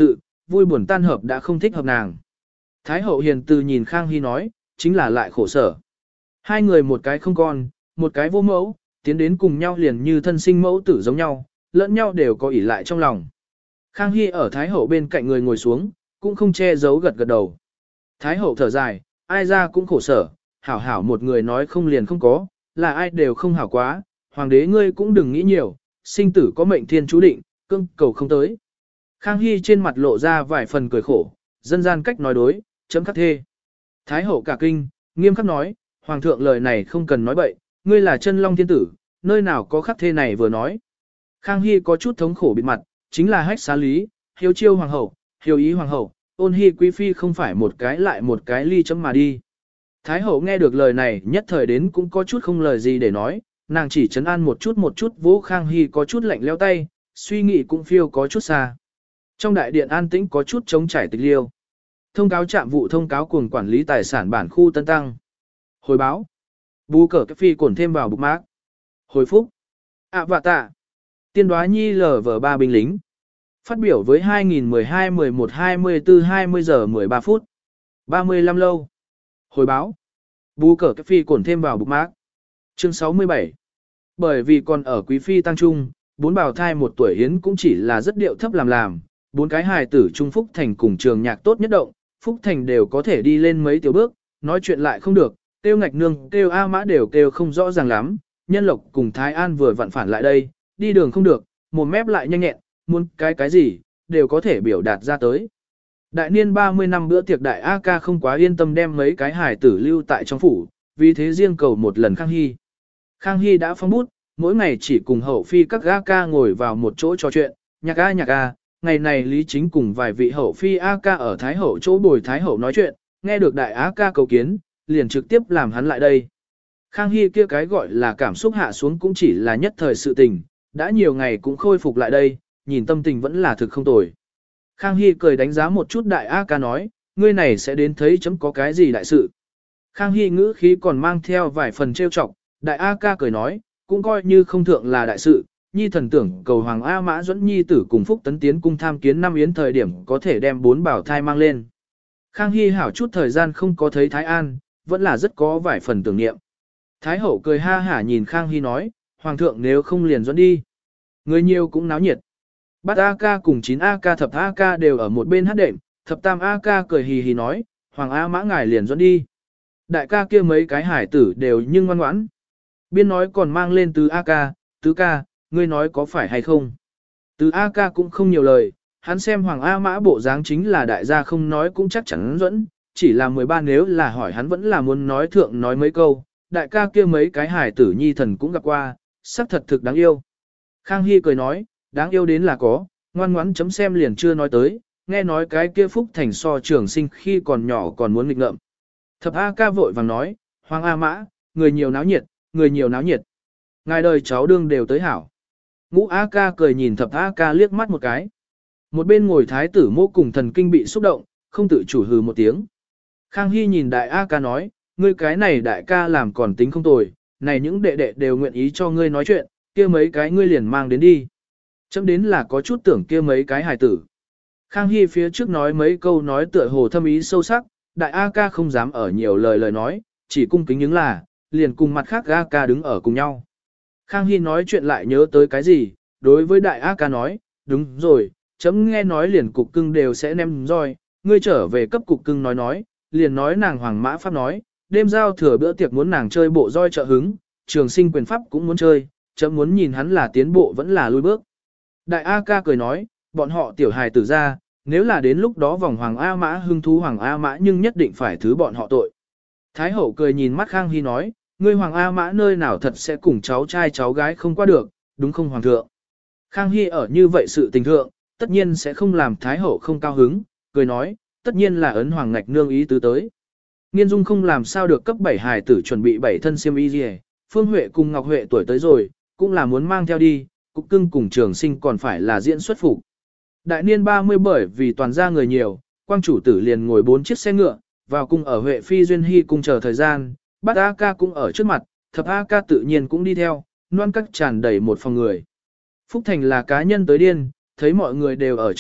vui buồn tan hợp đã không thích hợp nàng. Thái hậu hiền từ nhìn Khang Hy nói, chính là lại khổ sở. Hai người một cái không con, một cái vô mẫu, tiến đến cùng nhau liền như thân sinh mẫu tử giống nhau, lẫn nhau đều có ỷ lại trong lòng. Khang Hy ở Thái hậu bên cạnh người ngồi xuống, cũng không che giấu gật gật đầu. Thái hậu thở dài, ai ra cũng khổ sở, hảo hảo một người nói không liền không có, là ai đều không hảo quá, hoàng đế ngươi cũng đừng nghĩ nhiều, sinh tử có mệnh thiên chú định, cương cầu không tới. Khang Hy trên mặt lộ ra vài phần cười khổ, dân gian cách nói đối, chấm khắc thê. Thái hậu cả kinh, nghiêm khắc nói, hoàng thượng lời này không cần nói bậy, ngươi là chân long thiên tử, nơi nào có khắc thê này vừa nói. Khang Hy có chút thống khổ bịt mặt, chính là hách xá lý, hiếu chiêu hoàng hậu, hiếu ý hoàng hậu, ôn hy quý phi không phải một cái lại một cái ly chấm mà đi. Thái hậu nghe được lời này nhất thời đến cũng có chút không lời gì để nói, nàng chỉ chấn an một chút một chút vỗ Khang Hy có chút lạnh leo tay, suy nghĩ cũng phiêu có chút xa. Trong đại điện an tĩnh có chút trống trải tịch liêu. Thông cáo trạm vụ thông cáo cùng quản lý tài sản bản khu Tân Tăng. Hồi báo. Bú cờ cái phi cổn thêm vào bục mác. Hồi phúc. ạ vạ tạ. Tiên đoá nhi lờ vờ ba binh lính. Phát biểu với hai nghìn mười hai mười một hai mươi tư hai mươi giờ mười ba phút. ba mươi lăm lâu. Hồi báo. Bú cờ cái phi cổn thêm vào bục mác. Chương sáu mươi bảy. Bởi vì còn ở quý phi tăng trung, bốn bào thai một tuổi hiến cũng chỉ là rất điệu thấp làm làm, bốn cái hài tử trung Phúc Thành cùng trường nhạc tốt nhất động, Phúc Thành đều có thể đi lên mấy tiểu bước, nói chuyện lại không được, kêu ngạch nương, kêu A mã đều kêu không rõ ràng lắm, nhân lộc cùng Thái An vừa vặn phản lại đây, đi đường không được, mồm mép lại nhanh nhẹn, muốn cái cái gì, đều có thể biểu đạt ra tới. Đại niên ba mươi năm bữa tiệc đại A ca không quá yên tâm đem mấy cái hài tử lưu tại trong phủ, vì thế riêng cầu một lần Khang Hy. Khang Hy đã phong bút, mỗi ngày chỉ cùng hậu phi các A ca ngồi vào một chỗ trò chuyện, nhạc A nhạc A, ngày này Lý Chính cùng vài vị hậu phi A ca ở Thái Hậu chỗ bồi Thái Hậu nói chuyện, nghe được đại A ca cầu kiến, liền trực tiếp làm hắn lại đây. Khang Hy kia cái gọi là cảm xúc hạ xuống cũng chỉ là nhất thời sự tình, đã nhiều ngày cũng khôi phục lại đây, nhìn tâm tình vẫn là thực không tồi. Khang Hy cười đánh giá một chút đại A ca nói, ngươi này sẽ đến thấy chấm có cái gì đại sự. Khang Hy ngữ khí còn mang theo vài phần trêu chọc, đại A ca cười nói, cũng coi như không thượng là đại sự, nhi thần tưởng cầu hoàng A mã dẫn nhi tử cùng phúc tấn tiến cung tham kiến năm yến thời điểm có thể đem bốn bảo thai mang lên. Khang Hy hảo chút thời gian không có thấy Thái An, vẫn là rất có vài phần tưởng niệm. Thái hậu cười ha hả nhìn Khang Hy nói, hoàng thượng nếu không liền dẫn đi. Người nhiều cũng náo nhiệt. Bát A ca cùng chín A ca thập A ca đều ở một bên hát đệm, thập tam A ca cười hì hì nói, hoàng A mã ngài liền dẫn đi. Đại ca kia mấy cái hải tử đều nhưng ngoan ngoãn. Biên nói còn mang lên tứ A ca, tứ ca, ngươi nói có phải hay không? Tứ A ca cũng không nhiều lời, hắn xem hoàng A mã bộ dáng chính là đại gia không nói cũng chắc chắn dẫn, chỉ là mười ba nếu là hỏi hắn vẫn là muốn nói thượng nói mấy câu, đại ca kia mấy cái hải tử nhi thần cũng gặp qua, sắc thật thực đáng yêu. Khang Hy cười nói, đáng yêu đến là có, ngoan ngoãn chấm xem liền chưa nói tới, nghe nói cái kia Phúc Thành so trường sinh khi còn nhỏ còn muốn nghịch ngợm. Thập A ca vội vàng nói, hoàng A mã, người nhiều náo nhiệt, người nhiều náo nhiệt. Ngài đời cháu đương đều tới hảo. Ngũ A ca cười nhìn thập A ca liếc mắt một cái. Một bên ngồi thái tử mô cùng thần kinh bị xúc động, không tự chủ hừ một tiếng. Khang Hy nhìn đại A ca nói, ngươi cái này đại ca làm còn tính không tồi, này những đệ đệ đều nguyện ý cho ngươi nói chuyện, kia mấy cái ngươi liền mang đến đi. Chấm đến là có chút tưởng kia mấy cái hài tử. Khang Hy phía trước nói mấy câu nói tựa hồ thâm ý sâu sắc, đại A ca không dám ở nhiều lời lời nói, chỉ cung kính những là, liền cùng mặt khác A ca đứng ở cùng nhau. Khang Hy nói chuyện lại nhớ tới cái gì, đối với đại A ca nói, đúng rồi, chấm nghe nói liền cục cưng đều sẽ ném roi, ngươi trở về cấp cục cưng nói nói, liền nói nàng hoàng mã pháp nói, đêm giao thừa bữa tiệc muốn nàng chơi bộ roi trợ hứng, trường sinh quyền pháp cũng muốn chơi, chấm muốn nhìn hắn là tiến bộ vẫn là lùi bước. Đại A ca cười nói, bọn họ tiểu hài tử ra, nếu là đến lúc đó vòng hoàng A mã hưng thú hoàng A mã nhưng nhất định phải thứ bọn họ tội. Thái hậu cười nhìn mắt Khang Hy nói, ngươi hoàng A mã nơi nào thật sẽ cùng cháu trai cháu gái không qua được, đúng không hoàng thượng? Khang Hy ở như vậy sự tình thượng, tất nhiên sẽ không làm Thái hậu không cao hứng, cười nói, tất nhiên là ấn hoàng ngạch nương ý tứ tới. Nghiên Dung không làm sao được cấp bảy hài tử chuẩn bị bảy thân xiêm y gì, Phương Huệ cùng Ngọc Huệ tuổi tới rồi, cũng là muốn mang theo đi, cục cưng cùng trường sinh còn phải là diễn xuất phục. Đại niên ba mươi bởi vì toàn gia người nhiều, quang chủ tử liền ngồi bốn chiếc xe ngựa, vào cung ở Huệ Phi Duyên Hy cung chờ thời gian, bát A ca cũng ở trước mặt, thập A ca tự nhiên cũng đi theo, loan các tràn đầy một phòng người. Phúc Thành là cá nhân tới điên, thấy mọi người đều ở trước mặt,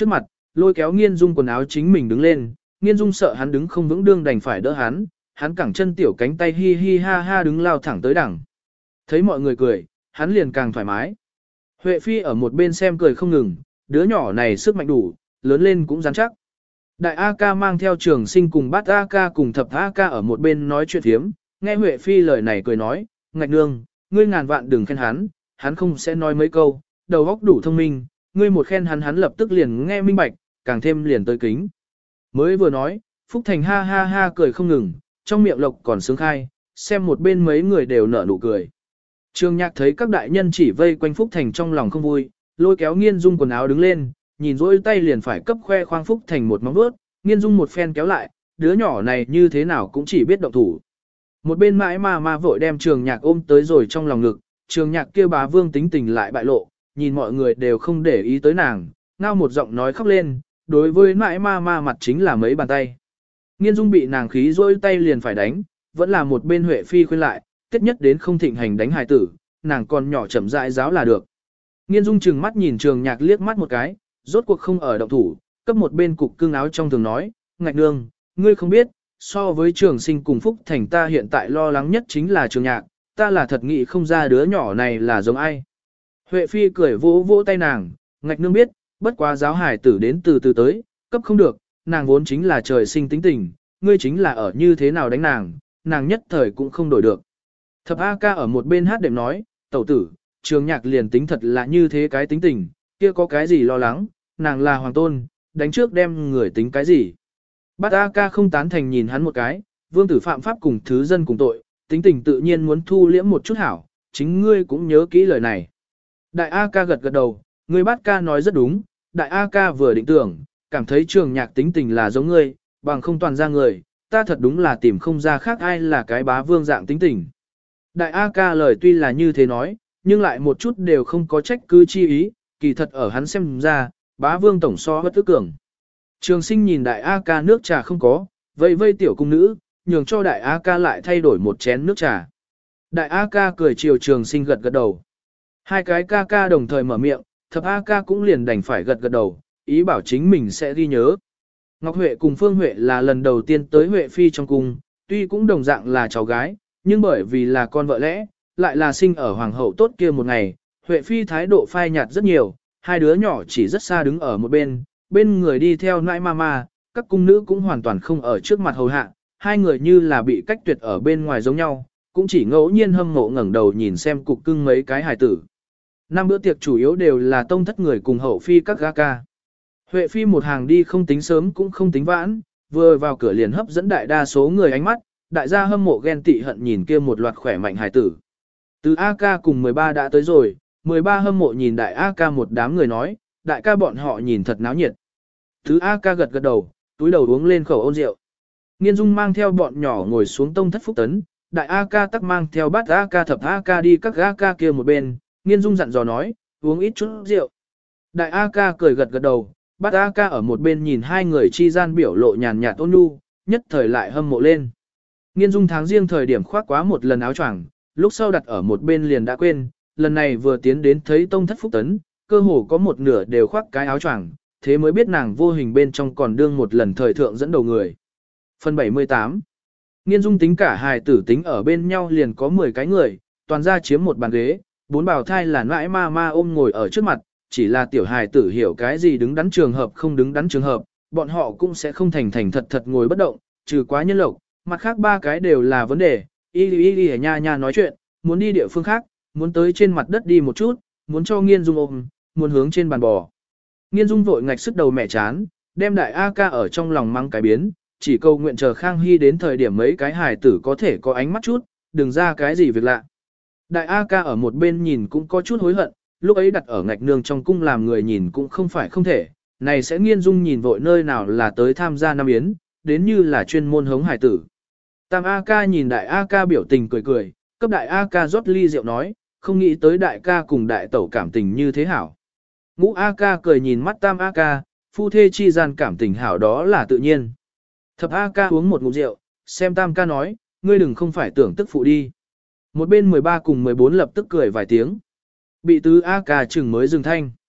lôi kéo Nghiên Dung quần áo chính mình đứng lên, Nghiên Dung sợ hắn đứng không vững đương đành phải đỡ hắn, hắn cẳng chân tiểu cánh tay hi hi ha ha đứng lao thẳng tới đẳng. Thấy mọi người cười, hắn liền càng thoải mái. Huệ Phi ở một bên xem cười không ngừng, đứa nhỏ này sức mạnh đủ, lớn lên cũng rắn chắc. Đại A ca mang theo Trường Sinh cùng Bát A ca cùng Thập A ca ở một bên nói chuyện thiếm, nghe Huệ Phi lời này cười nói, Ngạch nương, ngươi ngàn vạn đừng khen hắn, hắn không sẽ nói mấy câu, đầu óc đủ thông minh, ngươi một khen hắn hắn lập tức liền nghe minh bạch, càng thêm liền tới kính. Mới vừa nói, Phúc Thành ha ha ha cười không ngừng, trong miệng lộc còn sướng khai, xem một bên mấy người đều nở nụ cười. Trương Nhạc thấy các đại nhân chỉ vây quanh Phúc Thành trong lòng không vui, lôi kéo Nghiên Dung quần áo đứng lên, nhìn rỗi tay liền phải cấp khoe khoang Phúc Thành một móng vuốt, Nghiên Dung một phen kéo lại, đứa nhỏ này như thế nào cũng chỉ biết động thủ. Một bên mãi mà mà vội đem Trường Nhạc ôm tới rồi trong lòng ngực, Trường Nhạc kia bá vương tính tình lại bại lộ, nhìn mọi người đều không để ý tới nàng, ngao một giọng nói khóc lên, đối với mãi ma ma mặt chính là mấy bàn tay. Nghiên Dung bị nàng khí rỗi tay liền phải đánh, vẫn là một bên Huệ Phi khuyên lại, tiết nhất đến không thịnh hành đánh hài tử, nàng còn nhỏ chậm rãi giáo là được. Nghiên Dung chừng mắt nhìn Trường Nhạc liếc mắt một cái, rốt cuộc không ở động thủ, cấp một bên cục cưng áo trong thường nói, Ngạch nương, ngươi không biết, so với Trường Sinh cùng Phúc Thành ta hiện tại lo lắng nhất chính là Trường Nhạc, ta là thật nghĩ không ra đứa nhỏ này là giống ai. Huệ Phi cười vỗ vỗ tay nàng, Ngạch nương biết, bất quá giáo hài tử đến từ từ tới, cấp không được, nàng vốn chính là trời sinh tính tình, ngươi chính là ở như thế nào đánh nàng, nàng nhất thời cũng không đổi được. Thập A ca ở một bên hát đệm nói, tẩu tử, Trường Nhạc liền tính thật là như thế cái tính tình, kia có cái gì lo lắng, nàng là hoàng tôn, đánh trước đem người tính cái gì. Bát A ca không tán thành nhìn hắn một cái, vương tử phạm pháp cùng thứ dân cùng tội, tính tình tự nhiên muốn thu liễm một chút hảo, chính ngươi cũng nhớ kỹ lời này. Đại A ca gật gật đầu, ngươi Bát ca nói rất đúng, đại A ca vừa định tưởng, cảm thấy Trường Nhạc tính tình là giống ngươi, bằng không toàn ra người, ta thật đúng là tìm không ra khác ai là cái bá vương dạng tính tình. Đại A ca lời tuy là như thế nói, nhưng lại một chút đều không có trách cứ chi ý, kỳ thật ở hắn xem ra, bá vương tổng so bất tức cường. Trường Sinh nhìn đại A ca nước trà không có, vây vây tiểu cung nữ, nhường cho đại A ca lại thay đổi một chén nước trà. Đại A ca cười chiều Trường Sinh gật gật đầu. Hai cái ca ca đồng thời mở miệng, Thập A ca cũng liền đành phải gật gật đầu, ý bảo chính mình sẽ ghi nhớ. Ngọc Huệ cùng Phương Huệ là lần đầu tiên tới Huệ Phi trong cung, tuy cũng đồng dạng là cháu gái, nhưng bởi vì là con vợ lẽ, lại là sinh ở hoàng hậu tốt kia một ngày, Huệ Phi thái độ phai nhạt rất nhiều, hai đứa nhỏ chỉ rất xa đứng ở một bên, bên người đi theo nãi mama, các cung nữ cũng hoàn toàn không ở trước mặt hầu hạ, hai người như là bị cách tuyệt ở bên ngoài giống nhau, cũng chỉ ngẫu nhiên hâm mộ ngẩng đầu nhìn xem cục cưng mấy cái hài tử. Năm bữa tiệc chủ yếu đều là tông thất người cùng hậu phi các ga ca. Huệ Phi một hàng đi không tính sớm cũng không tính vãn, vừa vào cửa liền hấp dẫn đại đa số người ánh mắt, đại gia hâm mộ ghen tị hận nhìn kia một loạt khỏe mạnh hài tử. Từ A ca cùng mười ba đã tới rồi, mười ba hâm mộ nhìn đại A ca một đám người nói, đại ca bọn họ nhìn thật náo nhiệt. Thứ A ca gật gật đầu, túi đầu uống lên khẩu ôn rượu. Nghiên Dung mang theo bọn nhỏ ngồi xuống tông thất phúc tấn, đại A ca tắc mang theo bát A ca thập A ca đi các A ca kia một bên, Nghiên Dung dặn dò nói, uống ít chút rượu. Đại A ca cười gật gật đầu, bát A ca ở một bên nhìn hai người chi gian biểu lộ nhàn nhạt ôn nhu, nhất thời lại hâm mộ lên. Nghiên Dung tháng riêng thời điểm khoác quá một lần áo choàng, lúc sau đặt ở một bên liền đã quên, lần này vừa tiến đến thấy tông thất phúc tấn, cơ hồ có một nửa đều khoác cái áo choàng, thế mới biết nàng vô hình bên trong còn đương một lần thời thượng dẫn đầu người. Phần bảy mươi tám. Nghiên Dung tính cả hài tử tính ở bên nhau liền có mười cái người, toàn ra chiếm một bàn ghế, bốn bào thai là nãi ma ma ôm ngồi ở trước mặt, chỉ là tiểu hài tử hiểu cái gì đứng đắn trường hợp không đứng đắn trường hợp, bọn họ cũng sẽ không thành thành thật thật ngồi bất động, trừ quá nhân lộc, mặt khác ba cái đều là vấn đề, y y y nha nha nói chuyện, muốn đi địa phương khác, muốn tới trên mặt đất đi một chút, muốn cho Nghiên Dung ôm, muốn hướng trên bàn bò. Nghiên Dung vội ngạch sức đầu mẹ chán, đem đại A ca ở trong lòng mang cái biến, chỉ cầu nguyện chờ Khang Hy đến thời điểm mấy cái hài tử có thể có ánh mắt chút, đừng ra cái gì việc lạ. Đại A ca ở một bên nhìn cũng có chút hối hận, lúc ấy đặt ở ngạch nương trong cung làm người nhìn cũng không phải không thể, này sẽ Nghiên Dung nhìn vội nơi nào là tới tham gia năm yến, đến như là chuyên môn hống hài tử. Tam A ca nhìn đại A ca biểu tình cười cười, cấp đại A ca rót ly rượu nói, không nghĩ tới đại ca cùng đại tẩu cảm tình như thế hảo. Ngũ A ca cười nhìn mắt tam A ca, phu thê chi gian cảm tình hảo đó là tự nhiên. Thập A ca uống một ngụm rượu, xem tam ca nói, ngươi đừng không phải tưởng tức phụ đi. Một bên mười ba cùng mười bốn lập tức cười vài tiếng. Bị tứ A ca chừng mới dừng thanh.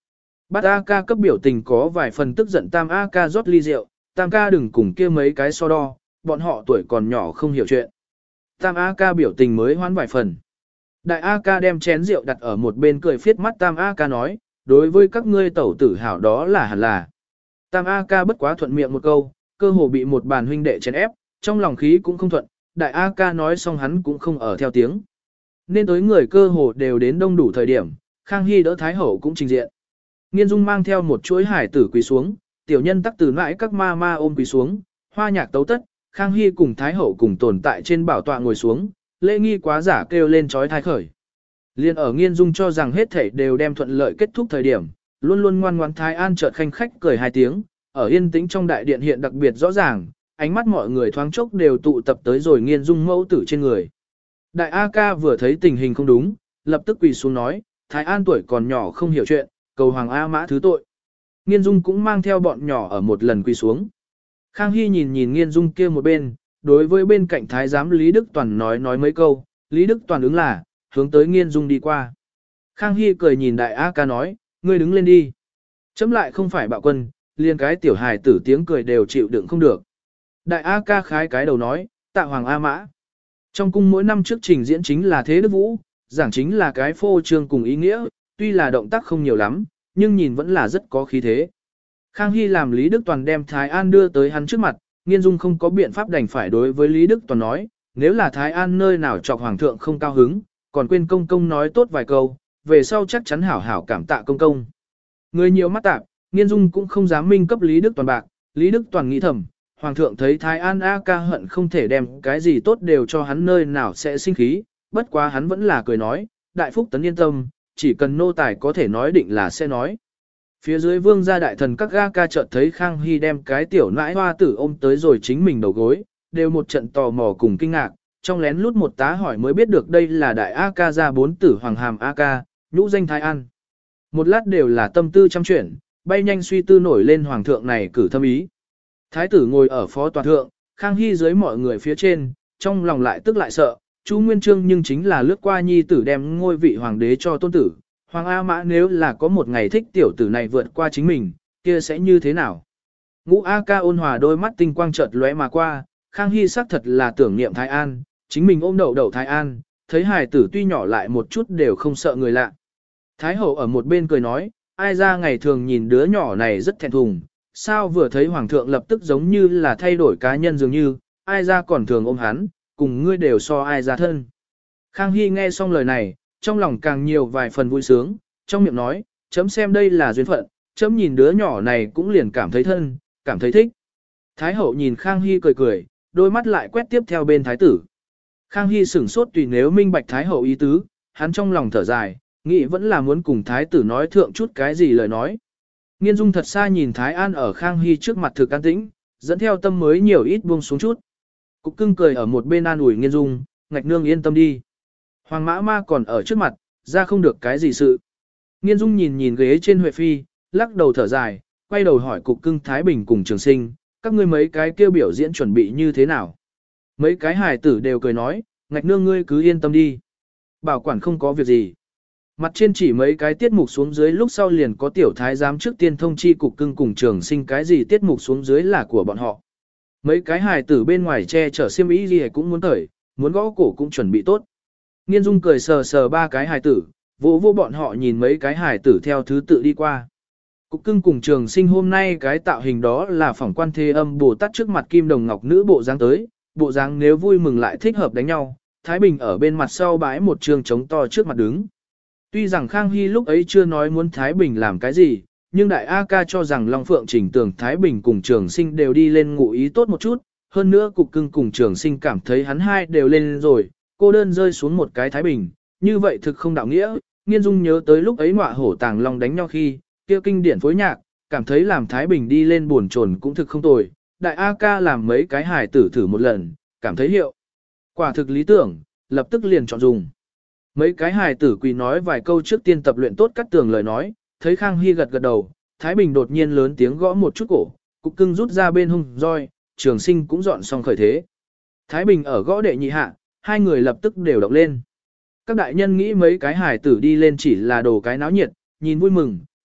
Bắt A ca cấp biểu tình có vài phần tức giận Tam A ca rót ly rượu, Tam ca đừng cùng kia mấy cái so đo, bọn họ tuổi còn nhỏ không hiểu chuyện. Tam A ca biểu tình mới hoán vài phần. Đại A ca đem chén rượu đặt ở một bên cười phiết mắt Tam A ca nói, đối với các ngươi tẩu tử hảo đó là hẳn là. Tam A ca bất quá thuận miệng một câu, cơ hồ bị một bàn huynh đệ chèn ép, trong lòng khí cũng không thuận, đại A ca nói xong hắn cũng không ở theo tiếng. Nên tới người cơ hồ đều đến đông đủ thời điểm, Khang Hy đỡ Thái Hậu cũng trình diện. Nghiên Dung mang theo một chuỗi hải tử quỳ xuống, tiểu nhân tắc từ mãi các ma ma ôm quỳ xuống, hoa nhạc tấu tất, Khang Hy cùng Thái Hậu cùng tồn tại trên bảo tọa ngồi xuống, lễ nghi quá giả kêu lên trói thai khởi. Liên ở Nghiên Dung cho rằng hết thảy đều đem thuận lợi kết thúc thời điểm, luôn luôn ngoan ngoãn Thái An chợt khanh khách cười hai tiếng, ở yên tĩnh trong đại điện hiện đặc biệt rõ ràng, ánh mắt mọi người thoáng chốc đều tụ tập tới rồi Nghiên Dung mẫu tử trên người. Đại A ca vừa thấy tình hình không đúng, lập tức quỳ xuống nói, Thái An tuổi còn nhỏ không hiểu chuyện, cầu Hoàng A Mã thứ tội. Nghiên Dung cũng mang theo bọn nhỏ ở một lần quỳ xuống. Khang Hy nhìn nhìn Nghiên Dung kia một bên, đối với bên cạnh Thái giám Lý Đức Toàn nói nói mấy câu, Lý Đức Toàn ứng là, hướng tới Nghiên Dung đi qua. Khang Hy cười nhìn Đại A ca nói, ngươi đứng lên đi. Chấm lại không phải bạo quân, liền cái tiểu hài tử tiếng cười đều chịu đựng không được. Đại A ca khái cái đầu nói, tạ Hoàng A Mã. Trong cung mỗi năm trước trình diễn chính là Thế Đức Vũ, giảng chính là cái phô trương cùng ý nghĩa, tuy là động tác không nhiều lắm, nhưng nhìn vẫn là rất có khí thế. Khang Hy làm Lý Đức Toàn đem Thái An đưa tới hắn trước mặt, Nghiên Dung không có biện pháp đành phải đối với Lý Đức Toàn nói, nếu là Thái An nơi nào chọc Hoàng thượng không cao hứng, còn quên công công nói tốt vài câu, về sau chắc chắn hảo hảo cảm tạ công công. Người nhiều mắt tạp, Nghiên Dung cũng không dám minh cấp Lý Đức Toàn bạc, Lý Đức Toàn nghĩ thầm, Hoàng thượng thấy Thái An A ca hận không thể đem cái gì tốt đều cho hắn nơi nào sẽ sinh khí, bất quá hắn vẫn là cười nói, đại phúc tấn yên tâm, chỉ cần nô tài có thể nói định là sẽ nói. Phía dưới vương gia đại thần các ga ca chợt thấy Khang Hy đem cái tiểu nãi hoa tử ôm tới rồi chính mình đầu gối, đều một trận tò mò cùng kinh ngạc, trong lén lút một tá hỏi mới biết được đây là đại A ca gia bốn tử Hoàng Hàm A ca, nhũ danh Thái An. Một lát đều là tâm tư trăm chuyển, bay nhanh suy tư nổi lên Hoàng thượng này cử thâm ý. Thái tử ngồi ở phó tòa thượng, Khang Hy dưới mọi người phía trên, trong lòng lại tức lại sợ, Chu Nguyên Chương nhưng chính là lướt qua nhi tử đem ngôi vị hoàng đế cho tôn tử. Hoàng A Mã nếu là có một ngày thích tiểu tử này vượt qua chính mình, kia sẽ như thế nào? Ngũ A ca ôn hòa đôi mắt tinh quang chợt lóe mà qua, Khang Hy xác thật là tưởng niệm Thái An, chính mình ôm đầu đầu Thái An, thấy hài tử tuy nhỏ lại một chút đều không sợ người lạ. Thái hậu ở một bên cười nói, ai ra ngày thường nhìn đứa nhỏ này rất thẹn thùng, sao vừa thấy hoàng thượng lập tức giống như là thay đổi cá nhân dường như, ai ra còn thường ôm hắn, cùng ngươi đều so ai ra thân. Khang Hy nghe xong lời này, trong lòng càng nhiều vài phần vui sướng, trong miệng nói, chấm xem đây là duyên phận, chấm nhìn đứa nhỏ này cũng liền cảm thấy thân, cảm thấy thích. Thái hậu nhìn Khang Hy cười cười, đôi mắt lại quét tiếp theo bên thái tử. Khang Hy sửng sốt tùy nếu minh bạch thái hậu ý tứ, hắn trong lòng thở dài, nghĩ vẫn là muốn cùng thái tử nói thượng chút cái gì lời nói. Nghiên Dung thật xa nhìn Thái An ở Khang Hy trước mặt thực an tĩnh, dẫn theo tâm mới nhiều ít buông xuống chút. Cục cưng cười ở một bên an ủi Nghiên Dung, ngạch nương yên tâm đi. Hoàng mã ma còn ở trước mặt, ra không được cái gì sự. Nghiên Dung nhìn nhìn ghế trên Huệ Phi, lắc đầu thở dài, quay đầu hỏi cục cưng Thái Bình cùng Trường Sinh, các ngươi mấy cái kêu biểu diễn chuẩn bị như thế nào. Mấy cái hài tử đều cười nói, ngạch nương ngươi cứ yên tâm đi. Bảo quản không có việc gì. Mặt trên chỉ mấy cái tiết mục xuống dưới lúc sau liền có tiểu thái giám trước tiên thông chi cục cưng cùng Trường Sinh cái gì tiết mục xuống dưới là của bọn họ. Mấy cái hài tử bên ngoài che chở xiêm y gì cũng muốn thởi, muốn gõ cổ cũng chuẩn bị tốt. Nghiên Dung cười sờ sờ ba cái hài tử, vỗ vỗ bọn họ nhìn mấy cái hài tử theo thứ tự đi qua. Cục cưng cùng Trường Sinh hôm nay cái tạo hình đó là phỏng quan thế âm Bồ Tát trước mặt kim đồng ngọc nữ bộ dáng tới, bộ dáng nếu vui mừng lại thích hợp đánh nhau. Thái Bình ở bên mặt sau bãi một trường trống to trước mặt đứng. Tuy rằng Khang Hy lúc ấy chưa nói muốn Thái Bình làm cái gì, nhưng đại A ca cho rằng Long Phượng Trình tưởng Thái Bình cùng Trường Sinh đều đi lên ngụ ý tốt một chút, hơn nữa cục cưng cùng Trường Sinh cảm thấy hắn hai đều lên rồi, cô đơn rơi xuống một cái Thái Bình, như vậy thực không đạo nghĩa. Nghiên Dung nhớ tới lúc ấy ngọa hổ tàng long đánh nhau khi, kia kinh điển phối nhạc, cảm thấy làm Thái Bình đi lên buồn chồn cũng thực không tồi, đại A ca làm mấy cái hài tử thử một lần, cảm thấy hiệu quả thực lý tưởng, lập tức liền chọn dùng. Mấy cái hài tử quỳ nói vài câu trước tiên tập luyện tốt cắt tường lời nói, thấy Khang Hy gật gật đầu, Thái Bình đột nhiên lớn tiếng gõ một chút cổ, cục cưng rút ra bên hông roi, Trường Sinh cũng dọn xong khởi thế. Thái Bình ở gõ đệ nhị hạ, hai người lập tức đều động lên. Các đại nhân nghĩ mấy cái hài tử đi lên chỉ là đồ cái náo nhiệt, nhìn vui mừng,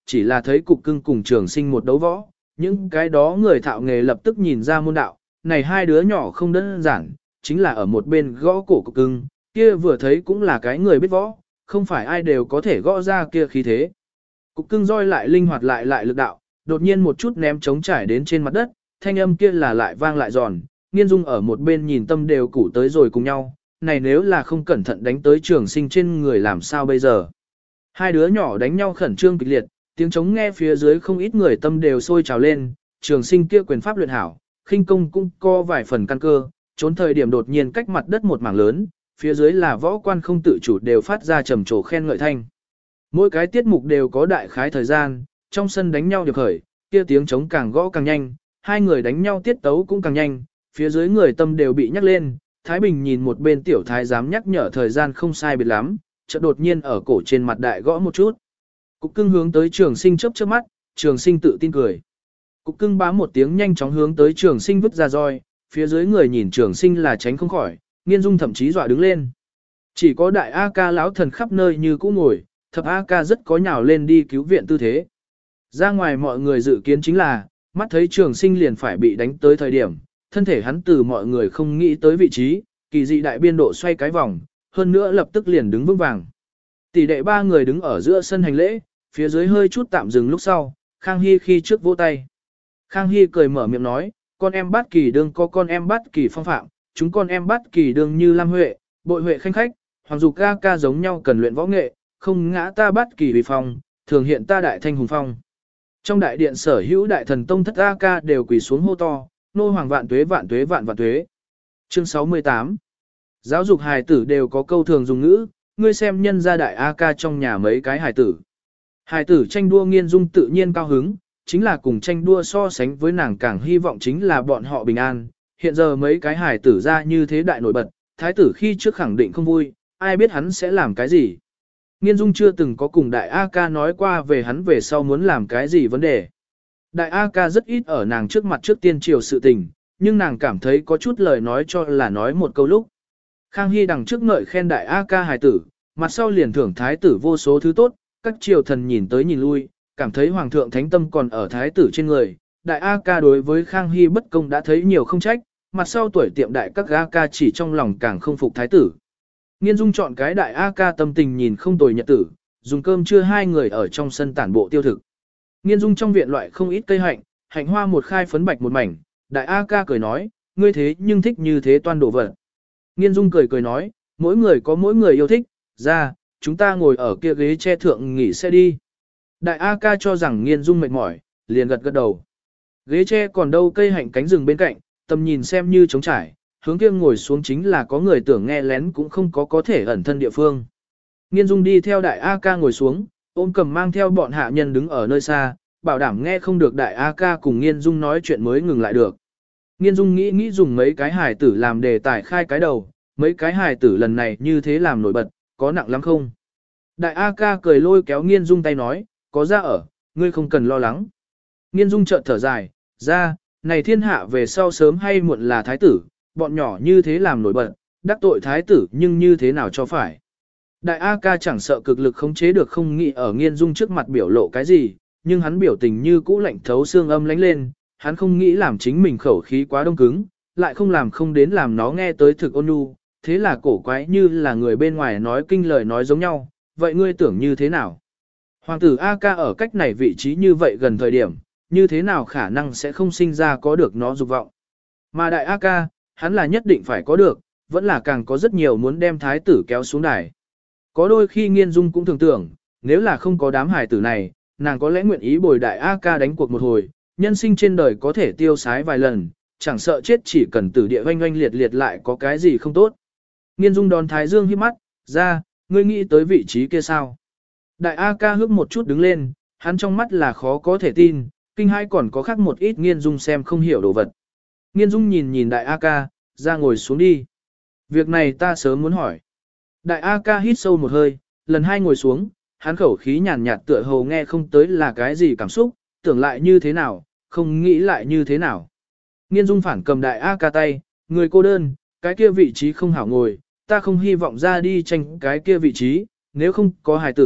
chỉ là thấy cục cưng cùng trường sinh một đấu võ, những cái đó người thạo nghề lập tức nhìn ra môn đạo, này hai đứa nhỏ không đơn giản, chính là ở một bên gõ cổ cục cưng, kia vừa thấy cũng là cái người biết võ, không phải ai đều có thể gõ ra kia khí thế. Cục cưng roi lại linh hoạt lại lại lực đạo, đột nhiên một chút ném trống trải đến trên mặt đất, thanh âm kia là lại vang lại giòn, Nghiên Dung ở một bên nhìn tâm đều củ tới rồi cùng nhau, này nếu là không cẩn thận đánh tới trường sinh trên người làm sao bây giờ. Hai đứa nhỏ đánh nhau khẩn trương kịch liệt, tiếng trống nghe phía dưới không ít người tâm đều sôi trào lên, trường sinh kia quyền pháp luyện hảo, khinh công cũng có vài phần căn cơ, trốn thời điểm đột nhiên cách mặt đất một mảng lớn, phía dưới là võ quan không tự chủ đều phát ra trầm trồ khen ngợi thanh. Mỗi cái tiết mục đều có đại khái thời gian, trong sân đánh nhau điệp khởi, kia tiếng trống càng gõ càng nhanh, hai người đánh nhau tiết tấu cũng càng nhanh, phía dưới người tâm đều bị nhắc lên, Thái Bình nhìn một bên tiểu thái giám nhắc nhở thời gian không sai biệt lắm, chợt đột nhiên ở cổ trên mặt đại gõ một chút. Cục cưng hướng tới trường sinh chớp chớp mắt, trường sinh tự tin cười. Cục cưng bám một tiếng nhanh chóng hướng tới trường sinh vứt ra roi, phía dưới người nhìn trường sinh là tránh không khỏi, Nghiên Dung thậm chí dọa đứng lên. Chỉ có đại A ca lão thần khắp nơi như cũ ngồi, thập A ca rất có nhào lên đi cứu viện tư thế. Ra ngoài mọi người dự kiến chính là, mắt thấy trường sinh liền phải bị đánh tới thời điểm, thân thể hắn từ mọi người không nghĩ tới vị trí, kỳ dị đại biên độ xoay cái vòng, hơn nữa lập tức liền đứng vững vàng. Tỷ đệ ba người đứng ở giữa sân hành lễ, phía dưới hơi chút tạm dừng lúc sau, Khang Hy khi trước vỗ tay. Khang Hy cười mở miệng nói, con em bát kỳ đương có con em bát kỳ phong phạm, chúng con em bát kỳ đương như Lam Huệ, bội Huệ khanh khách, hoàng dục ca ca giống nhau cần luyện võ nghệ, không ngã ta bát kỳ vì phong, thường hiện ta đại thanh hùng phong. Trong đại điện sở hữu đại thần tông thất A ca đều quỳ xuống hô to, nô hoàng vạn tuế vạn tuế vạn vạn tuế. Chương sáu mươi tám. Giáo dục hài tử đều có câu thường dùng ngữ, ngươi xem nhân gia đại A ca trong nhà mấy cái hài tử. Hài tử tranh đua Nghiên Dung tự nhiên cao hứng, chính là cùng tranh đua so sánh với nàng càng hy vọng chính là bọn họ bình an. Hiện giờ mấy cái hài tử ra như thế đại nổi bật, thái tử khi trước khẳng định không vui, ai biết hắn sẽ làm cái gì. Nghiên Dung chưa từng có cùng đại A ca nói qua về hắn về sau muốn làm cái gì vấn đề. Đại A ca rất ít ở nàng trước mặt trước tiên triều sự tình, nhưng nàng cảm thấy có chút lời nói cho là nói một câu lúc. Khang Hy đằng trước ngợi khen đại A ca hài tử, mặt sau liền thưởng thái tử vô số thứ tốt, các triều thần nhìn tới nhìn lui, cảm thấy hoàng thượng thánh tâm còn ở thái tử trên người. Đại A ca đối với Khang Hy bất công đã thấy nhiều không trách, mặt sau tuổi tiệm đại các A ca chỉ trong lòng càng không phục thái tử. Nghiên Dung chọn cái đại A ca tâm tình nhìn không tồi nhật tử, dùng cơm trưa hai người ở trong sân tản bộ tiêu thực. Nghiên Dung trong viện loại không ít cây hạnh, hạnh hoa một khai phấn bạch một mảnh, đại A ca cười nói, ngươi thế nhưng thích như thế toan đồ vật. Nghiên Dung cười cười nói, mỗi người có mỗi người yêu thích, ra, chúng ta ngồi ở kia ghế che thượng nghỉ xe đi. Đại A ca cho rằng Nghiên Dung mệt mỏi, liền gật gật đầu. Ghế che còn đâu cây hạnh cánh rừng bên cạnh, tầm nhìn xem như trống trải, hướng kia ngồi xuống chính là có người tưởng nghe lén cũng không có có thể ẩn thân địa phương. Nghiên Dung đi theo đại A ca ngồi xuống, ôm cầm mang theo bọn hạ nhân đứng ở nơi xa, bảo đảm nghe không được đại A ca cùng Nghiên Dung nói chuyện mới ngừng lại được. Nghiên Dung nghĩ nghĩ dùng mấy cái hài tử làm đề tài khai cái đầu, mấy cái hài tử lần này như thế làm nổi bật, có nặng lắm không? Đại A ca cười lôi kéo Nghiên Dung tay nói, có ra ở, ngươi không cần lo lắng. Nghiên Dung chợt thở dài, ra, này thiên hạ về sau sớm hay muộn là thái tử, bọn nhỏ như thế làm nổi bật, đắc tội thái tử nhưng như thế nào cho phải. Đại A ca chẳng sợ cực lực khống chế được không nghĩ ở Nghiên Dung trước mặt biểu lộ cái gì, nhưng hắn biểu tình như cũ lạnh thấu xương âm lánh lên, hắn không nghĩ làm chính mình khẩu khí quá đông cứng, lại không làm không đến làm nó nghe tới thực ôn nhu, thế là cổ quái như là người bên ngoài nói kinh lời nói giống nhau, vậy ngươi tưởng như thế nào? Hoàng tử A ca ở cách này vị trí như vậy gần thời điểm, như thế nào khả năng sẽ không sinh ra có được nó dục vọng. Mà đại A ca, hắn là nhất định phải có được, vẫn là càng có rất nhiều muốn đem thái tử kéo xuống đài. Có đôi khi Nghiên Dung cũng thường tưởng, nếu là không có đám hài tử này, nàng có lẽ nguyện ý bồi đại A ca đánh cuộc một hồi, nhân sinh trên đời có thể tiêu sái vài lần, chẳng sợ chết chỉ cần tử địa oanh oanh liệt liệt lại có cái gì không tốt. Nghiên Dung đón Thái Dương hít mắt, ra, ngươi nghĩ tới vị trí kia sao? Đại A ca hước một chút đứng lên, hắn trong mắt là khó có thể tin, kinh hai còn có khác một ít Nghiên Dung xem không hiểu đồ vật. Nghiên Dung nhìn nhìn đại A ca, ra ngồi xuống đi. Việc này ta sớm muốn hỏi. Đại A ca hít sâu một hơi, lần hai ngồi xuống, hắn khẩu khí nhàn nhạt tựa hồ nghe không tới là cái gì cảm xúc, tưởng lại như thế nào, không nghĩ lại như thế nào. Nghiên Dung phản cầm đại A ca tay, người cô đơn, cái kia vị trí không hảo ngồi, ta không hy vọng ra đi tranh cái kia vị trí, nếu không có hài tử,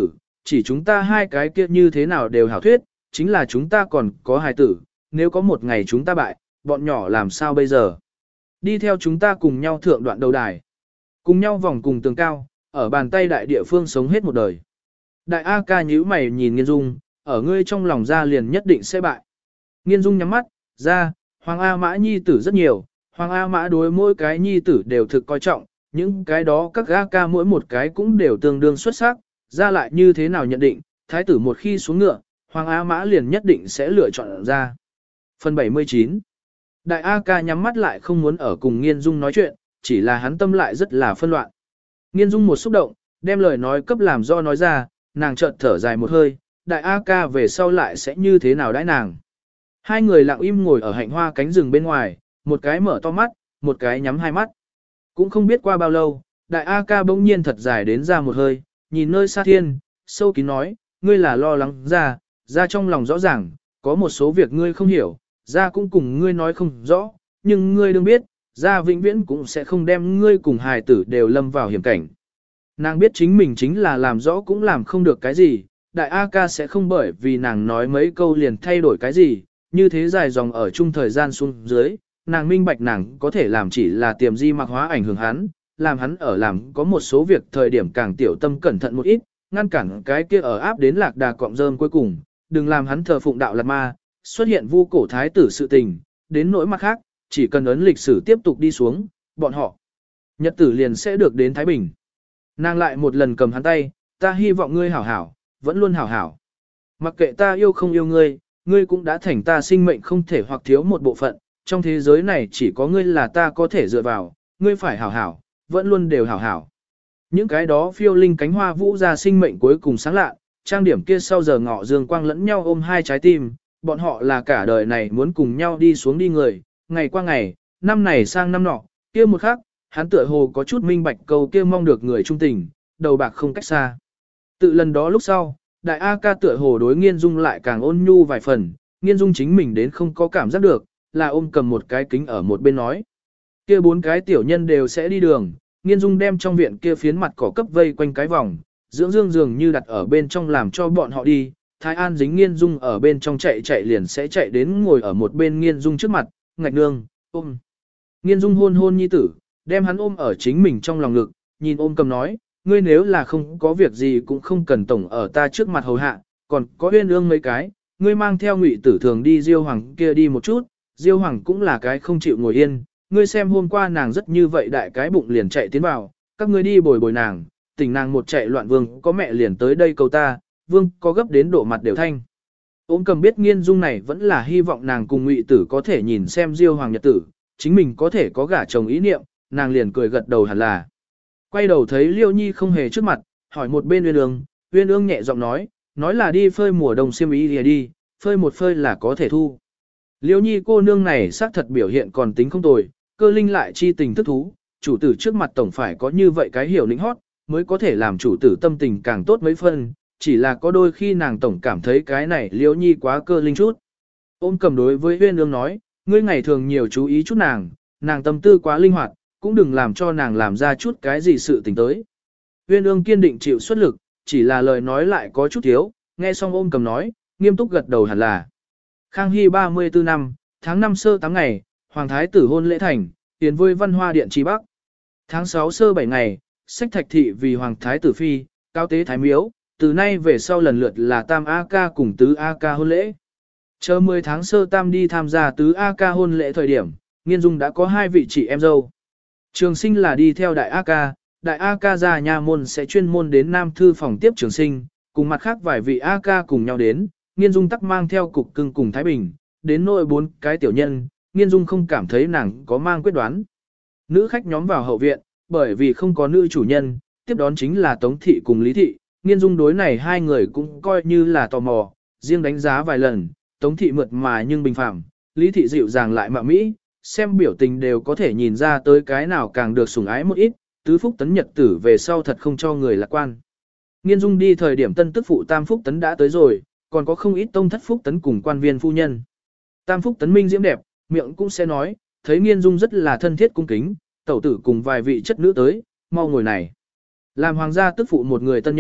chỉ chúng ta hai cái kia như thế nào đều hảo thuyết, chính là chúng ta còn có hài tử, nếu có một ngày chúng ta bại, bọn nhỏ làm sao bây giờ? Đi theo chúng ta cùng nhau thượng đoạn đầu đài, cùng nhau vòng cùng tường cao, ở bàn tay đại địa phương sống hết một đời. Đại A ca nhíu mày nhìn Nghiên Dung, ở ngươi trong lòng ra liền nhất định sẽ bại. Nghiên Dung nhắm mắt, ra, Hoàng A Mã nhi tử rất nhiều, Hoàng A Mã đối mỗi cái nhi tử đều thực coi trọng, những cái đó các A ca mỗi một cái cũng đều tương đương xuất sắc, ra lại như thế nào nhận định, thái tử một khi xuống ngựa, Hoàng A Mã liền nhất định sẽ lựa chọn ra. Phần bảy mươi chín. Đại A ca nhắm mắt lại không muốn ở cùng Nghiên Dung nói chuyện, chỉ là hắn tâm lại rất là phân loạn. Nghiên Dung một xúc động, đem lời nói cấp làm do nói ra, nàng chợt thở dài một hơi, đại A ca về sau lại sẽ như thế nào đãi nàng. Hai người lặng im ngồi ở hạnh hoa cánh rừng bên ngoài, một cái mở to mắt, một cái nhắm hai mắt. Cũng không biết qua bao lâu, đại A ca bỗng nhiên thật dài đến ra một hơi, nhìn nơi xa thiên, sâu kín nói, ngươi là lo lắng ra, ra trong lòng rõ ràng, có một số việc ngươi không hiểu, ra cũng cùng ngươi nói không rõ, nhưng ngươi đừng biết, ra vĩnh viễn cũng sẽ không đem ngươi cùng hài tử đều lâm vào hiểm cảnh. Nàng biết chính mình chính là làm rõ cũng làm không được cái gì, đại A ca sẽ không bởi vì nàng nói mấy câu liền thay đổi cái gì, như thế dài dòng ở chung thời gian xuống dưới, nàng minh bạch nàng có thể làm chỉ là tiềm di mặc hóa ảnh hưởng hắn, làm hắn ở làm có một số việc thời điểm càng tiểu tâm cẩn thận một ít, ngăn cản cái kia ở áp đến lạc đà cọng rơm cuối cùng, đừng làm hắn thờ phụng đạo lạt ma, xuất hiện vu cổ thái tử sự tình, đến nỗi mặt khác, chỉ cần ấn lịch sử tiếp tục đi xuống, bọn họ, nhật tử liền sẽ được đến Thái Bình. Nàng lại một lần cầm hắn tay, ta hy vọng ngươi hảo hảo, vẫn luôn hảo hảo. Mặc kệ ta yêu không yêu ngươi, ngươi cũng đã thành ta sinh mệnh không thể hoặc thiếu một bộ phận, trong thế giới này chỉ có ngươi là ta có thể dựa vào, ngươi phải hảo hảo, vẫn luôn đều hảo hảo. Những cái đó phiêu linh cánh hoa vũ ra sinh mệnh cuối cùng sáng lạ, trang điểm kia sau giờ ngọ dương quang lẫn nhau ôm hai trái tim, bọn họ là cả đời này muốn cùng nhau đi xuống đi người, ngày qua ngày, năm này sang năm nọ, kia một khắc, hắn tựa hồ có chút minh bạch câu kia mong được người trung tình, đầu bạc không cách xa. Tự lần đó lúc sau, đại A ca tựa hồ đối Nghiên Dung lại càng ôn nhu vài phần, Nghiên Dung chính mình đến không có cảm giác được, là ôm cầm một cái kính ở một bên nói. Kia bốn cái tiểu nhân đều sẽ đi đường, Nghiên Dung đem trong viện kia phiến mặt cỏ cấp vây quanh cái vòng, dưỡng dương dường như đặt ở bên trong làm cho bọn họ đi. Thái An dính Nghiên Dung ở bên trong chạy chạy liền sẽ chạy đến ngồi ở một bên Nghiên Dung trước mặt, ngạch nương, ôm. Nghiên Dung hôn hôn nhi tử, đem hắn ôm ở chính mình trong lòng ngực, nhìn ôm cầm nói, ngươi nếu là không có việc gì cũng không cần tổng ở ta trước mặt hầu hạ, còn có Uyên Ương mấy cái, ngươi mang theo Ngụy Tử thường đi Diêu Hoàng kia đi một chút, Diêu Hoàng cũng là cái không chịu ngồi yên, ngươi xem hôm qua nàng rất như vậy đại cái bụng liền chạy tiến vào, các ngươi đi bồi bồi nàng, tỉnh nàng một chạy loạn vương có mẹ liền tới đây cầu ta, vương có gấp đến độ mặt đều thanh. Ôm cầm biết Nghiên Dung này vẫn là hy vọng nàng cùng Ngụy Tử có thể nhìn xem Diêu Hoàng nhật tử, chính mình có thể có gả chồng ý niệm, nàng liền cười gật đầu hẳn là. Quay đầu thấy Liêu Nhi không hề trước mặt, hỏi một bên Uyên Ương, Uyên Ương nhẹ giọng nói, nói là đi phơi mùa đông xiêm y đi, đi, phơi một phơi là có thể thu. Liêu Nhi cô nương này xác thật biểu hiện còn tính không tồi, cơ linh lại chi tình thức thú, chủ tử trước mặt tổng phải có như vậy cái hiểu lĩnh hót, mới có thể làm chủ tử tâm tình càng tốt mấy phân, chỉ là có đôi khi nàng tổng cảm thấy cái này Liêu Nhi quá cơ linh chút. Ôm cầm đối với Uyên Ương nói, ngươi ngày thường nhiều chú ý chút nàng, nàng tâm tư quá linh hoạt, cũng đừng làm cho nàng làm ra chút cái gì sự tình tới. Uyên Ương kiên định chịu xuất lực, chỉ là lời nói lại có chút thiếu, nghe xong ôm cầm nói, nghiêm túc gật đầu hẳn là. Khang Hy ba mươi tư năm, tháng năm sơ tám ngày, Hoàng Thái tử hôn lễ thành, tiến vui văn hoa điện chi bắc. Tháng sáu sơ bảy ngày, sách thạch thị vì Hoàng Thái tử phi, cao tế thái miếu, từ nay về sau lần lượt là tam A ca cùng tứ A ca hôn lễ. Chờ mười tháng sơ tam đi tham gia tứ A ca hôn lễ thời điểm, Nghiên Dung đã có hai vị chị em dâu. Trường sinh là đi theo đại A ca, đại A ca ra nha môn sẽ chuyên môn đến Nam Thư phòng tiếp trường sinh, cùng mặt khác vài vị A ca cùng nhau đến, Nghiên Dung tắc mang theo cục cưng cùng Thái Bình, đến nội bốn cái tiểu nhân, Nghiên Dung không cảm thấy nàng có mang quyết đoán. Nữ khách nhóm vào hậu viện, bởi vì không có nữ chủ nhân, tiếp đón chính là Tống Thị cùng Lý Thị, Nghiên Dung đối này hai người cũng coi như là tò mò, riêng đánh giá vài lần, Tống Thị mượt mà nhưng bình phẳng, Lý Thị dịu dàng lại mạ mỹ, xem biểu tình đều có thể nhìn ra tới cái nào càng được sủng ái một ít, tứ phúc tấn nhật tử về sau thật không cho người lạc quan. Nghiên Dung đi thời điểm tân tức phụ tam phúc tấn đã tới rồi, còn có không ít tông thất phúc tấn cùng quan viên phu nhân. Tam phúc tấn minh diễm đẹp, miệng cũng sẽ nói, thấy Nghiên Dung rất là thân thiết cung kính, tẩu tử cùng vài vị chất nữ tới, mau ngồi này. Làm hoàng gia tức phụ một người tân nhân,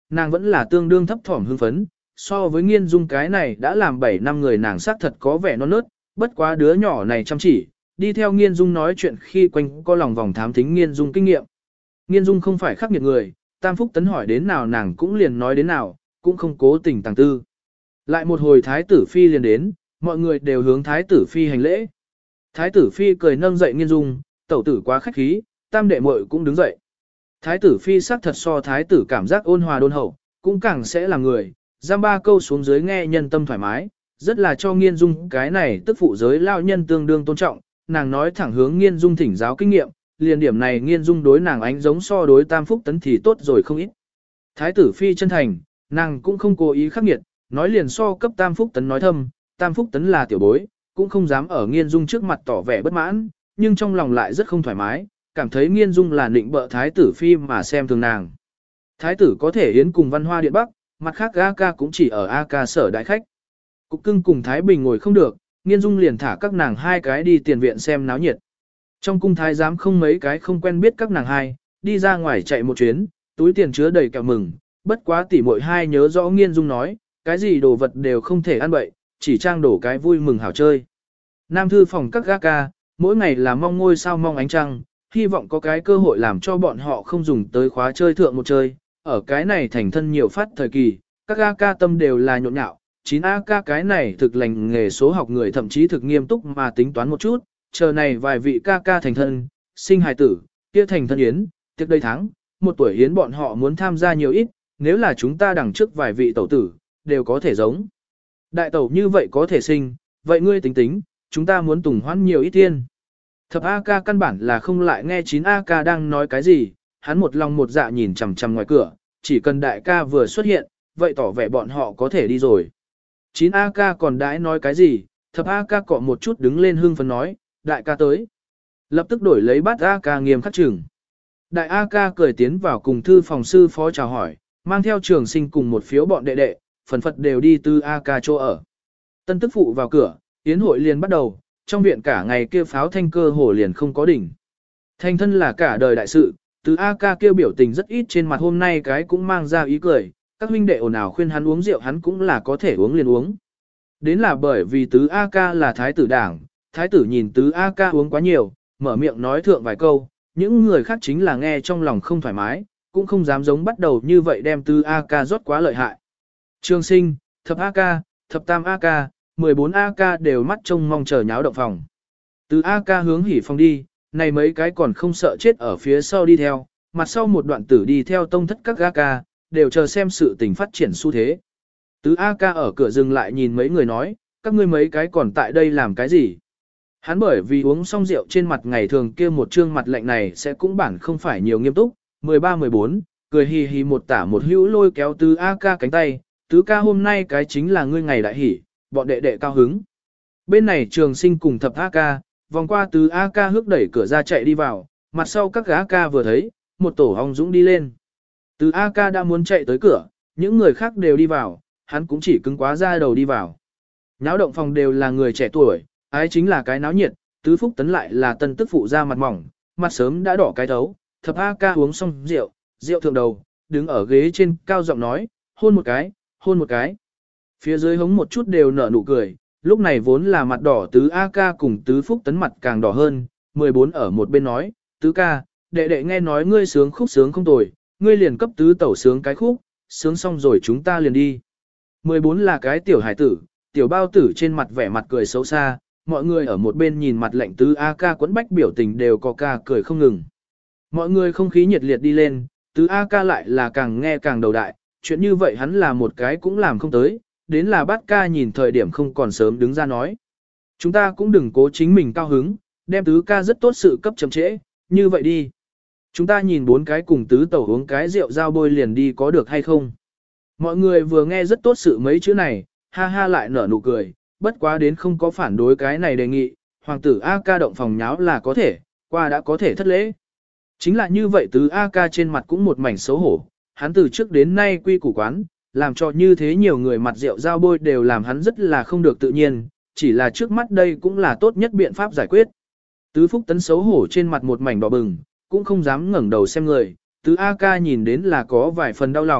nàng vẫn là tương đương thấp thỏm hưng phấn, so với Nghiên Dung cái này đã làm bảy năm người nàng xác thật có vẻ non nớt, bất quá đứa nhỏ này chăm chỉ, đi theo Nghiên Dung nói chuyện khi quanh có lòng vòng thám thính Nghiên Dung kinh nghiệm. Nghiên Dung không phải khắc nghiệt người, Tam Phúc Tấn hỏi đến nào nàng cũng liền nói đến nào, cũng không cố tình tàng tư. Lại một hồi Thái tử Phi liền đến, mọi người đều hướng Thái tử Phi hành lễ. Thái tử Phi cười nâng dậy Nghiên Dung, tẩu tử quá khách khí, Tam đệ muội cũng đứng dậy. Thái tử Phi sắc thật so Thái tử cảm giác ôn hòa đôn hậu, cũng càng sẽ là người, giam ba câu xuống dưới nghe nhân tâm thoải mái, rất là cho Nghiên Dung cái này tức phụ giới lao nhân tương đương tôn trọng, nàng nói thẳng hướng Nghiên Dung thỉnh giáo kinh nghiệm, liền điểm này Nghiên Dung đối nàng ánh giống so đối Tam Phúc Tấn thì tốt rồi không ít. Thái tử Phi chân thành, nàng cũng không cố ý khắc nghiệt, nói liền so cấp Tam Phúc Tấn nói thâm, Tam Phúc Tấn là tiểu bối, cũng không dám ở Nghiên Dung trước mặt tỏ vẻ bất mãn, nhưng trong lòng lại rất không thoải mái, cảm thấy Nghiên Dung là nịnh bợ Thái tử Phi mà xem thường nàng. Thái tử có thể yến cùng Văn Hoa Điện Bắc, mặt khác A ca cũng chỉ ở A ca sở đại khách. Cục Cưng cùng Thái Bình ngồi không được, Nghiên Dung liền thả các nàng hai cái đi tiền viện xem náo nhiệt. Trong cung thái giám không mấy cái không quen biết các nàng hai, đi ra ngoài chạy một chuyến, túi tiền chứa đầy kẹo mừng, bất quá tỉ muội hai nhớ rõ Nghiên Dung nói, cái gì đồ vật đều không thể ăn bậy, chỉ trang đổ cái vui mừng hảo chơi. Nam thư phòng các A ca, mỗi ngày là mong ngôi sao mong ánh trăng, hy vọng có cái cơ hội làm cho bọn họ không dùng tới khóa chơi thượng một chơi, ở cái này thành thân nhiều phát thời kỳ, các A ca tâm đều là nhộn nhạo, chín A ca cái này thực lành nghề số học người thậm chí thực nghiêm túc mà tính toán một chút, chờ này vài vị ca ca thành thân, sinh hài tử, kia thành thân yến, tiệc đây tháng, một tuổi yến bọn họ muốn tham gia nhiều ít, nếu là chúng ta đằng trước vài vị tẩu tử, đều có thể giống. Đại tẩu như vậy có thể sinh, vậy ngươi tính tính, chúng ta muốn tùng hoãn nhiều ít tiên. Thập A ca căn bản là không lại nghe chín A ca đang nói cái gì, hắn một lòng một dạ nhìn chằm chằm ngoài cửa, chỉ cần đại ca vừa xuất hiện, vậy tỏ vẻ bọn họ có thể đi rồi. chín A ca còn đãi nói cái gì, thập A ca cọ một chút đứng lên hưng phấn nói, đại ca tới. Lập tức đổi lấy bát A ca nghiêm khắc chừng. Đại A ca cười tiến vào cùng thư phòng sư phó chào hỏi, mang theo Trường Sinh cùng một phiếu bọn đệ đệ, phần phật đều đi từ A ca chỗ ở. Tân tức phụ vào cửa, yến hội liền bắt đầu, trong viện cả ngày kia pháo thanh cơ hồ liền không có đỉnh. Thành thân là cả đời đại sự, từ A ca kêu biểu tình rất ít trên mặt hôm nay cái cũng mang ra ý cười, các huynh đệ ồn ào khuyên hắn uống rượu hắn cũng là có thể uống liền uống. Đến là bởi vì tứ A ca là thái tử đảng, thái tử nhìn tứ A ca uống quá nhiều, mở miệng nói thượng vài câu, những người khác chính là nghe trong lòng không thoải mái, cũng không dám giống bắt đầu như vậy đem tứ A ca rót quá lợi hại. Trường Sinh, thập A ca, thập tam A ca, mười bốn A ca đều mắt trông mong chờ nháo động phòng. Tứ A ca hướng hỉ phòng đi, này mấy cái còn không sợ chết ở phía sau đi theo, mặt sau một đoạn tử đi theo tông thất các A ca, đều chờ xem sự tình phát triển xu thế. Tứ A ca ở cửa dừng lại nhìn mấy người nói, các ngươi mấy cái còn tại đây làm cái gì? Hắn bởi vì uống xong rượu trên mặt ngày thường kia một trương mặt lạnh này sẽ cũng bản không phải nhiều nghiêm túc, mười ba mười bốn, cười hì hì một tả một hữu lôi kéo tứ A ca cánh tay, tứ ca hôm nay cái chính là ngươi ngày đại hỉ, bọn đệ đệ cao hứng. Bên này Trường Sinh cùng thập A ca, vòng qua tứ A ca hước đẩy cửa ra chạy đi vào, mặt sau các A ca vừa thấy, một tổ hong dũng đi lên. Tứ A ca đã muốn chạy tới cửa, những người khác đều đi vào, hắn cũng chỉ cứng quá ra đầu đi vào. Náo động phòng đều là người trẻ tuổi, ái chính là cái náo nhiệt, tứ phúc tấn lại là tân tức phụ ra mặt mỏng, mặt sớm đã đỏ cái thấu, thập A ca uống xong rượu, rượu thượng đầu, đứng ở ghế trên cao giọng nói, hôn một cái, hôn một cái. Phía dưới hống một chút đều nở nụ cười, lúc này vốn là mặt đỏ tứ A ca cùng tứ phúc tấn mặt càng đỏ hơn, mười bốn ở một bên nói, tứ ca, đệ đệ nghe nói ngươi sướng khúc sướng không tồi, ngươi liền cấp tứ tẩu sướng cái khúc, sướng xong rồi chúng ta liền đi. mười bốn là cái tiểu hải tử, tiểu bao tử trên mặt vẻ mặt cười xấu xa, mọi người ở một bên nhìn mặt lạnh tứ A ca quấn bách biểu tình đều có ca cười không ngừng. Mọi người không khí nhiệt liệt đi lên, tứ A ca lại là càng nghe càng đầu đại, chuyện như vậy hắn là một cái cũng làm không tới, đến là bát ca nhìn thời điểm không còn sớm đứng ra nói. Chúng ta cũng đừng cố chính mình cao hứng, đem tứ ca rất tốt sự cấp chậm trễ, như vậy đi. Chúng ta nhìn bốn cái cùng tứ tẩu uống cái rượu giao bôi liền đi có được hay không? Mọi người vừa nghe rất tốt sự mấy chữ này, ha ha lại nở nụ cười, bất quá đến không có phản đối cái này đề nghị, hoàng tử A ca động phòng nháo là có thể, qua đã có thể thất lễ. Chính là như vậy tứ A ca trên mặt cũng một mảnh xấu hổ, hắn từ trước đến nay quy củ quán, làm cho như thế nhiều người mặt rượu giao bôi đều làm hắn rất là không được tự nhiên, chỉ là trước mắt đây cũng là tốt nhất biện pháp giải quyết. Tứ Phúc Tấn xấu hổ trên mặt một mảnh đỏ bừng, cũng không dám ngẩng đầu xem người, tứ A ca nhìn đến là có vài phần đau lòng,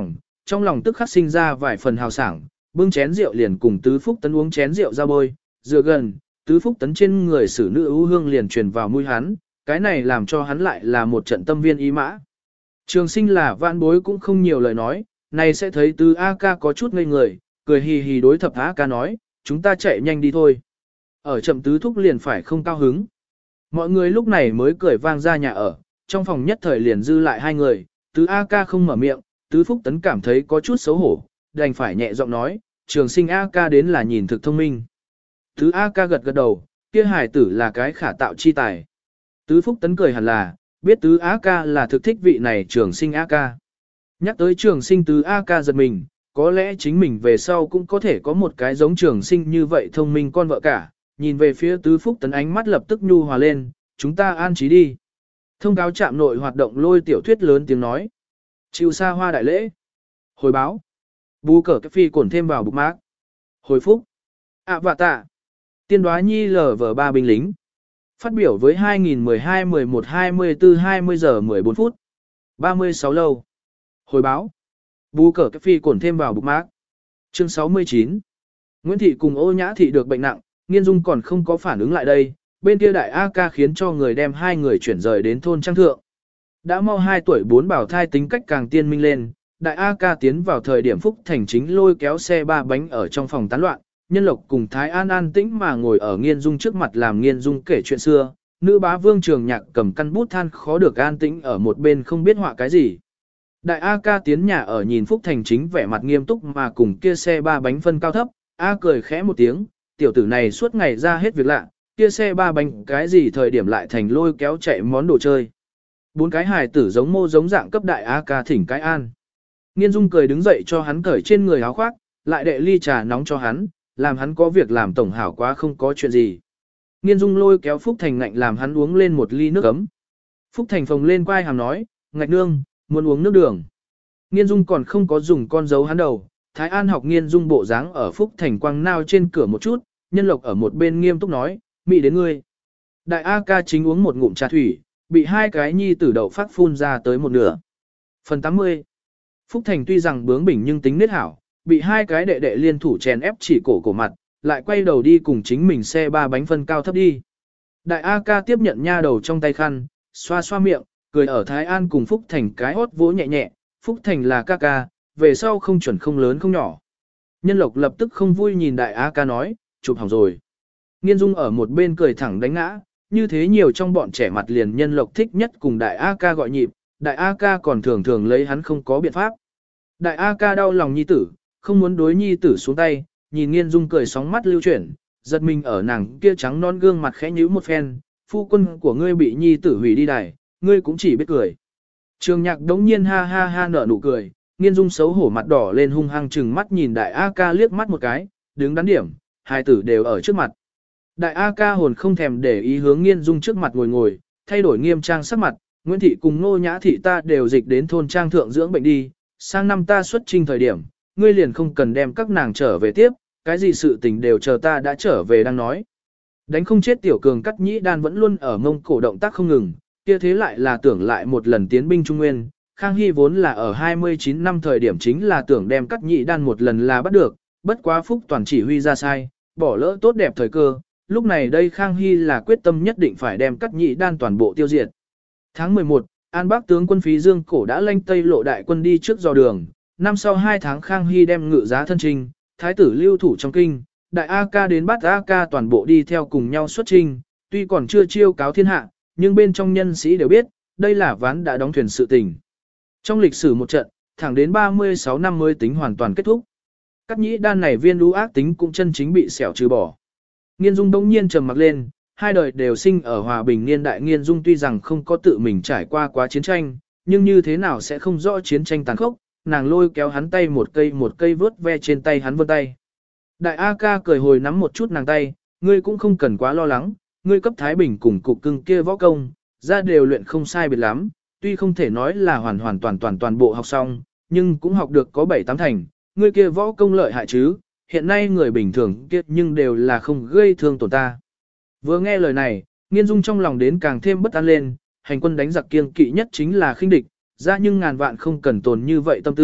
trong lòng tức khắc sinh ra vài phần hào sảng, bưng chén rượu liền cùng Tứ Phúc Tấn uống chén rượu ra bôi, dựa gần, Tứ Phúc Tấn trên người xử nữ ưu hương liền truyền vào mũi hắn, cái này làm cho hắn lại là một trận tâm viên ý mã. Trường Sinh là vãn bối cũng không nhiều lời nói, này sẽ thấy Tứ A ca có chút ngây người, cười hì hì đối Thập A ca nói, chúng ta chạy nhanh đi thôi. Ở chậm Tứ Thúc liền phải không cao hứng. Mọi người lúc này mới cười vang ra nhà ở, trong phòng nhất thời liền dư lại hai người, Tứ A ca không mở miệng, Tứ Phúc Tấn cảm thấy có chút xấu hổ, đành phải nhẹ giọng nói, Trường Sinh A ca đến là nhìn thực thông minh. Tứ A ca gật gật đầu, kia hài tử là cái khả tạo chi tài. Tứ Phúc Tấn cười hẳn là, biết Tứ A ca là thực thích vị này Trường Sinh A ca. Nhắc tới Trường Sinh Tứ A ca giật mình, có lẽ chính mình về sau cũng có thể có một cái giống Trường Sinh như vậy thông minh con vợ cả. Nhìn về phía Tứ Phúc Tấn ánh mắt lập tức nhu hòa lên, chúng ta an trí đi. Thông cáo trạm nội hoạt động lôi tiểu thuyết lớn tiếng nói. Chịu xa hoa đại lễ. Hồi báo. Bù cờ cái phi cổn thêm vào bục mác. Hồi phúc. ạ vạ tạ. Tiên đoá nhi lờ vờ ba binh lính. Phát biểu với hai nghìn mười hai mười một hai mươi tư hai mươi giờ mười bốn phút. ba mươi sáu lâu. Hồi báo. Bù cờ cái phi cổn thêm vào bục mác. Chương sáu mươi chín. Nguyễn Thị cùng Ô Nhã Thị được bệnh nặng, Nghiên Dung còn không có phản ứng lại đây, bên kia đại A ca khiến cho người đem hai người chuyển rời đến thôn trang thượng. Đã mau hai tuổi bốn bảo thai tính cách càng tiên minh lên, đại A ca tiến vào thời điểm Phúc Thành chính lôi kéo xe ba bánh ở trong phòng tán loạn, Nhân Lộc cùng Thái An an tĩnh mà ngồi ở Nghiên Dung trước mặt làm Nghiên Dung kể chuyện xưa, nữ bá vương Trường Nhạc cầm căn bút than khó được an tĩnh ở một bên không biết họa cái gì. Đại A ca tiến nhà ở nhìn Phúc Thành chính vẻ mặt nghiêm túc mà cùng kia xe ba bánh phân cao thấp, A cười khẽ một tiếng, tiểu tử này suốt ngày ra hết việc lạ, kia xe ba bánh cái gì thời điểm lại thành lôi kéo chạy món đồ chơi. Bốn cái hài tử giống mô giống dạng cấp đại A ca thỉnh cái an. Nghiên Dung cười đứng dậy cho hắn cởi trên người áo khoác, lại đệ ly trà nóng cho hắn, làm hắn có việc làm tổng hảo quá không có chuyện gì. Nghiên Dung lôi kéo Phúc Thành ngạnh làm hắn uống lên một ly nước ấm. Phúc Thành phồng lên quai hàm nói, ngạch nương, muốn uống nước đường. Nghiên Dung còn không có dùng con dấu hắn đầu, Thái An học Nghiên Dung bộ dáng ở Phúc Thành quăng nao trên cửa một chút, Nhân Lộc ở một bên nghiêm túc nói, mị đến ngươi. Đại A ca chính uống một ngụm trà thủy, bị hai cái nhi tử đậu phát phun ra tới một nửa. Phần tám mươi. Phúc Thành tuy rằng bướng bỉnh nhưng tính nết hảo, bị hai cái đệ đệ liên thủ chèn ép chỉ cổ cổ mặt, lại quay đầu đi cùng chính mình xe ba bánh phân cao thấp đi. Đại A ca tiếp nhận nha đầu trong tay khăn, xoa xoa miệng, cười ở Thái An cùng Phúc Thành cái hốt vỗ nhẹ nhẹ, Phúc Thành là ca ca, về sau không chuẩn không lớn không nhỏ. Nhân Lộc lập tức không vui nhìn Đại A ca nói, chụp hỏng rồi. Nghiên Dung ở một bên cười thẳng đánh ngã, như thế nhiều trong bọn trẻ mặt liền Nhân Lộc thích nhất cùng Đại A ca gọi nhịp, Đại A ca còn thường thường lấy hắn không có biện pháp. Đại A ca đau lòng nhi tử, không muốn đối nhi tử xuống tay, nhìn Nghiên Dung cười sóng mắt lưu chuyển, giật mình ở nàng kia trắng non gương mặt khẽ nhíu một phen, phu quân của ngươi bị nhi tử hủy đi đài, ngươi cũng chỉ biết cười. Trường Nhạc đống nhiên ha ha ha nở nụ cười, Nghiên Dung xấu hổ mặt đỏ lên hung hăng chừng mắt nhìn Đại A ca liếc mắt một cái, đứng đắn điểm, hai tử đều ở trước mặt. Đại A ca hồn không thèm để ý hướng Nghiên Dung trước mặt ngồi ngồi, thay đổi nghiêm trang sắc mặt, Nguyễn Thị cùng Nô Nhã Thị ta đều dịch đến thôn trang thượng dưỡng bệnh đi, sang năm ta xuất trinh thời điểm, ngươi liền không cần đem các nàng trở về tiếp, cái gì sự tình đều chờ ta đã trở về đang nói. Đánh không chết tiểu cường cắt nhĩ đan vẫn luôn ở Mông Cổ động tác không ngừng, kia thế lại là tưởng lại một lần tiến binh Trung Nguyên, Khang Hy vốn là ở hai mươi chín năm thời điểm chính là tưởng đem cắt nhĩ đan một lần là bắt được, bất quá Phúc toàn chỉ huy ra sai, bỏ lỡ tốt đẹp thời cơ, lúc này đây Khang Hy là quyết tâm nhất định phải đem cắt nhĩ đan toàn bộ tiêu diệt. Tháng mười một, An Bắc tướng quân Phí Dương Cổ đã lanh Tây lộ đại quân đi trước dò đường, năm sau hai tháng Khang Hy đem ngự giá thân trinh, thái tử lưu thủ trong kinh, đại A ca đến bắt A ca toàn bộ đi theo cùng nhau xuất trinh, tuy còn chưa chiêu cáo thiên hạ, nhưng bên trong nhân sĩ đều biết, đây là ván đã đóng thuyền sự tình. Trong lịch sử một trận, thẳng đến ba mươi sáu năm mới tính hoàn toàn kết thúc. Cắt nhĩ đan này viên lũ ác tính cũng chân chính bị xẻo trừ bỏ. Nghiên Dung đông nhiên trầm mặc lên, hai đời đều sinh ở hòa bình niên đại. Nghiên Dung tuy rằng không có tự mình trải qua quá chiến tranh, nhưng như thế nào sẽ không rõ chiến tranh tàn khốc, nàng lôi kéo hắn tay một cây một cây vớt ve trên tay hắn vươn tay. Đại A ca cười hồi nắm một chút nàng tay, ngươi cũng không cần quá lo lắng, ngươi cấp Thái Bình cùng cục cưng kia võ công, ra đều luyện không sai biệt lắm, tuy không thể nói là hoàn hoàn toàn toàn toàn bộ học xong, nhưng cũng học được có bảy tám thành, ngươi kia võ công lợi hại chứ, hiện nay người bình thường kia nhưng đều là không gây thương tổn ta. Vừa nghe lời này, Nghiên Dung trong lòng đến càng thêm bất an lên, hành quân đánh giặc kiêng kỵ nhất chính là khinh địch, ra nhưng ngàn vạn không cần tồn như vậy tâm tư,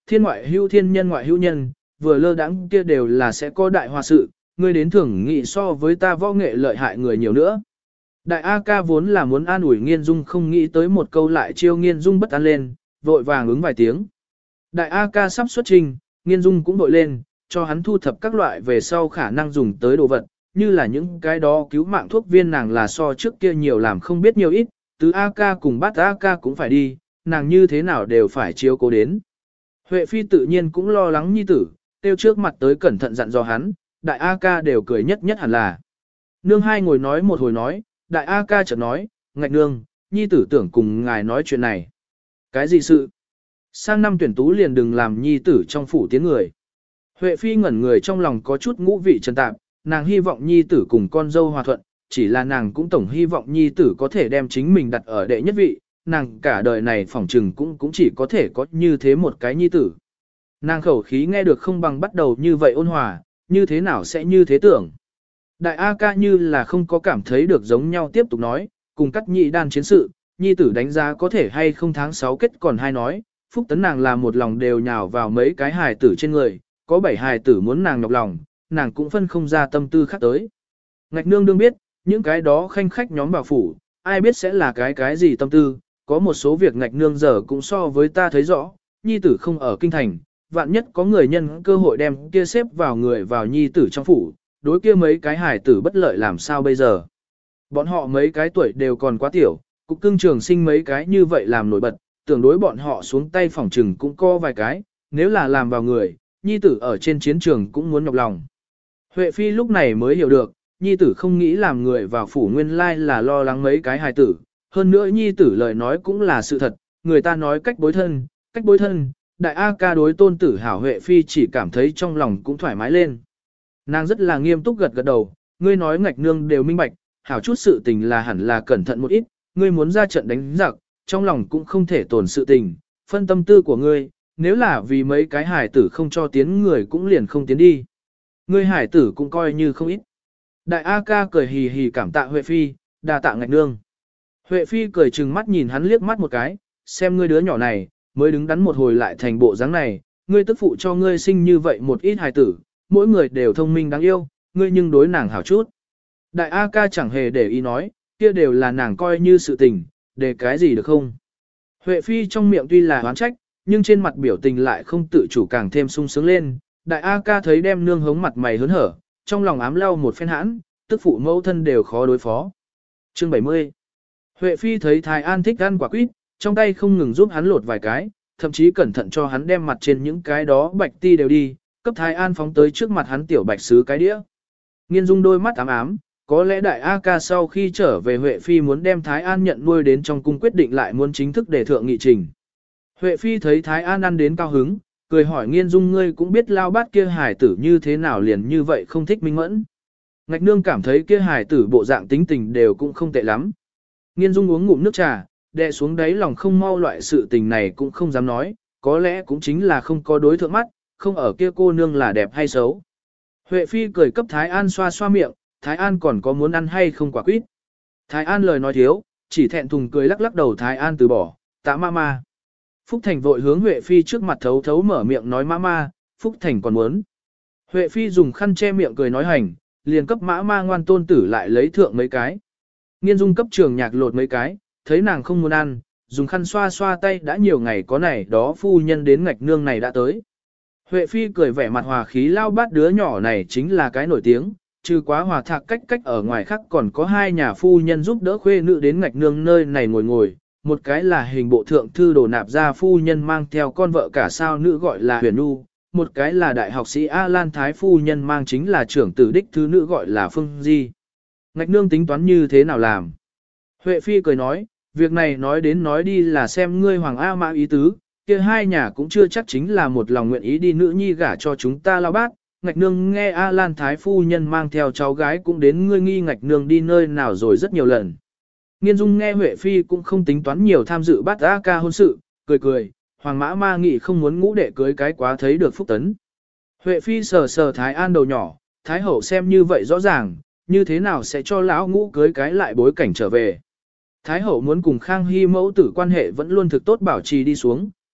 thiên ngoại hữu thiên nhân ngoại hữu nhân, vừa lơ đãng kia đều là sẽ có đại hòa sự, ngươi đến thường nghị so với ta võ nghệ lợi hại người nhiều nữa. Đại A ca vốn là muốn an ủi Nghiên Dung, không nghĩ tới một câu lại chiêu Nghiên Dung bất an lên, vội vàng ứng vài tiếng. Đại A ca sắp xuất trình, Nghiên Dung cũng vội lên, cho hắn thu thập các loại về sau khả năng dùng tới đồ vật, như là những cái đó cứu mạng thuốc viên nàng là so trước kia nhiều làm không biết nhiều ít, tứ A ca cùng bát A ca cũng phải đi, nàng như thế nào đều phải chiếu cố đến. Huệ Phi tự nhiên cũng lo lắng nhi tử, tiêu trước mặt tới cẩn thận dặn dò hắn, đại A ca đều cười nhất nhất hẳn là. Nương hai ngồi nói một hồi nói, đại A ca chợt nói, ngạch nương, nhi tử tưởng cùng ngài nói chuyện này. Cái gì sự? Sang năm tuyển tú liền đừng làm nhi tử trong phủ tiến người. Huệ Phi ngẩn người trong lòng có chút ngũ vị trần tạp, nàng hy vọng nhi tử cùng con dâu hòa thuận, chỉ là nàng cũng tổng hy vọng nhi tử có thể đem chính mình đặt ở đệ nhất vị, nàng cả đời này phỏng trừng cũng cũng chỉ có thể có như thế một cái nhi tử. Nàng khẩu khí nghe được không bằng bắt đầu như vậy ôn hòa, như thế nào sẽ như thế tưởng. Đại A ca như là không có cảm thấy được giống nhau tiếp tục nói, cùng cắt nhị đan chiến sự, nhi tử đánh giá có thể hay không tháng sáu kết còn hai nói, phúc tấn nàng là một lòng đều nhào vào mấy cái hài tử trên người, có bảy hài tử muốn nàng nhọc lòng, nàng cũng phân không ra tâm tư khác tới. Ngạch nương đương biết, những cái đó khanh khách nhóm vào phủ, ai biết sẽ là cái cái gì tâm tư, có một số việc ngạch nương giờ cũng so với ta thấy rõ, nhi tử không ở kinh thành, vạn nhất có người nhân cơ hội đem kia xếp vào người vào nhi tử trong phủ, đối kia mấy cái hài tử bất lợi làm sao bây giờ. Bọn họ mấy cái tuổi đều còn quá tiểu, cục cưng trường sinh mấy cái như vậy làm nổi bật, tưởng đối bọn họ xuống tay phòng trừng cũng co vài cái, nếu là làm vào người, nhi tử ở trên chiến trường cũng muốn nhọc lòng. Huệ Phi lúc này mới hiểu được, nhi tử không nghĩ làm người vào phủ nguyên lai là lo lắng mấy cái hài tử, hơn nữa nhi tử lời nói cũng là sự thật, người ta nói cách bối thân, cách bối thân, đại A ca đối tôn tử hảo. Huệ Phi chỉ cảm thấy trong lòng cũng thoải mái lên. Nàng rất là nghiêm túc gật gật đầu, ngươi nói ngạch nương đều minh bạch, hảo chút sự tình là hẳn là cẩn thận một ít, ngươi muốn ra trận đánh giặc, trong lòng cũng không thể tổn sự tình, phân tâm tư của ngươi, nếu là vì mấy cái hải tử không cho tiến người cũng liền không tiến đi. Ngươi hải tử cũng coi như không ít. Đại A ca cười hì hì cảm tạ Huệ Phi, đa tạ ngạch nương. Huệ Phi cười chừng mắt nhìn hắn liếc mắt một cái, xem ngươi đứa nhỏ này, mới đứng đắn một hồi lại thành bộ dáng này, ngươi tức phụ cho ngươi sinh như vậy một ít hài tử, mỗi người đều thông minh đáng yêu, ngươi nhưng đối nàng hảo chút. Đại A ca chẳng hề để ý nói, kia đều là nàng coi như sự tình, để cái gì được không. Huệ Phi trong miệng tuy là oán trách, nhưng trên mặt biểu tình lại không tự chủ càng thêm sung sướng lên. Đại A ca thấy đem nương hống mặt mày hớn hở, trong lòng ám lau một phen hãn, tức phụ mẫu thân đều khó đối phó. Chương bảy mươi. Huệ Phi thấy Thái An thích ăn quả quýt, trong tay không ngừng giúp hắn lột vài cái, thậm chí cẩn thận cho hắn đem mặt trên những cái đó bạch ti đều đi, cấp Thái An phóng tới trước mặt hắn tiểu bạch sứ cái đĩa. Nghiên Dung đôi mắt ám ám, có lẽ đại A ca sau khi trở về Huệ Phi muốn đem Thái An nhận nuôi đến trong cung quyết định lại muốn chính thức để thượng nghị trình. Huệ Phi thấy Thái An ăn đến cao hứng, cười hỏi Nghiên Dung ngươi cũng biết lao bát kia hải tử như thế nào liền như vậy không thích minh mẫn. Ngạch nương cảm thấy kia hải tử bộ dạng tính tình đều cũng không tệ lắm. Nghiên Dung uống ngụm nước trà, đè xuống đáy lòng không mau loại sự tình này cũng không dám nói, có lẽ cũng chính là không có đối thượng mắt, không ở kia cô nương là đẹp hay xấu. Huệ Phi cười cấp Thái An xoa xoa miệng, Thái An còn có muốn ăn hay không quả quýt. Thái An lời nói thiếu, chỉ thẹn thùng cười lắc lắc đầu. Thái An từ bỏ, tạ ma ma. Phúc Thành vội hướng Huệ Phi trước mặt thấu thấu mở miệng nói ma ma, Phúc Thành còn muốn. Huệ Phi dùng khăn che miệng cười nói hành, liền cấp mã ma ngoan tôn tử lại lấy thượng mấy cái. Nghiên Dung cấp trường nhạc lột mấy cái, thấy nàng không muốn ăn, dùng khăn xoa xoa tay đã nhiều ngày có này đó phu nhân đến ngạch nương này đã tới. Huệ Phi cười vẻ mặt hòa khí lao bát đứa nhỏ này chính là cái nổi tiếng, trừ quá hòa thạc cách cách ở ngoài khác còn có hai nhà phu nhân giúp đỡ khuê nữ đến ngạch nương nơi này ngồi ngồi, một cái là hình bộ thượng thư đồ nạp gia phu nhân mang theo con vợ cả sao nữ gọi là Huyền Nu, một cái là đại học sĩ A Lan Thái phu nhân mang chính là trưởng tử đích thứ nữ gọi là Phương Di. Ngạch nương tính toán như thế nào làm? Huệ Phi cười nói, việc này nói đến nói đi là xem ngươi Hoàng A Mã ý tứ, kia hai nhà cũng chưa chắc chính là một lòng nguyện ý đi nữ nhi gả cho chúng ta lao bát. Ngạch nương nghe A Lan Thái phu nhân mang theo cháu gái cũng đến ngươi nghi ngạch nương đi nơi nào rồi rất nhiều lần. Nghiên Dung nghe Huệ Phi cũng không tính toán nhiều tham dự bát A ca hôn sự, cười cười, Hoàng mã ma nghị không muốn ngũ đệ cưới cái quá thấy được phúc tấn. Huệ Phi sờ sờ Thái An đầu nhỏ, Thái hậu xem như vậy rõ ràng, như thế nào sẽ cho lão ngũ cưới cái lại bối cảnh trở về. Thái hậu muốn cùng Khang Hy mẫu tử quan hệ vẫn luôn thực tốt bảo trì đi xuống,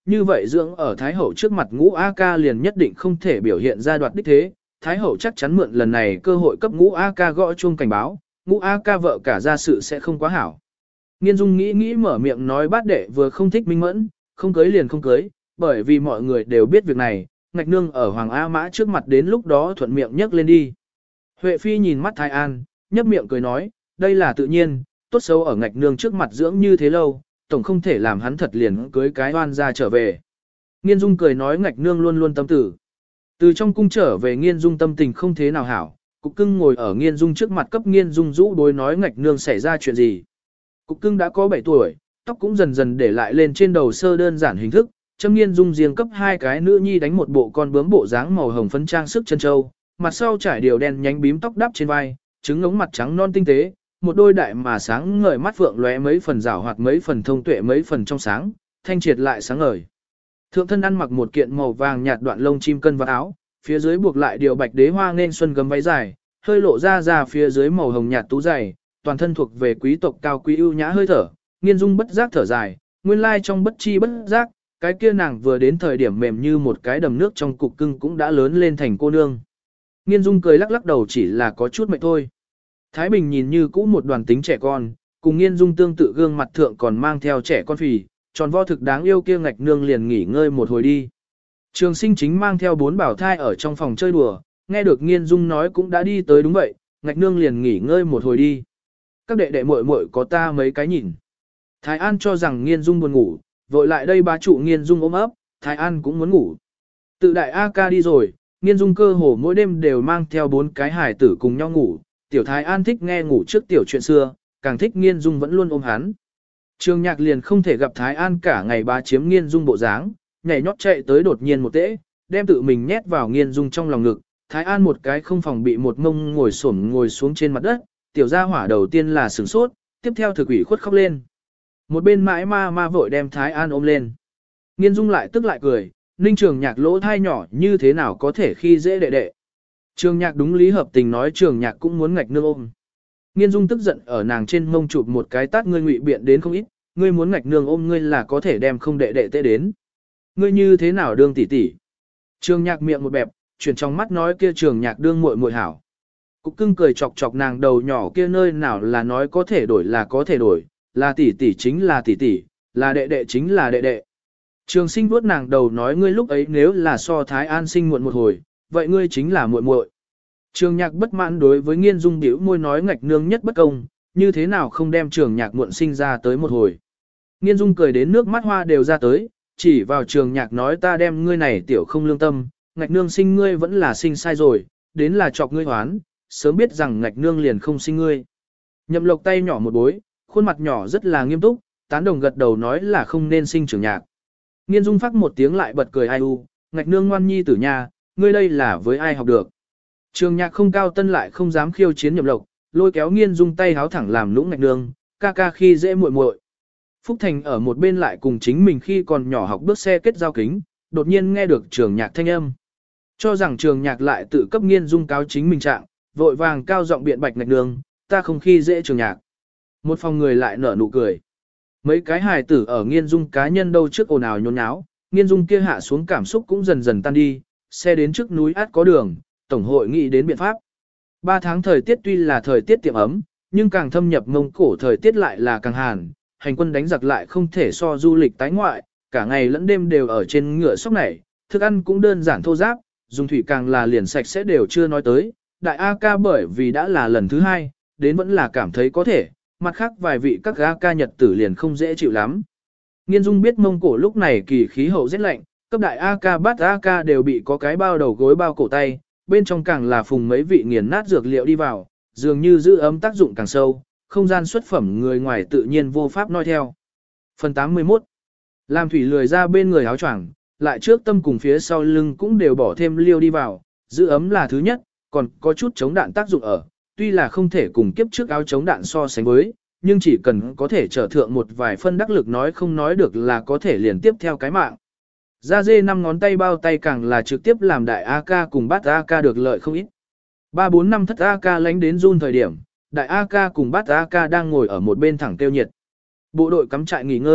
như vậy dưỡng ở Thái Hậu trước mặt ngũ A ca liền nhất định không thể biểu hiện ra đoạt đích thế. Thái Hậu chắc chắn mượn lần này cơ hội cấp ngũ A ca gõ chuông cảnh báo, ngũ A ca vợ cả ra sự sẽ không quá hảo. Nghiên Dung nghĩ nghĩ mở miệng nói bát đệ vừa không thích Minh Mẫn, không cưới liền không cưới, bởi vì mọi người đều biết việc này, ngạch nương ở Hoàng A Mã trước mặt đến lúc đó thuận miệng nhấc lên đi. Huệ Phi nhìn mắt Thái An, nhấp miệng cười nói, đây là tự nhiên, tốt xấu ở ngạch nương trước mặt dưỡng như thế lâu, tổng không thể làm hắn thật liền cưới cái oan ra trở về. Nghiên Dung cười nói ngạch nương luôn luôn tâm tử. Từ trong cung trở về Nghiên Dung tâm tình không thế nào hảo, Cục Cưng ngồi ở Nghiên Dung trước mặt cấp Nghiên Dung rũ đối nói ngạch nương xảy ra chuyện gì. Cục Cưng đã có bảy tuổi, tóc cũng dần dần để lại lên trên đầu sơ đơn giản hình thức, châm Nghiên Dung riêng cấp hai cái nữ nhi đánh một bộ con bướm bộ dáng màu hồng phấn trang sức chân châu, mặt sau trải điều đen nhánh bím tóc đắp trên vai, trứng ngống mặt trắng non tinh tế, một đôi đại mà sáng ngời mắt phượng lóe mấy phần rảo hoạt mấy phần thông tuệ mấy phần trong sáng, thanh triệt lại sáng ngời. Thượng thân ăn mặc một kiện màu vàng nhạt đoạn lông chim cân và áo, phía dưới buộc lại điều bạch đế hoa nên xuân gấm váy dài, hơi lộ ra ra phía dưới màu hồng nhạt tú dày, toàn thân thuộc về quý tộc cao quý ưu nhã hơi thở, Nghiên Dung bất giác thở dài, nguyên lai trong bất chi bất giác, cái kia nàng vừa đến thời điểm mềm như một cái đầm nước trong Cục Cưng cũng đã lớn lên thành cô nương. Nghiên Dung cười lắc lắc đầu chỉ là có chút mệt thôi. Thái Bình nhìn như cũ một đoàn tính trẻ con, cùng Nghiên Dung tương tự gương mặt thượng còn mang theo trẻ con phì, tròn vo thực đáng yêu kia ngạch nương liền nghỉ ngơi một hồi đi. Trường Sinh chính mang theo bốn bảo thai ở trong phòng chơi đùa, nghe được Nghiên Dung nói cũng đã đi tới đúng vậy, ngạch nương liền nghỉ ngơi một hồi đi. Các đệ đệ muội muội có ta mấy cái nhìn. Thái An cho rằng Nghiên Dung buồn ngủ, vội lại đây bá trụ Nghiên Dung ôm ấp, Thái An cũng muốn ngủ. Tự đại A ca đi rồi, Nghiên Dung cơ hồ mỗi đêm đều mang theo bốn cái hài tử cùng nhau ngủ, tiểu Thái An thích nghe ngủ trước tiểu chuyện xưa, càng thích Nghiên Dung vẫn luôn ôm hắn. Trường Nhạc liền không thể gặp Thái An cả ngày bá chiếm Nghiên Dung bộ dáng, nhảy nhót chạy tới đột nhiên một tễ, đem tự mình nhét vào Nghiên Dung trong lòng ngực. Thái An một cái không phòng bị một ngông ngồi xổm ngồi xuống trên mặt đất, tiểu gia hỏa đầu tiên là sửng sốt, tiếp theo thực ủy khuất khóc lên. Một bên mãi ma ma vội đem Thái An ôm lên. Nghiên Dung lại tức lại cười, Ninh Trường Nhạc lỗ thai nhỏ như thế nào có thể khi dễ đệ đệ. Trường Nhạc đúng lý hợp tình nói Trường Nhạc cũng muốn ngạch nương ôm. Nghiên Dung tức giận ở nàng trên mông chụp một cái tát ngươi ngụy biện đến không ít, ngươi muốn ngạch nương ôm ngươi là có thể đem không đệ đệ tê đến. Ngươi như thế nào đương tỷ tỷ? Trường Nhạc miệng một bẹp, chuyển trong mắt nói kia Trường Nhạc đương muội muội hảo. Cục Cưng cười chọc chọc nàng đầu nhỏ kia nơi nào là nói có thể đổi là có thể đổi, là tỷ tỷ chính là tỷ tỷ, là đệ đệ chính là đệ đệ. Trường Sinh vuốt nàng đầu nói ngươi lúc ấy nếu là so Thái An sinh muộn một hồi, vậy ngươi chính là muội muội. Trường Nhạc bất mãn đối với Nghiên Dung bĩu môi nói ngạch nương nhất bất công, như thế nào không đem Trường Nhạc muộn sinh ra tới một hồi. Nghiên Dung cười đến nước mắt hoa đều ra tới, chỉ vào Trường Nhạc nói ta đem ngươi này tiểu không lương tâm, ngạch nương sinh ngươi vẫn là sinh sai rồi, đến là chọc ngươi hoán, sớm biết rằng ngạch nương liền không sinh ngươi. Nhậm Lộc tay nhỏ một bối, khuôn mặt nhỏ rất là nghiêm túc, tán đồng gật đầu nói là không nên sinh Trường Nhạc. Nghiên Dung phát một tiếng lại bật cười ai u, ngạch nương ngoan nhi tử nhà, ngươi đây là với ai học được. Trường Nhạc không cao tân lại không dám khiêu chiến Nhậm Lộc, lôi kéo Nghiên Dung tay háo thẳng làm lũng ngạch nương, ca ca khi dễ muội muội. Phúc Thành ở một bên lại cùng chính mình khi còn nhỏ học bước xe kết giao kính, đột nhiên nghe được Trường Nhạc thanh âm. Cho rằng Trường Nhạc lại tự cấp Nghiên Dung cáo chính mình trạng, vội vàng cao giọng biện bạch ngạch nương, ta không khi dễ Trường Nhạc. Một phòng người lại nở nụ cười. Mấy cái hài tử ở Nghiên Dung cá nhân đâu trước ồn ào nhốn nháo, Nghiên Dung kia hạ xuống cảm xúc cũng dần dần tan đi, xe đến trước núi át có đường, tổng hội nghĩ đến biện pháp. Ba tháng thời tiết tuy là thời tiết tiệm ấm, nhưng càng thâm nhập Mông Cổ thời tiết lại là càng hàn, hành quân đánh giặc lại không thể so du lịch tái ngoại, cả ngày lẫn đêm đều ở trên ngựa sóc này, thức ăn cũng đơn giản thô giáp, dùng thủy càng là liền sạch sẽ đều chưa nói tới. Đại A ca bởi vì đã là lần thứ hai, đến vẫn là cảm thấy có thể, mặt khác vài vị các A ca nhật tử liền không dễ chịu lắm. Nghiên Dung biết Mông Cổ lúc này kỳ khí hậu rất lạnh, cấp đại A ca bát A ca đều bị có cái bao đầu gối bao cổ tay, bên trong càng là phùng mấy vị nghiền nát dược liệu đi vào, dường như giữ ấm tác dụng càng sâu, không gian xuất phẩm người ngoài tự nhiên vô pháp nói theo. Phần tám mươi mốt. Làm thủy lười ra bên người áo choàng, lại trước tâm cùng phía sau lưng cũng đều bỏ thêm liêu đi vào, giữ ấm là thứ nhất, còn có chút chống đạn tác dụng ở, tuy là không thể cùng kiếp trước áo chống đạn so sánh với, nhưng chỉ cần có thể trở thượng một vài phân đắc lực nói không nói được là có thể liền tiếp theo cái mạng. Ra dê năm ngón tay bao tay càng là trực tiếp làm đại A ca cùng bát A ca được lợi không ít. Ba bốn năm thất A ca lánh đến run thời điểm, đại A ca cùng bát A ca đang ngồi ở một bên thẳng tiêu nhiệt. Bộ đội cắm trại nghỉ ngơi,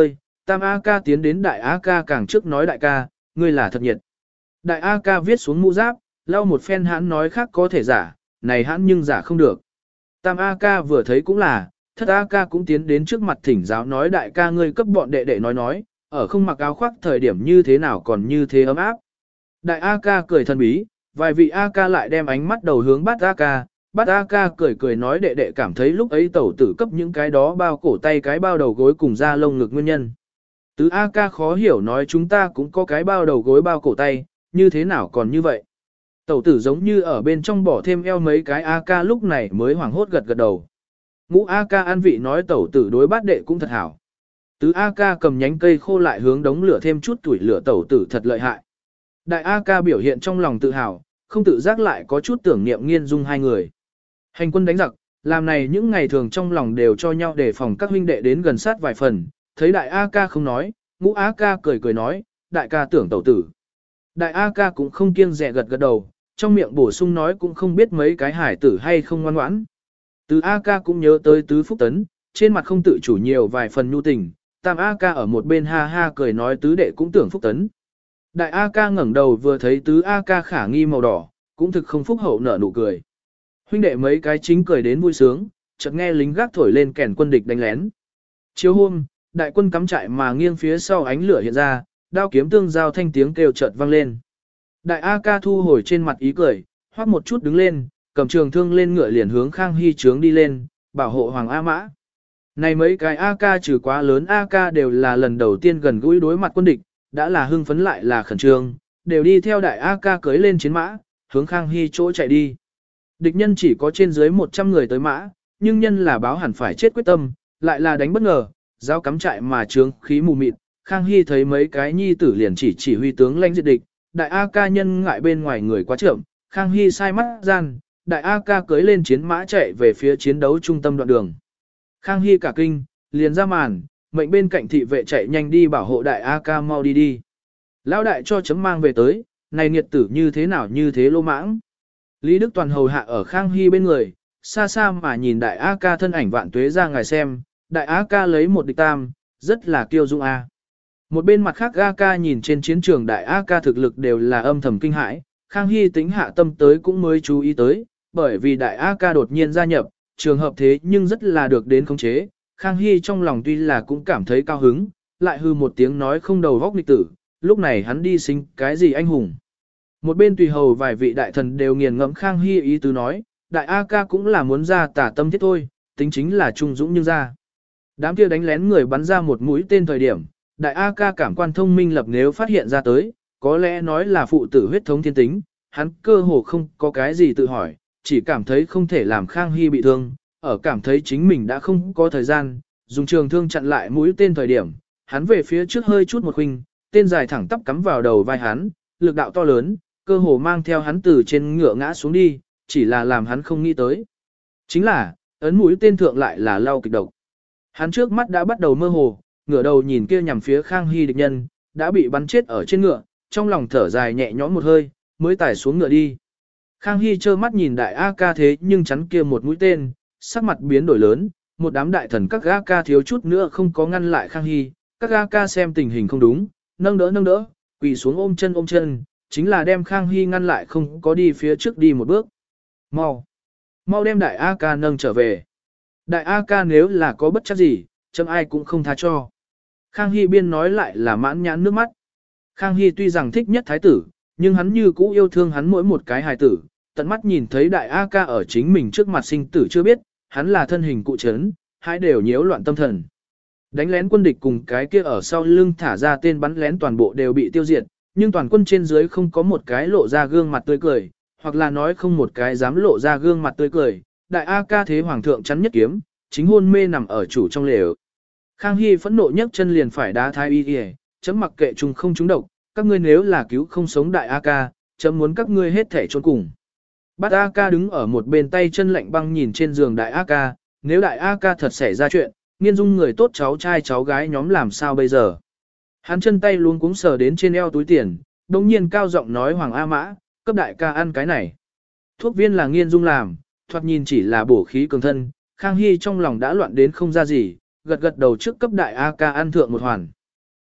Tam A ca tiến đến đại A ca càng trước nói đại ca, ngươi là thật nhiệt. Đại A ca viết xuống mũ giáp, lau một phen hãn nói khác có thể giả, này hãn nhưng giả không được. Tam A ca vừa thấy cũng là, thất A ca cũng tiến đến trước mặt thỉnh giáo nói đại ca ngươi cấp bọn đệ đệ nói nói, ở không mặc áo khoác thời điểm như thế nào còn như thế ấm áp. Đại A ca cười thần bí, vài vị A ca lại đem ánh mắt đầu hướng bát A ca, bát A ca cười cười nói đệ đệ cảm thấy lúc ấy tẩu tử cấp những cái đó bao cổ tay cái bao đầu gối cùng da lông ngực nguyên nhân. Tứ A ca khó hiểu nói chúng ta cũng có cái bao đầu gối bao cổ tay, như thế nào còn như vậy. Tẩu tử giống như ở bên trong bỏ thêm eo mấy cái A ca lúc này mới hoảng hốt gật gật đầu. Ngũ A ca an vị nói tẩu tử đối bát đệ cũng thật hảo. Tứ A ca cầm nhánh cây khô lại hướng đống lửa thêm chút tuổi lửa tẩu tử thật lợi hại. Đại A ca biểu hiện trong lòng tự hào, không tự giác lại có chút tưởng niệm Nghiên Dung hai người. Hành quân đánh giặc, làm này những ngày thường trong lòng đều cho nhau để phòng các huynh đệ đến gần sát vài phần, thấy đại A ca không nói, ngũ A ca cười cười nói, đại ca tưởng tẩu tử. Đại A ca cũng không kiêng dè gật gật đầu, trong miệng bổ sung nói cũng không biết mấy cái hải tử hay không ngoan ngoãn. Tứ A ca cũng nhớ tới tứ phúc tấn, trên mặt không tự chủ nhiều vài phần nhu tình, tam A ca ở một bên ha ha cười nói tứ đệ cũng tưởng phúc tấn. Đại A ca ngẩng đầu vừa thấy tứ A ca khả nghi màu đỏ, cũng thực không phúc hậu nở nụ cười. Huynh đệ mấy cái chính cười đến vui sướng, chợt nghe lính gác thổi lên kèn quân địch đánh lén. Chiều hôm, đại quân cắm trại mà nghiêng phía sau ánh lửa hiện ra, đao kiếm tương giao thanh tiếng kêu chợt vang lên. Đại A ca thu hồi trên mặt ý cười, hoắc một chút đứng lên, cầm trường thương lên ngựa liền hướng Khang Hy trướng đi lên, bảo hộ Hoàng A Mã. Này mấy cái A ca trừ quá lớn A ca đều là lần đầu tiên gần gũi đối mặt quân địch, đã là hưng phấn lại là khẩn trương, đều đi theo đại A ca cưới lên chiến mã, hướng Khang Hy chỗ chạy đi. Địch nhân chỉ có trên dưới một trăm người tới mã, nhưng nhân là báo hẳn phải chết quyết tâm, lại là đánh bất ngờ, giao cắm trại mà trướng khí mù mịt. Khang Hy thấy mấy cái nhi tử liền chỉ chỉ huy tướng lãnh diệt địch, đại A ca nhân ngại bên ngoài người quá chậm, Khang Hy sai mắt gian, đại A ca cưới lên chiến mã chạy về phía chiến đấu trung tâm đoạn đường. Khang Hy cả kinh, liền ra màn, mệnh bên cạnh thị vệ chạy nhanh đi bảo hộ đại A ca mau đi đi. Lão đại cho chấm mang về tới, này nghiệt tử như thế nào như thế lô mãng. Lý Đức Toàn hầu hạ ở Khang Hy bên người, xa xa mà nhìn đại A ca thân ảnh vạn tuế ra ngài xem, đại A ca lấy một địch tam, rất là kiêu dung A. Một bên mặt khác A ca nhìn trên chiến trường đại A ca thực lực đều là âm thầm kinh hãi, Khang Hy tính hạ tâm tới cũng mới chú ý tới, bởi vì đại A ca đột nhiên gia nhập, trường hợp thế nhưng rất là được đến khống chế, Khang Hy trong lòng tuy là cũng cảm thấy cao hứng, lại hư một tiếng nói không đầu góc nghịch tử, lúc này hắn đi sinh cái gì anh hùng. Một bên tùy hầu vài vị đại thần đều nghiền ngẫm Khang Hy ý tứ nói, đại A ca cũng là muốn ra tả tâm thiết thôi, tính chính là trung dũng nhưng ra. Đám kia đánh lén người bắn ra một mũi tên thời điểm, đại A ca cảm quan thông minh lập nếu phát hiện ra tới, có lẽ nói là phụ tử huyết thống thiên tính, hắn cơ hồ không có cái gì tự hỏi, chỉ cảm thấy không thể làm Khang Hy bị thương, ở cảm thấy chính mình đã không có thời gian, dùng trường thương chặn lại mũi tên thời điểm, hắn về phía trước hơi chút một khuynh, tên dài thẳng tắp cắm vào đầu vai hắn, lực đạo to lớn, cơ hồ mang theo hắn từ trên ngựa ngã xuống đi, chỉ là làm hắn không nghĩ tới. Chính là, ấn mũi tên thượng lại là lau kịch độc. Hắn trước mắt đã bắt đầu mơ hồ, ngửa đầu nhìn kia nhằm phía Khang Hy địch nhân, đã bị bắn chết ở trên ngựa, trong lòng thở dài nhẹ nhõm một hơi, mới tải xuống ngựa đi. Khang Hy trơ mắt nhìn đại A ca thế nhưng chắn kia một mũi tên, sắc mặt biến đổi lớn, một đám đại thần các A ca thiếu chút nữa không có ngăn lại Khang Hy, các A ca xem tình hình không đúng, nâng đỡ nâng đỡ, quỳ xuống ôm chân ôm chân, chính là đem Khang Hy ngăn lại không có đi phía trước đi một bước. Mau, mau đem đại A ca nâng trở về. Đại A ca nếu là có bất chắc gì, chấm ai cũng không tha cho. Khang Hy biên nói lại là mãn nhãn nước mắt. Khang Hy tuy rằng thích nhất thái tử, nhưng hắn như cũ yêu thương hắn mỗi một cái hài tử, tận mắt nhìn thấy đại A ca ở chính mình trước mặt sinh tử chưa biết, hắn là thân hình cụ trấn, hai đều nhiễu loạn tâm thần. Đánh lén quân địch cùng cái kia ở sau lưng thả ra tên bắn lén toàn bộ đều bị tiêu diệt, nhưng toàn quân trên dưới không có một cái lộ ra gương mặt tươi cười, hoặc là nói không một cái dám lộ ra gương mặt tươi cười. Đại A ca thế hoàng thượng chắn nhất kiếm, chính hôn mê nằm ở chủ trong lều. Khang Hy phẫn nộ nhấc chân liền phải đá thái y y, chấm mặc kệ trùng không trúng độc, các ngươi nếu là cứu không sống đại A ca, chấm muốn các ngươi hết thể trốn cùng. Bát A ca đứng ở một bên tay chân lạnh băng nhìn trên giường đại A ca, nếu đại A ca thật xảy ra chuyện, Nghiên Dung người tốt cháu trai cháu gái nhóm làm sao bây giờ. Hắn chân tay luôn cuống sờ đến trên eo túi tiền, đồng nhiên cao giọng nói Hoàng A Mã, cấp đại ca ăn cái này. Thuốc viên là Nghiên Dung làm, thoạt nhìn chỉ là bổ khí cường thân, Khang Hy trong lòng đã loạn đến không ra gì, gật gật đầu trước cấp đại A ca ăn thượng một hoàn.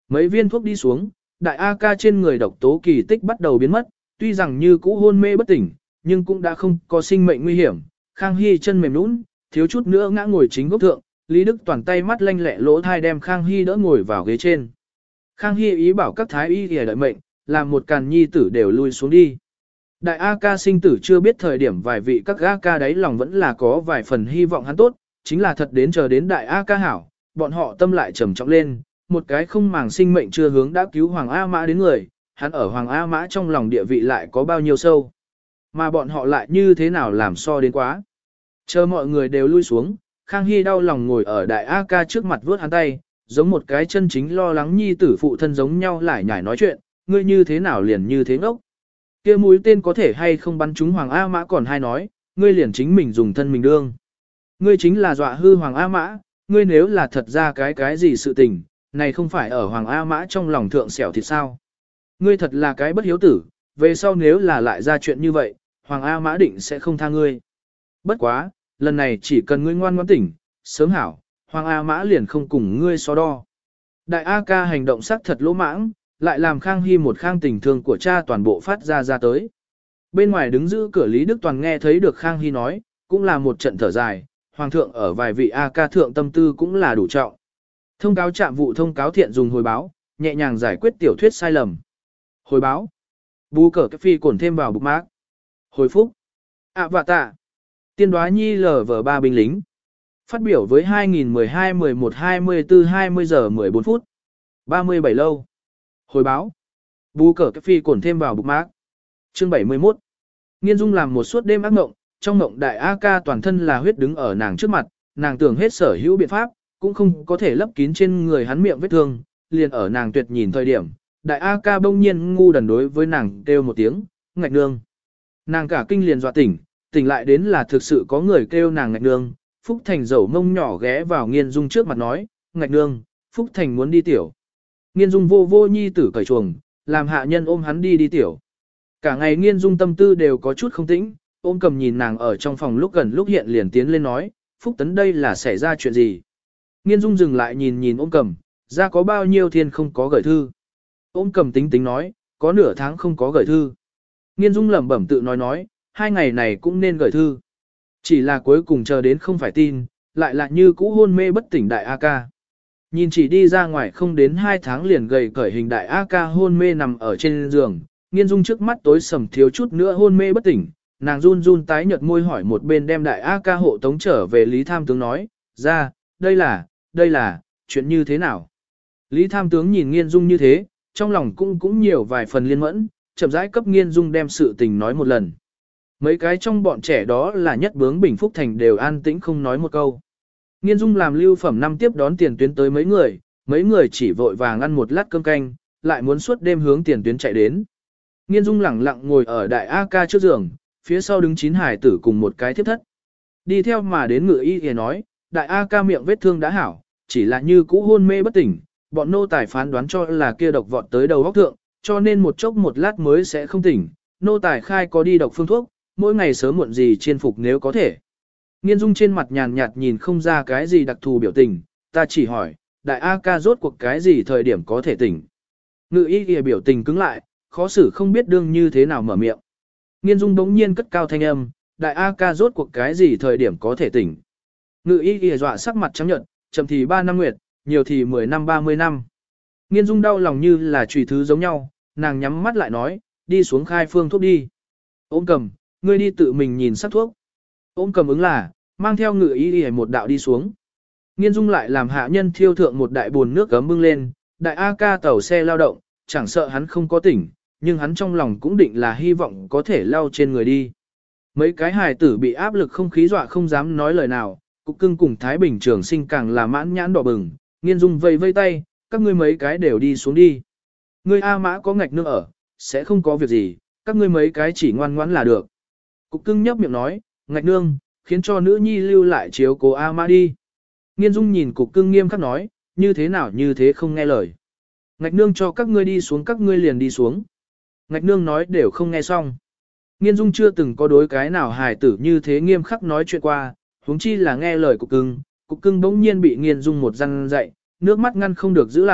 Mấy viên thuốc đi xuống, đại A ca trên người độc tố kỳ tích bắt đầu biến mất, tuy rằng như cũ hôn mê bất tỉnh, nhưng cũng đã không có sinh mệnh nguy hiểm. Khang Hy chân mềm nhũn, thiếu chút nữa ngã ngồi chính gốc thượng, Lý Đức Toàn tay mắt lanh lẹ lỗ thai đem Khang Hy đỡ ngồi vào ghế trên. Khang Hy ý bảo các thái y để đợi mệnh, làm một càn nhi tử đều lui xuống đi. Đại A ca sinh tử chưa biết thời điểm vài vị các A ca đấy lòng vẫn là có vài phần hy vọng hắn tốt, chính là thật đến chờ đến đại A ca hảo, bọn họ tâm lại trầm trọng lên, một cái không màng sinh mệnh chưa hướng đã cứu Hoàng A Mã đến người, hắn ở Hoàng A Mã trong lòng địa vị lại có bao nhiêu sâu. Mà bọn họ lại như thế nào làm so đến quá. Chờ mọi người đều lui xuống, Khang Hy đau lòng ngồi ở đại A ca trước mặt vuốt hắn tay, giống một cái chân chính lo lắng nhi tử phụ thân giống nhau lại nhảy nói chuyện, ngươi như thế nào liền như thế ngốc. Kia mũi tên có thể hay không bắn trúng Hoàng A Mã còn hay nói, ngươi liền chính mình dùng thân mình đương. Ngươi chính là dọa hư Hoàng A Mã, ngươi nếu là thật ra cái cái gì sự tình, này không phải ở Hoàng A Mã trong lòng thượng xẻo thịt sao. Ngươi thật là cái bất hiếu tử, về sau nếu là lại ra chuyện như vậy, Hoàng A Mã định sẽ không tha ngươi. Bất quá, lần này chỉ cần ngươi ngoan ngoãn tỉnh, sớm hảo, Hoàng A Mã liền không cùng ngươi so đo. Đại A ca hành động sắc thật lỗ mãng, lại làm Khang Hy một khang tình thương của cha toàn bộ phát ra ra tới. Bên ngoài đứng giữ cửa Lý Đức Toàn nghe thấy được Khang Hy nói, cũng là một trận thở dài, Hoàng thượng ở vài vị A ca thượng tâm tư cũng là đủ trọng. Thông cáo trạm vụ thông cáo thiện dùng hồi báo, nhẹ nhàng giải quyết tiểu thuyết sai lầm. Hồi báo. Bú cờ cái phi cổn thêm vào bục mác. Hồi phúc. À vạ tạ. Tiên đoá nhi lờ vờ ba binh lính. Phát biểu với hai nghìn mười hai mười một hai mươi tư hai mươi giờ mười bốn phút. ba mươi bảy lâu. Hồi báo. Bú cờ cái phi cổn thêm vào bục mác. Chương bảy mươi mốt. Nghiên Dung làm một suốt đêm ác mộng, trong mộng đại A ca toàn thân là huyết đứng ở nàng trước mặt, nàng tưởng hết sở hữu biện pháp, cũng không có thể lấp kín trên người hắn miệng vết thương, liền ở nàng tuyệt nhìn thời điểm, đại A ca bỗng nhiên ngu đần đối với nàng kêu một tiếng, ngạch nương. Nàng cả kinh liền dọa tỉnh, tỉnh lại đến là thực sự có người kêu nàng ngạch nương, Phúc Thành dầu mông nhỏ ghé vào Nghiên Dung trước mặt nói, ngạch nương, Phúc Thành muốn đi tiểu. Nghiên Dung vô vô nhi tử cởi chuồng, làm hạ nhân ôm hắn đi đi tiểu. Cả ngày Nghiên Dung tâm tư đều có chút không tĩnh, ôm cầm nhìn nàng ở trong phòng lúc gần lúc hiện liền tiến lên nói, Phúc Tấn đây là xảy ra chuyện gì. Nghiên Dung dừng lại nhìn nhìn ôm cầm, ra có bao nhiêu thiên không có gửi thư. Ôm cầm tính tính nói, có nửa tháng không có gửi thư. Nghiên Dung lẩm bẩm tự nói nói, hai ngày này cũng nên gửi thư. Chỉ là cuối cùng chờ đến không phải tin, lại là như cũ hôn mê bất tỉnh đại A ca. Nhìn chỉ đi ra ngoài không đến hai tháng liền gầy cởi hình đại A ca hôn mê nằm ở trên giường, Nghiên Dung trước mắt tối sầm thiếu chút nữa hôn mê bất tỉnh, nàng run run tái nhợt môi hỏi một bên đem đại A ca hộ tống trở về Lý Tham Tướng nói, ra, đây là, đây là, chuyện như thế nào? Lý Tham Tướng nhìn Nghiên Dung như thế, trong lòng cũng cũng nhiều vài phần liên mẫn, chậm rãi cấp Nghiên Dung đem sự tình nói một lần. Mấy cái trong bọn trẻ đó là nhất bướng Bình Phúc Thành đều an tĩnh không nói một câu. Nghiên Dung làm lưu phẩm năm tiếp đón tiền tuyến tới mấy người, mấy người chỉ vội vàng ăn một lát cơm canh, lại muốn suốt đêm hướng tiền tuyến chạy đến. Nghiên Dung lẳng lặng ngồi ở đại A ca trước giường, phía sau đứng chín hải tử cùng một cái thiếp thất. Đi theo mà đến ngự y thì nói, đại A ca miệng vết thương đã hảo, chỉ là như cũ hôn mê bất tỉnh, bọn nô tài phán đoán cho là kia độc vọt tới đầu góc thượng, cho nên một chốc một lát mới sẽ không tỉnh, nô tài khai có đi độc phương thuốc, mỗi ngày sớm muộn gì chiên phục nếu có thể. Nghiên Dung trên mặt nhàn nhạt nhìn không ra cái gì đặc thù biểu tình, ta chỉ hỏi, đại A ca rốt cuộc cái gì thời điểm có thể tỉnh. Ngự y kìa biểu tình cứng lại, khó xử không biết đương như thế nào mở miệng. Nghiên Dung bỗng nhiên cất cao thanh âm, đại A ca rốt cuộc cái gì thời điểm có thể tỉnh. Ngự y kìa dọa sắc mặt trắng nhợt, chậm thì ba năm nguyệt, nhiều thì mười năm ba mươi năm. Nghiên Dung đau lòng như là trùy thứ giống nhau, nàng nhắm mắt lại nói, đi xuống khai phương thuốc đi. Ôm cầm, ngươi đi tự mình nhìn sắc thuốc. Ôm cầm ứng là, mang theo ngự y đi một đạo đi xuống. Nghiên Dung lại làm hạ nhân thiêu thượng một đại bồn nước gấm bưng lên, đại A ca tàu xe lao động, chẳng sợ hắn không có tỉnh, nhưng hắn trong lòng cũng định là hy vọng có thể lao trên người đi. Mấy cái hài tử bị áp lực không khí dọa không dám nói lời nào, Cục Cưng cùng Thái Bình Trường Sinh càng là mãn nhãn đỏ bừng, Nghiên Dung vây vây tay, các ngươi mấy cái đều đi xuống đi. Ngươi A Mã có ngạch nước ở, sẽ không có việc gì, các ngươi mấy cái chỉ ngoan ngoãn là được. Cục Cưng nhấp miệng nói, ngạch nương, khiến cho nữ nhi lưu lại chiếu cố A Mã đi. Nghiên Dung nhìn Cục Cưng nghiêm khắc nói, như thế nào như thế không nghe lời. Ngạch nương cho các ngươi đi xuống các ngươi liền đi xuống. Ngạch nương nói đều không nghe xong. Nghiên Dung chưa từng có đối cái nào hài tử như thế nghiêm khắc nói chuyện qua, huống chi là nghe lời Cục Cưng. Cục Cưng bỗng nhiên bị Nghiên Dung một răn dạy, nước mắt ngăn không được giữ lại,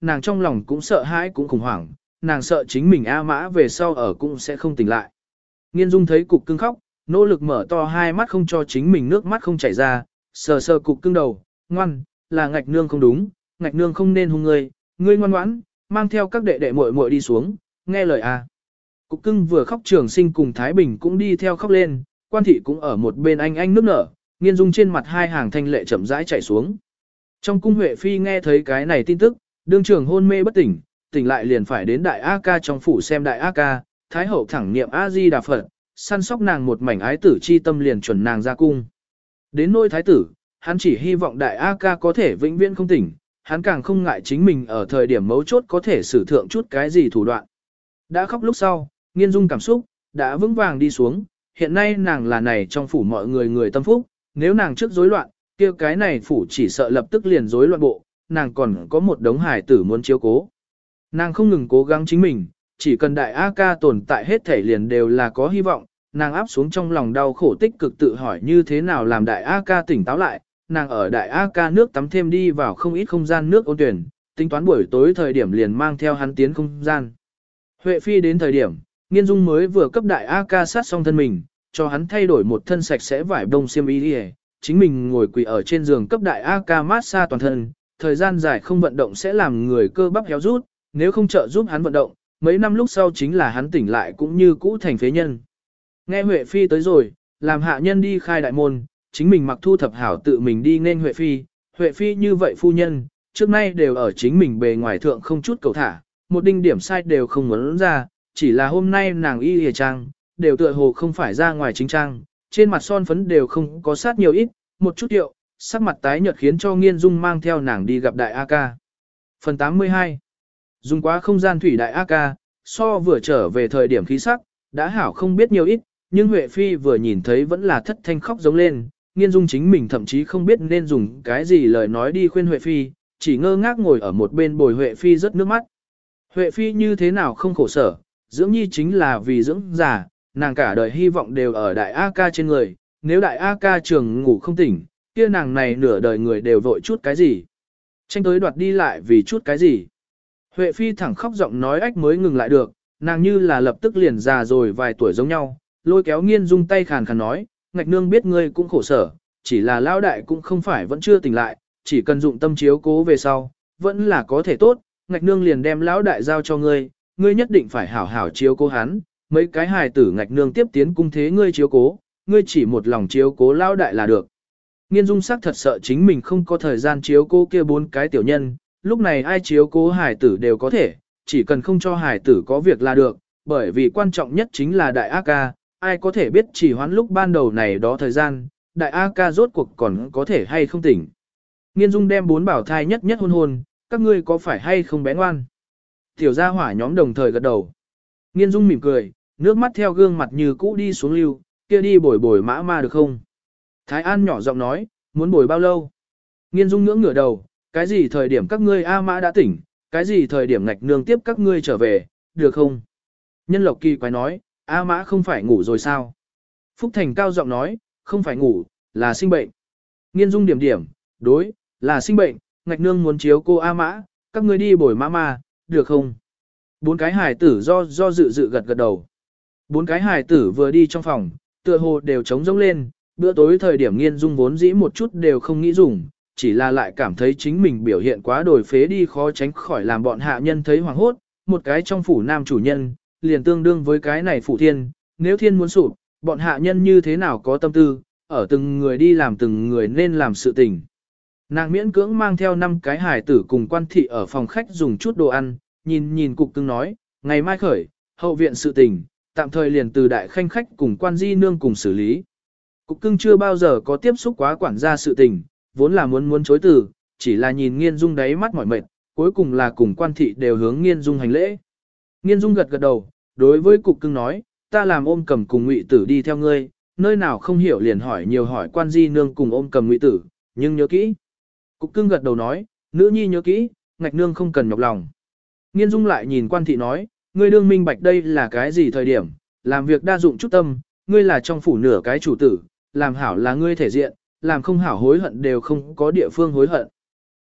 nàng trong lòng cũng sợ hãi cũng khủng hoảng, nàng sợ chính mình A Mã về sau ở cũng sẽ không tỉnh lại. Nghiên Dung thấy cục cưng khóc, nỗ lực mở to hai mắt không cho chính mình nước mắt không chảy ra, sờ sờ cục cưng đầu, ngoan, là ngạch nương không đúng, ngạch nương không nên hung ngươi, ngươi ngoan ngoãn, mang theo các đệ đệ muội muội đi xuống, nghe lời a. Cục cưng vừa khóc Trường Sinh cùng Thái Bình cũng đi theo khóc lên, Quan thị cũng ở một bên anh anh nước nở, Nghiên Dung trên mặt hai hàng thanh lệ chậm rãi chảy xuống. Trong cung Huệ Phi nghe thấy cái này tin tức, đương trường hôn mê bất tỉnh, tỉnh lại liền phải đến đại A ca trong phủ xem đại A ca, Thái hậu thẳng niệm A Di Đà Phật, săn sóc nàng một mảnh ái tử chi tâm liền chuẩn nàng ra cung. Đến nỗi thái tử, hắn chỉ hy vọng đại A ca có thể vĩnh viễn không tỉnh, hắn càng không ngại chính mình ở thời điểm mấu chốt có thể sử thượng chút cái gì thủ đoạn. Đã khóc lúc sau, Nghiên Dung cảm xúc, đã vững vàng đi xuống, hiện nay nàng là này trong phủ mọi người người tâm phúc, nếu nàng trước rối loạn, kia cái này phủ chỉ sợ lập tức liền rối loạn bộ, nàng còn có một đống hài tử muốn chiếu cố. Nàng không ngừng cố gắng chính mình, chỉ cần đại A ca tồn tại hết thể liền đều là có hy vọng, nàng áp xuống trong lòng đau khổ tích cực tự hỏi như thế nào làm đại A ca tỉnh táo lại, nàng ở đại A ca nước tắm thêm đi vào không ít không gian nước ôn tuyển, tính toán buổi tối thời điểm liền mang theo hắn tiến không gian. Huệ Phi đến thời điểm, Nghiên Dung mới vừa cấp đại A ca sát xong thân mình, cho hắn thay đổi một thân sạch sẽ vải đông xiêm y đi, chính mình ngồi quỳ ở trên giường cấp đại A ca mát xa toàn thân, thời gian dài không vận động sẽ làm người cơ bắp héo rút, nếu không trợ giúp hắn vận động, mấy năm lúc sau chính là hắn tỉnh lại cũng như cũ thành phế nhân. Nghe Huệ Phi tới rồi, làm hạ nhân đi khai đại môn, chính mình mặc thu thập hảo tự mình đi nên Huệ Phi, Huệ Phi như vậy phu nhân, trước nay đều ở chính mình bề ngoài thượng không chút cầu thả, một đinh điểm sai đều không muốn ra, chỉ là hôm nay nàng y hề trang, đều tựa hồ không phải ra ngoài chính trang, trên mặt son phấn đều không có sát nhiều ít, một chút điệu, sắc mặt tái nhợt khiến cho Nghiên Dung mang theo nàng đi gặp đại A ca. Phần tám mươi hai. Dùng quá không gian thủy đại A ca, so vừa trở về thời điểm khí sắc, đã hảo không biết nhiều ít, nhưng Huệ Phi vừa nhìn thấy vẫn là thất thanh khóc giống lên, Nghiên Dung chính mình thậm chí không biết nên dùng cái gì lời nói đi khuyên Huệ Phi, chỉ ngơ ngác ngồi ở một bên bồi Huệ Phi rớt nước mắt. Huệ Phi như thế nào không khổ sở, dưỡng nhi chính là vì dưỡng già, nàng cả đời hy vọng đều ở đại A ca trên người, nếu đại A ca trường ngủ không tỉnh, kia nàng này nửa đời người đều vội chút cái gì. Tranh tới đoạt đi lại vì chút cái gì. Huệ Phi thẳng khóc giọng nói ách mới ngừng lại được, nàng như là lập tức liền già rồi vài tuổi giống nhau, lôi kéo Nghiên Dung tay khàn khàn nói, ngạch nương biết ngươi cũng khổ sở, chỉ là lão đại cũng không phải vẫn chưa tỉnh lại, chỉ cần dụng tâm chiếu cố về sau, vẫn là có thể tốt, ngạch nương liền đem lão đại giao cho ngươi, ngươi nhất định phải hảo hảo chiếu cố hắn, mấy cái hài tử ngạch nương tiếp tiến cung thế ngươi chiếu cố, ngươi chỉ một lòng chiếu cố lão đại là được. Nghiên Dung sắc thật sợ chính mình không có thời gian chiếu cố kia bốn cái tiểu nhân, lúc này ai chiếu cố hài tử đều có thể, chỉ cần không cho hài tử có việc là được, bởi vì quan trọng nhất chính là đại A ca, ai có thể biết chỉ hoãn lúc ban đầu này đó thời gian, đại A ca rốt cuộc còn có thể hay không tỉnh. Nghiên Dung đem bốn bảo thai nhất nhất hôn hôn, các ngươi có phải hay không bé ngoan? Tiểu gia hỏa nhóm đồng thời gật đầu. Nghiên Dung mỉm cười, nước mắt theo gương mặt như cũ đi xuống lưu, kia đi bồi bồi mã ma được không? Thái An nhỏ giọng nói, muốn bồi bao lâu? Nghiên Dung ngưỡng ngửa đầu, cái gì thời điểm các ngươi A mã đã tỉnh, cái gì thời điểm ngạch nương tiếp các ngươi trở về, được không? Nhân Lộc kỳ quái nói, A mã không phải ngủ rồi sao? Phúc Thành cao giọng nói, không phải ngủ, là sinh bệnh. Nghiên Dung điểm điểm, đối, là sinh bệnh, ngạch nương muốn chiếu cô A mã, các ngươi đi bồi mã ma, được không? Bốn cái hài tử do do dự dự gật gật đầu. Bốn cái hài tử vừa đi trong phòng, tựa hồ đều trống rỗng lên, bữa tối thời điểm Nghiên Dung vốn dĩ một chút đều không nghĩ dùng, chỉ là lại cảm thấy chính mình biểu hiện quá đổi phế đi khó tránh khỏi làm bọn hạ nhân thấy hoảng hốt, một cái trong phủ nam chủ nhân, liền tương đương với cái này phủ thiên, nếu thiên muốn sụp, bọn hạ nhân như thế nào có tâm tư, ở từng người đi làm từng người nên làm sự tình. Nàng miễn cưỡng mang theo năm cái hài tử cùng Quan thị ở phòng khách dùng chút đồ ăn, nhìn nhìn cục cưng nói, ngày mai khởi, hậu viện sự tình, tạm thời liền từ đại khanh khách cùng Quan di nương cùng xử lý. Cục cưng chưa bao giờ có tiếp xúc quá quản gia sự tình, vốn là muốn muốn chối từ, chỉ là nhìn Nghiên Dung đáy mắt mỏi mệt, cuối cùng là cùng Quan thị đều hướng Nghiên Dung hành lễ. Nghiên Dung gật gật đầu, đối với cục cưng nói, ta làm ôm cầm cùng Ngụy tử đi theo ngươi, nơi nào không hiểu liền hỏi nhiều hỏi Quan di nương cùng ôm cầm Ngụy tử, nhưng nhớ kỹ. Cục cưng gật đầu nói, nữ nhi nhớ kỹ, ngạch nương không cần nhọc lòng. Nghiên Dung lại nhìn Quan thị nói, ngươi đương minh bạch đây là cái gì thời điểm, làm việc đa dụng chút tâm, ngươi là trong phủ nửa cái chủ tử, làm hảo là ngươi thể diện, làm không hảo hối hận đều không có địa phương hối hận.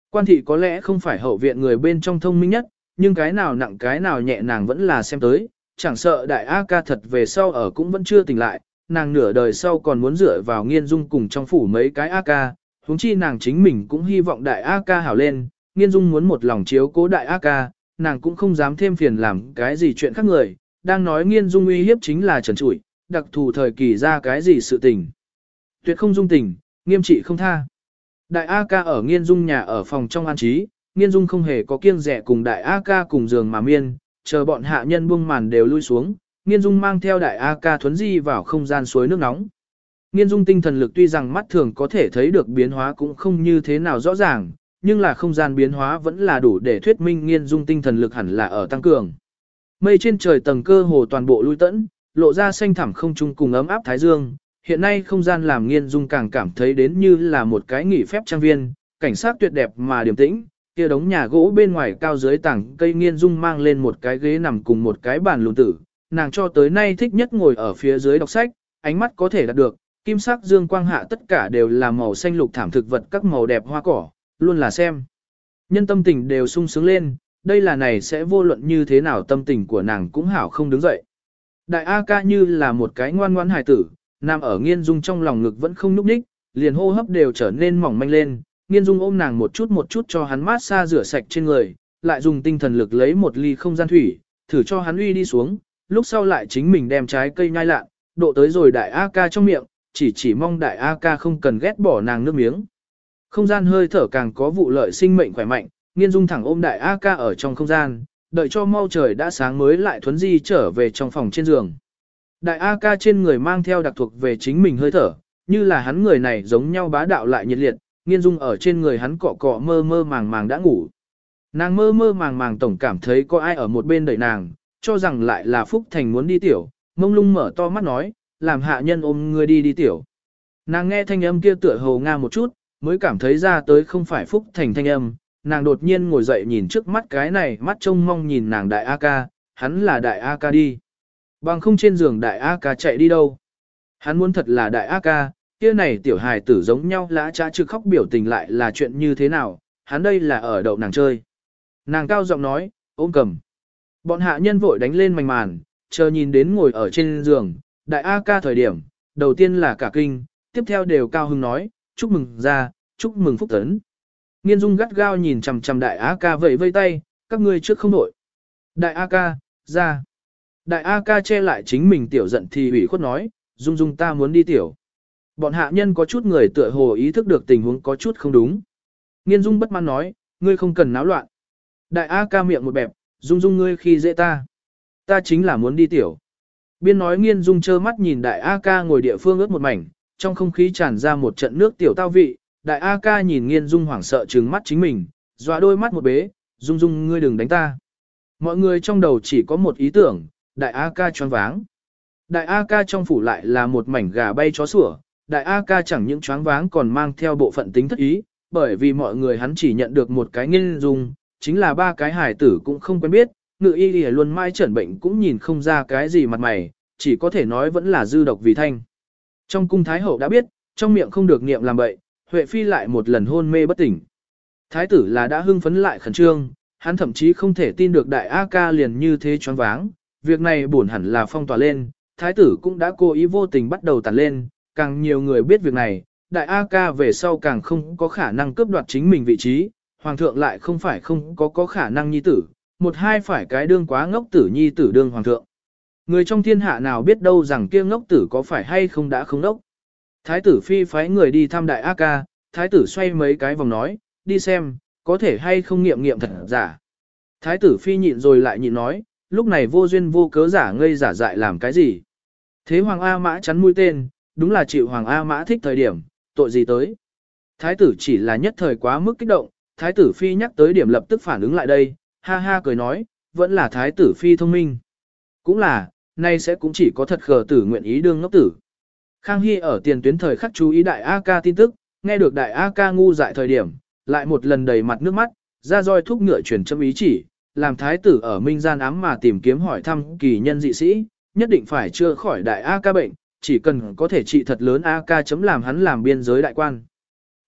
Quan thị có lẽ không phải hậu viện người bên trong thông minh nhất, nhưng cái nào nặng cái nào nhẹ nàng vẫn là xem tới, chẳng sợ đại A ca thật về sau ở cũng vẫn chưa tỉnh lại, nàng nửa đời sau còn muốn dựa vào Nghiên Dung cùng trong phủ mấy cái A ca, huống chi nàng chính mình cũng hy vọng đại A ca hảo lên, Nghiên Dung muốn một lòng chiếu cố đại A ca, nàng cũng không dám thêm phiền làm cái gì chuyện khác người, đang nói Nghiên Dung uy hiếp chính là trần trụi, đặc thù thời kỳ ra cái gì sự tình. Tuyệt không dung tình, nghiêm trị không tha. Đại A ca ở Nghiên Dung nhà ở phòng trong an trí, Nghiên Dung không hề có kiêng dè cùng đại A ca cùng giường mà miên, chờ bọn hạ nhân buông màn đều lui xuống, Nghiên Dung mang theo đại A ca thuấn di vào không gian suối nước nóng. Nghiên Dung tinh thần lực tuy rằng mắt thường có thể thấy được biến hóa cũng không như thế nào rõ ràng, nhưng là không gian biến hóa vẫn là đủ để thuyết minh Nghiên Dung tinh thần lực hẳn là ở tăng cường. Mây trên trời tầng cơ hồ toàn bộ lui tẫn, lộ ra xanh thẳm không trung cùng ấm áp thái dương. Hiện nay không gian làm Nghiên Dung càng cảm thấy đến như là một cái nghỉ phép trang viên, cảnh sát tuyệt đẹp mà điềm tĩnh, kia đống nhà gỗ bên ngoài cao dưới tảng cây Nghiên Dung mang lên một cái ghế nằm cùng một cái bàn lùn tử, nàng cho tới nay thích nhất ngồi ở phía dưới đọc sách, ánh mắt có thể đạt được, kim sắc dương quang hạ tất cả đều là màu xanh lục thảm thực vật các màu đẹp hoa cỏ, luôn là xem. Nhân tâm tình đều sung sướng lên, đây là này sẽ vô luận như thế nào tâm tình của nàng cũng hảo không đứng dậy. Đại A ca như là một cái ngoan ngoãn hài tử, nằm ở Nghiên Dung trong lòng ngực vẫn không nhúc nhích, liền hô hấp đều trở nên mỏng manh lên, Nghiên Dung ôm nàng một chút một chút cho hắn mát xa rửa sạch trên người, lại dùng tinh thần lực lấy một ly không gian thủy, thử cho hắn uy đi xuống, lúc sau lại chính mình đem trái cây nhai lạn, độ tới rồi đại A ca trong miệng, chỉ chỉ mong đại A ca không cần ghét bỏ nàng nước miếng. Không gian hơi thở càng có vụ lợi sinh mệnh khỏe mạnh, Nghiên Dung thẳng ôm đại A ca ở trong không gian, đợi cho mau trời đã sáng mới lại thuấn di trở về trong phòng trên giường. Đại A ca trên người mang theo đặc thuộc về chính mình hơi thở, như là hắn người này giống nhau bá đạo lại nhiệt liệt, Nghiên Dung ở trên người hắn cọ cọ mơ mơ màng màng đã ngủ. Nàng mơ mơ màng màng tổng cảm thấy có ai ở một bên đợi nàng, cho rằng lại là Phúc Thành muốn đi tiểu, mông lung mở to mắt nói, làm hạ nhân ôm ngươi đi đi tiểu. Nàng nghe thanh âm kia tựa hồ nga một chút, mới cảm thấy ra tới không phải Phúc Thành thanh âm, nàng đột nhiên ngồi dậy nhìn trước mắt cái này, mắt trông mong nhìn nàng đại A ca, hắn là đại A ca đi. Bằng không trên giường đại A ca chạy đi đâu. Hắn muốn thật là đại A ca, kia này tiểu hài tử giống nhau lã trá trực khóc biểu tình lại là chuyện như thế nào, hắn đây là ở đậu nàng chơi. Nàng cao giọng nói, ôm cầm. Bọn hạ nhân vội đánh lên mảnh màn, chờ nhìn đến ngồi ở trên giường, đại A ca thời điểm, đầu tiên là cả kinh, tiếp theo đều cao hứng nói, chúc mừng ra, chúc mừng Phúc Tấn. Nghiên Dung gắt gao nhìn chằm chằm đại A ca vẫy vây tay, các ngươi trước không đổi. Đại A ca, ra. Đại A ca che lại chính mình tiểu giận thì ủy khuất nói, Dung Dung ta muốn đi tiểu. Bọn hạ nhân có chút người tựa hồ ý thức được tình huống có chút không đúng. Nghiên Dung bất mãn nói, ngươi không cần náo loạn. Đại A ca miệng một bẹp, Dung Dung ngươi khi dễ ta. Ta chính là muốn đi tiểu. Biên nói Nghiên Dung trơ mắt nhìn đại A ca ngồi địa phương ướt một mảnh, trong không khí tràn ra một trận nước tiểu tao vị. Đại A ca nhìn Nghiên Dung hoảng sợ trừng mắt chính mình, dọa đôi mắt một bế, Dung Dung ngươi đừng đánh ta. Mọi người trong đầu chỉ có một ý tưởng, đại A ca choáng váng. Đại A ca trong phủ lại là một mảnh gà bay chó sủa, đại A ca chẳng những choáng váng còn mang theo bộ phận tính thất ý, bởi vì mọi người hắn chỉ nhận được một cái Nghiên Dung, chính là ba cái hải tử cũng không quen biết, ngự y thì luôn mãi chẩn bệnh cũng nhìn không ra cái gì mặt mày, chỉ có thể nói vẫn là dư độc vì thanh. Trong cung Thái Hậu đã biết, trong miệng không được niệm làm bậy, Huệ Phi lại một lần hôn mê bất tỉnh. Thái tử là đã hưng phấn lại khẩn trương, hắn thậm chí không thể tin được đại A ca liền như thế choáng váng, việc này buồn hẳn là phong tỏa lên, thái tử cũng đã cố ý vô tình bắt đầu tàn lên, càng nhiều người biết việc này, đại A ca về sau càng không có khả năng cướp đoạt chính mình vị trí, hoàng thượng lại không phải không có có khả năng nhi tử, một hai phải cái đương quá ngốc tử nhi tử đương hoàng thượng. Người trong thiên hạ nào biết đâu rằng kia ngốc tử có phải hay không đã không ngốc. Thái tử phi phái người đi thăm đại A ca, thái tử xoay mấy cái vòng nói, đi xem, có thể hay không nghiệm nghiệm thật giả. Thái tử phi nhịn rồi lại nhịn nói, lúc này vô duyên vô cớ giả ngây giả dại làm cái gì. Thế Hoàng A Mã chắn mũi tên, đúng là chịu Hoàng A Mã thích thời điểm, tội gì tới. Thái tử chỉ là nhất thời quá mức kích động, thái tử phi nhắc tới điểm lập tức phản ứng lại đây, ha ha cười nói, vẫn là thái tử phi thông minh. Cũng là, nay sẽ cũng chỉ có thật khờ tử nguyện ý đương ngốc tử. Khang Hy ở tiền tuyến thời khắc chú ý đại A ca tin tức, nghe được đại A ca ngu dại thời điểm, lại một lần đầy mặt nước mắt, ra roi thúc ngựa truyền châm ý chỉ, làm thái tử ở minh gian ám mà tìm kiếm hỏi thăm kỳ nhân dị sĩ, nhất định phải chữa khỏi đại A ca bệnh, chỉ cần có thể trị thật lớn A ca chấm làm hắn làm biên giới đại quan.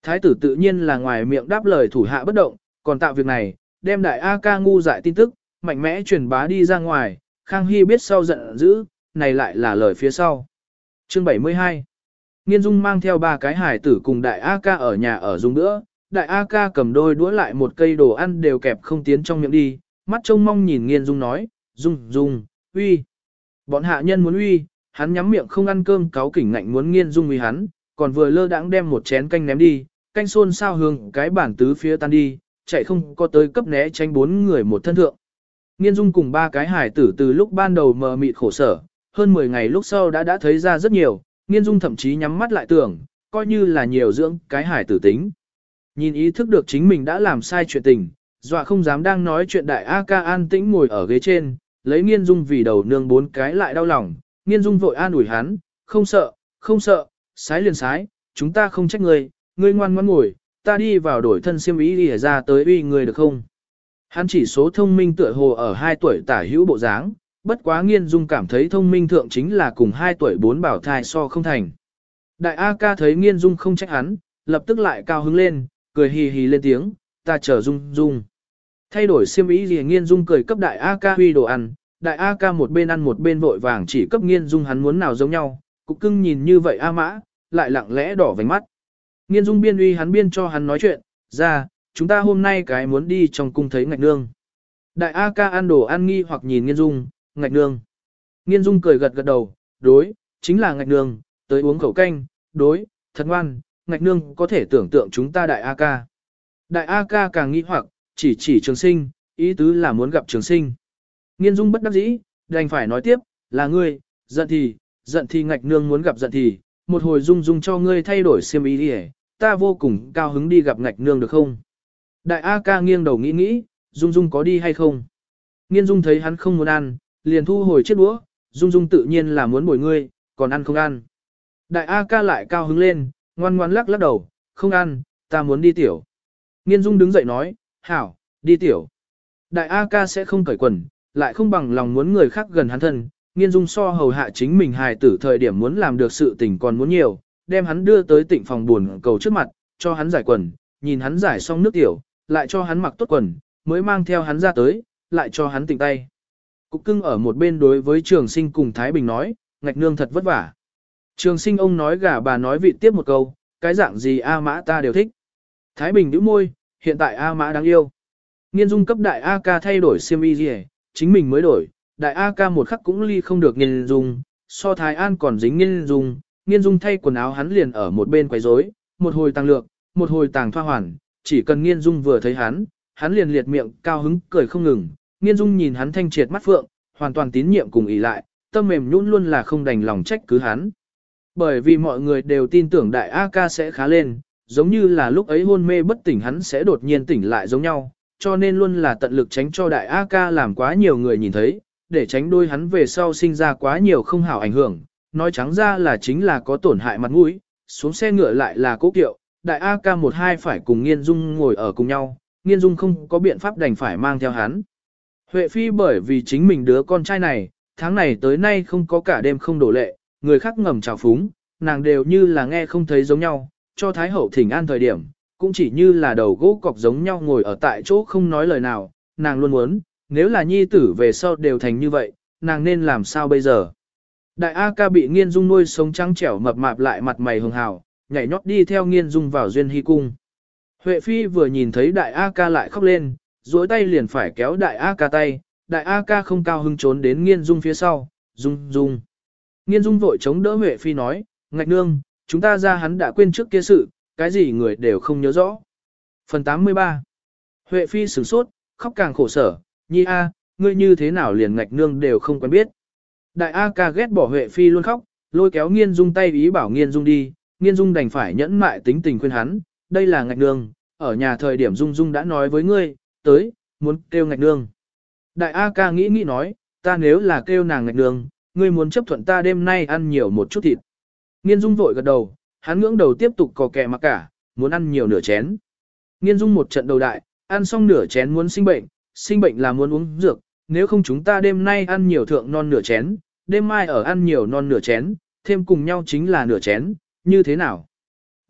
Thái tử tự nhiên là ngoài miệng đáp lời thủ hạ bất động, còn tạo việc này, đem đại A ca ngu dại tin tức, mạnh mẽ truyền bá đi ra ngoài, Khang Hy biết sau giận dữ, này lại là lời phía sau. Chương bảy mươi hai. Nghiên Dung mang theo ba cái hải tử cùng đại A ca ở nhà ở dùng nữa, đại A ca cầm đôi đũa lại một cây đồ ăn đều kẹp không tiến trong miệng đi, mắt trông mong nhìn Nghiên Dung nói, Dung, Dung, uy. Bọn hạ nhân muốn uy, hắn nhắm miệng không ăn cơm cáu kỉnh ngạnh muốn Nghiên Dung uy hắn, còn vừa lơ đãng đem một chén canh ném đi, canh xôn sao hương cái bản tứ phía tan đi, chạy không có tới cấp né tránh bốn người một thân thượng. Nghiên Dung cùng ba cái hải tử từ lúc ban đầu mờ mịt khổ sở, hơn mười ngày lúc sau đã đã thấy ra rất nhiều, Nghiên Dung thậm chí nhắm mắt lại tưởng, coi như là nhiều dưỡng cái hải tử tính. Nhìn ý thức được chính mình đã làm sai chuyện tình, dọa không dám đang nói chuyện đại A ca an tĩnh ngồi ở ghế trên, lấy Nghiên Dung vì đầu nương bốn cái lại đau lòng, Nghiên Dung vội an ủi hắn, không sợ, không sợ, sái liền sái, chúng ta không trách ngươi, ngươi ngoan ngoãn ngồi, ta đi vào đổi thân xiêm y đi ra tới uy người được không? Hắn chỉ số thông minh tựa hồ ở hai tuổi tả hữu bộ dáng, bất quá Nghiên Dung cảm thấy thông minh thượng chính là cùng hai tuổi bốn bảo thai so không thành. Đại A ca thấy Nghiên Dung không trách hắn, lập tức lại cao hứng lên, cười hì hì lên tiếng, ta chờ Dung Dung. Thay đổi xiêm y gì Nghiên Dung cười cấp đại A ca huy đồ ăn, đại A ca một bên ăn một bên vội vàng chỉ cấp Nghiên Dung hắn muốn nào giống nhau, cục cưng nhìn như vậy A mã, lại lặng lẽ đỏ vành mắt. Nghiên Dung biên uy hắn biên cho hắn nói chuyện, ra, chúng ta hôm nay cái muốn đi trong cung thấy ngạch nương. Đại A ca ăn đồ ăn nghi hoặc nhìn Nghiên Dung, ngạch nương. Nghiên Dung cười gật gật đầu, đối, chính là ngạch nương, tới uống khẩu canh, đối, thật ngoan, ngạch nương có thể tưởng tượng chúng ta đại A ca. Đại A ca càng nghi hoặc, chỉ chỉ Trường Sinh, ý tứ là muốn gặp Trường Sinh. Nghiên Dung bất đắc dĩ, đành phải nói tiếp, là ngươi, giận thì, giận thì ngạch nương muốn gặp giận thì, một hồi Dung Dung cho ngươi thay đổi xiêm y đi, ta vô cùng cao hứng đi gặp ngạch nương được không? Đại A ca nghiêng đầu nghĩ nghĩ, Dung Dung có đi hay không? Nghiên Dung thấy hắn không muốn ăn, liền thu hồi chiếc đũa, Dung Dung tự nhiên là muốn bồi ngươi, còn ăn không ăn. Đại A ca lại cao hứng lên, ngoan ngoan lắc lắc đầu, không ăn, ta muốn đi tiểu. Nghiên Dung đứng dậy nói, hảo, đi tiểu. Đại A ca sẽ không cởi quần, lại không bằng lòng muốn người khác gần hắn thân. Nghiên Dung so hầu hạ chính mình hài tử thời điểm muốn làm được sự tình còn muốn nhiều, đem hắn đưa tới tịnh phòng buồn cầu trước mặt, cho hắn giải quần, nhìn hắn giải xong nước tiểu, lại cho hắn mặc tốt quần, mới mang theo hắn ra tới, lại cho hắn tịnh tay. Cục cưng ở một bên đối với Trường Sinh cùng Thái Bình nói, ngạch nương thật vất vả. Trường Sinh ông nói gà bà nói vịt tiếp một câu, cái dạng gì A mã ta đều thích. Thái Bình nhíu môi, hiện tại A mã đáng yêu. Nghiên Dung cấp đại A ca thay đổi xiêm y gì, chính mình mới đổi, đại A ca một khắc cũng ly không được Nghiên Dung, so Thái An còn dính Nghiên Dung, Nghiên Dung thay quần áo hắn liền ở một bên quấy rối, một hồi tàng lược, một hồi tàng thoa hoàn, chỉ cần Nghiên Dung vừa thấy hắn, hắn liền liệt miệng cao hứng cười không ngừng. Nghiên Dung nhìn hắn thanh triệt mắt phượng, hoàn toàn tín nhiệm cùng ỷ lại, tâm mềm nhũn luôn là không đành lòng trách cứ hắn. Bởi vì mọi người đều tin tưởng đại A ca sẽ khá lên, giống như là lúc ấy hôn mê bất tỉnh hắn sẽ đột nhiên tỉnh lại giống nhau, cho nên luôn là tận lực tránh cho đại A ca làm quá nhiều người nhìn thấy, để tránh đôi hắn về sau sinh ra quá nhiều không hảo ảnh hưởng. Nói trắng ra là chính là có tổn hại mặt mũi, xuống xe ngựa lại là cố kiệu, đại A ca một hai phải cùng Nghiên Dung ngồi ở cùng nhau, Nghiên Dung không có biện pháp đành phải mang theo hắn. Huệ Phi bởi vì chính mình đứa con trai này, tháng này tới nay không có cả đêm không đổ lệ, người khác ngầm chào phúng, nàng đều như là nghe không thấy giống nhau, cho Thái Hậu thỉnh an thời điểm, cũng chỉ như là đầu gỗ cọc giống nhau ngồi ở tại chỗ không nói lời nào, nàng luôn muốn, nếu là nhi tử về sau đều thành như vậy, nàng nên làm sao bây giờ. Đại A ca bị Nghiên Dung nuôi sống trắng trẻo mập mạp lại mặt mày hường hào, nhảy nhót đi theo Nghiên Dung vào Duyên Hy cung. Huệ Phi vừa nhìn thấy đại A ca lại khóc lên, duỗi tay liền phải kéo đại A ca tay, đại A ca không cao hứng trốn đến Nghiên Dung phía sau, Dung Dung. Nghiên Dung vội chống đỡ Huệ Phi nói, ngạch nương, chúng ta ra hắn đã quên trước kia sự, cái gì người đều không nhớ rõ. Phần tám mươi ba. Huệ Phi sửng sốt, khóc càng khổ sở, nhi A, ngươi như thế nào liền ngạch nương đều không quen biết. Đại A ca ghét bỏ Huệ Phi luôn khóc, lôi kéo Nghiên Dung tay ý bảo Nghiên Dung đi, Nghiên Dung đành phải nhẫn mại tính tình khuyên hắn, đây là ngạch nương, ở nhà thời điểm Dung Dung đã nói với ngươi, tới, muốn kêu ngạch nương. Đại A ca nghĩ nghĩ nói, ta nếu là kêu nàng ngạch nương, ngươi muốn chấp thuận ta đêm nay ăn nhiều một chút thịt. Nghiên Dung vội gật đầu, hắn ngưỡng đầu tiếp tục cò kè mặc cả, muốn ăn nhiều nửa chén. Nghiên Dung một trận đầu đại, ăn xong nửa chén muốn sinh bệnh, sinh bệnh là muốn uống dược, nếu không chúng ta đêm nay ăn nhiều thượng non nửa chén, đêm mai ở ăn nhiều non nửa chén, thêm cùng nhau chính là nửa chén, như thế nào?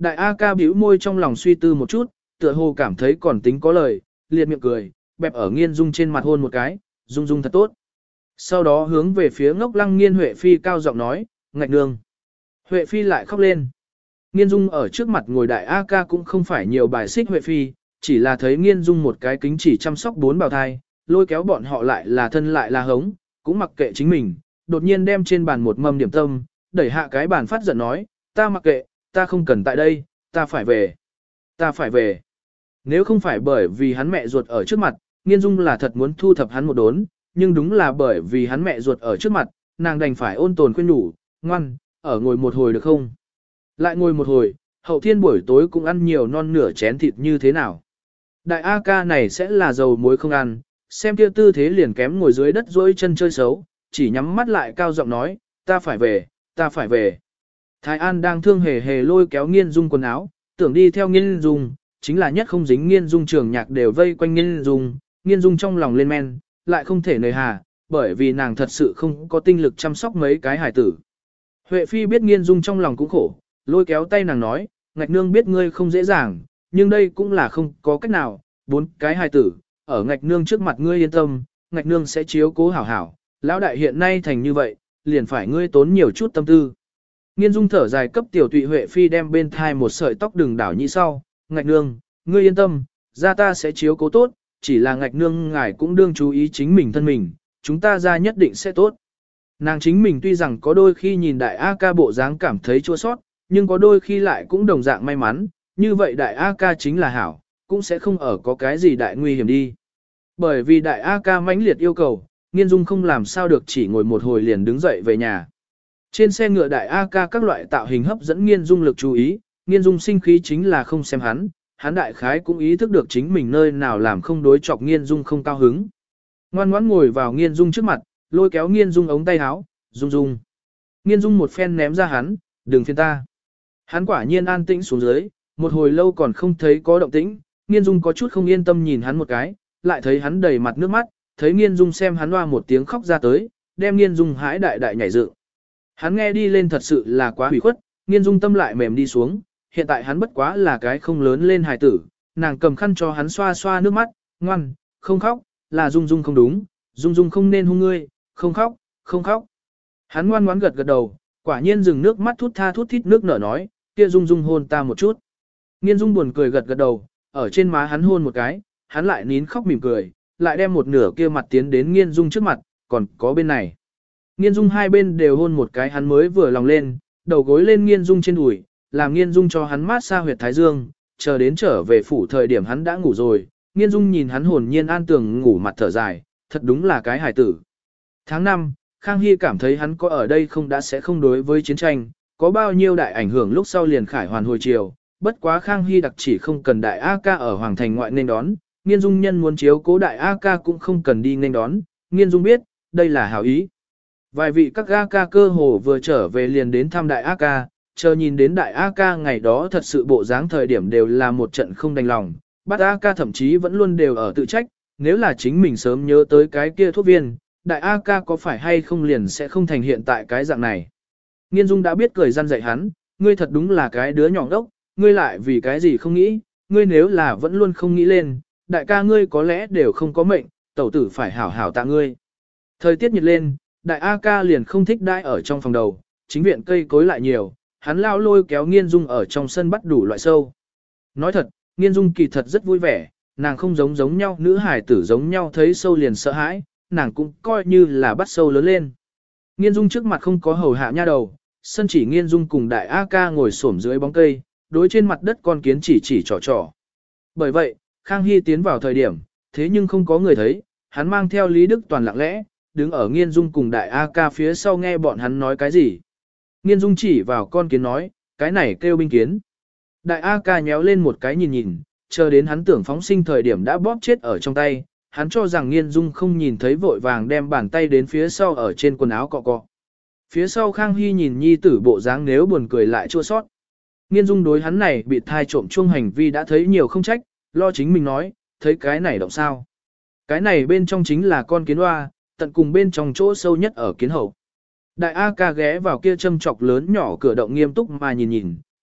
Đại A ca bĩu môi trong lòng suy tư một chút, tựa hồ cảm thấy còn tính có lời, liệt miệng cười, bẹp ở Nghiên Dung trên mặt hôn một cái, Dung Dung thật tốt. Sau đó hướng về phía ngốc lăng Nghiên Huệ Phi cao giọng nói, ngạch nương. Huệ Phi lại khóc lên. Nghiên Dung ở trước mặt ngồi đại A ca cũng không phải nhiều bài xích Huệ Phi, chỉ là thấy Nghiên Dung một cái kính chỉ chăm sóc bốn bào thai, lôi kéo bọn họ lại là thân lại là hống, cũng mặc kệ chính mình, đột nhiên đem trên bàn một mâm điểm tâm, đẩy hạ cái bàn phát giận nói, ta mặc kệ, ta không cần tại đây, ta phải về, ta phải về. Nếu không phải bởi vì hắn mẹ ruột ở trước mặt, Nghiên Dung là thật muốn thu thập hắn một đốn, nhưng đúng là bởi vì hắn mẹ ruột ở trước mặt, nàng đành phải ôn tồn khuyên nhủ, ngoan, ở ngồi một hồi được không? Lại ngồi một hồi, hậu thiên buổi tối cũng ăn nhiều non nửa chén thịt như thế nào? Đại A ca này sẽ là dầu muối không ăn, xem kia tư thế liền kém ngồi dưới đất dỗi chân chơi xấu, chỉ nhắm mắt lại cao giọng nói, ta phải về, ta phải về. Thái An đang thương hề hề lôi kéo Nghiên Dung quần áo, tưởng đi theo Nghiên Dung, chính là nhất không dính Nghiên Dung trường nhạc đều vây quanh Nghiên Dung, Nghiên Dung trong lòng lên men, lại không thể nề hà, bởi vì nàng thật sự không có tinh lực chăm sóc mấy cái hài tử. Huệ Phi biết Nghiên Dung trong lòng cũng khổ, lôi kéo tay nàng nói, ngạch nương biết ngươi không dễ dàng, nhưng đây cũng là không có cách nào, bốn cái hài tử, ở ngạch nương trước mặt ngươi yên tâm, ngạch nương sẽ chiếu cố hảo hảo, lão đại hiện nay thành như vậy, liền phải ngươi tốn nhiều chút tâm tư. Nghiên Dung thở dài cấp tiểu tụy Huệ Phi đem bên thai một sợi tóc đừng đảo nhĩ sau, ngạch nương, ngươi yên tâm, ra ta sẽ chiếu cố tốt, chỉ là ngạch nương ngài cũng đương chú ý chính mình thân mình, chúng ta ra nhất định sẽ tốt. Nàng chính mình tuy rằng có đôi khi nhìn đại A ca bộ dáng cảm thấy chua sót, nhưng có đôi khi lại cũng đồng dạng may mắn, như vậy đại A ca chính là hảo, cũng sẽ không ở có cái gì đại nguy hiểm đi. Bởi vì đại A ca mãnh liệt yêu cầu, Nghiên Dung không làm sao được chỉ ngồi một hồi liền đứng dậy về nhà. Trên xe ngựa đại A ca các loại tạo hình hấp dẫn Nghiên Dung lực chú ý, Nghiên Dung sinh khí chính là không xem hắn, hắn đại khái cũng ý thức được chính mình nơi nào làm không đối chọc Nghiên Dung không cao hứng. Ngoan ngoãn ngồi vào Nghiên Dung trước mặt, lôi kéo Nghiên Dung ống tay áo, Dung Dung. Nghiên Dung một phen ném ra hắn, đừng phiền ta. Hắn quả nhiên an tĩnh xuống dưới, một hồi lâu còn không thấy có động tĩnh, Nghiên Dung có chút không yên tâm nhìn hắn một cái, lại thấy hắn đầy mặt nước mắt, thấy Nghiên Dung xem hắn loa một tiếng khóc ra tới, đem Nghiên Dung hãi đại đại nhảy dựng. Hắn nghe đi lên thật sự là quá hủy khuất, Nghiên Dung tâm lại mềm đi xuống, hiện tại hắn bất quá là cái không lớn lên hài tử, nàng cầm khăn cho hắn xoa xoa nước mắt, ngoan, không khóc, là Dung Dung không đúng, Dung Dung không nên hung ngươi, không khóc, không khóc. Hắn ngoan ngoãn gật gật đầu, quả nhiên dừng nước mắt thút tha thút thít nước nở nói, kia Dung Dung hôn ta một chút. Nghiên Dung buồn cười gật gật đầu, ở trên má hắn hôn một cái, hắn lại nín khóc mỉm cười, lại đem một nửa kia mặt tiến đến Nghiên Dung trước mặt, còn có bên này. Nghiên Dung hai bên đều hôn một cái hắn mới vừa lòng lên, đầu gối lên Nghiên Dung trên đùi, làm Nghiên Dung cho hắn mát xa huyệt thái dương, chờ đến trở về phủ thời điểm hắn đã ngủ rồi, Nghiên Dung nhìn hắn hồn nhiên an tường ngủ mặt thở dài, thật đúng là cái hài tử. Tháng năm, Khang Hy cảm thấy hắn có ở đây không đã sẽ không đối với chiến tranh, có bao nhiêu đại ảnh hưởng lúc sau liền khải hoàn hồi chiều, bất quá Khang Hy đặc chỉ không cần đại A ca ở Hoàng Thành ngoại nên đón, Nghiên Dung nhân muốn chiếu cố đại A ca cũng không cần đi nên đón, Nghiên Dung biết, đây là hảo ý. Vài vị các A ca cơ hồ vừa trở về liền đến thăm đại A ca, chờ nhìn đến đại A ca ngày đó thật sự bộ dáng thời điểm đều là một trận không đành lòng, bát A ca thậm chí vẫn luôn đều ở tự trách, nếu là chính mình sớm nhớ tới cái kia thuốc viên, đại A ca có phải hay không liền sẽ không thành hiện tại cái dạng này. Nghiên Dung đã biết cười răn dạy hắn, ngươi thật đúng là cái đứa nhỏ đốc, ngươi lại vì cái gì không nghĩ, ngươi nếu là vẫn luôn không nghĩ lên, đại ca ngươi có lẽ đều không có mệnh, tẩu tử phải hảo hảo tạ ngươi. Thời tiết nhiệt lên, đại A ca liền không thích đãi ở trong phòng đầu, chính viện cây cối lại nhiều, hắn lao lôi kéo Nghiên Dung ở trong sân bắt đủ loại sâu. Nói thật, Nghiên Dung kỳ thật rất vui vẻ, nàng không giống giống nhau, nữ hải tử giống nhau thấy sâu liền sợ hãi, nàng cũng coi như là bắt sâu lớn lên. Nghiên Dung trước mặt không có hầu hạ nha đầu, sân chỉ Nghiên Dung cùng đại A ca ngồi xổm dưới bóng cây, đối trên mặt đất con kiến chỉ chỉ trò trò. Bởi vậy, Khang Hy tiến vào thời điểm, thế nhưng không có người thấy, hắn mang theo Lý Đức Toàn lặng lẽ, đứng ở Nghiên Dung cùng đại A ca phía sau nghe bọn hắn nói cái gì. Nghiên Dung chỉ vào con kiến nói, cái này kêu binh kiến. Đại A ca nhéo lên một cái nhìn nhìn, chờ đến hắn tưởng phóng sinh thời điểm đã bóp chết ở trong tay, hắn cho rằng Nghiên Dung không nhìn thấy vội vàng đem bàn tay đến phía sau ở trên quần áo cọ cọ. Phía sau Khang Hy nhìn nhi tử bộ dáng nếu buồn cười lại chua sót. Nghiên Dung đối hắn này bị thai trộm chung hành vi đã thấy nhiều không trách, lo chính mình nói, thấy cái này động sao. Cái này bên trong chính là con kiến hoa, tận cùng bên trong chỗ sâu nhất ở kiến hậu. Đại A ca ghé vào kia châm chọc lớn nhỏ cửa động nghiêm túc mà nhìn nhìn,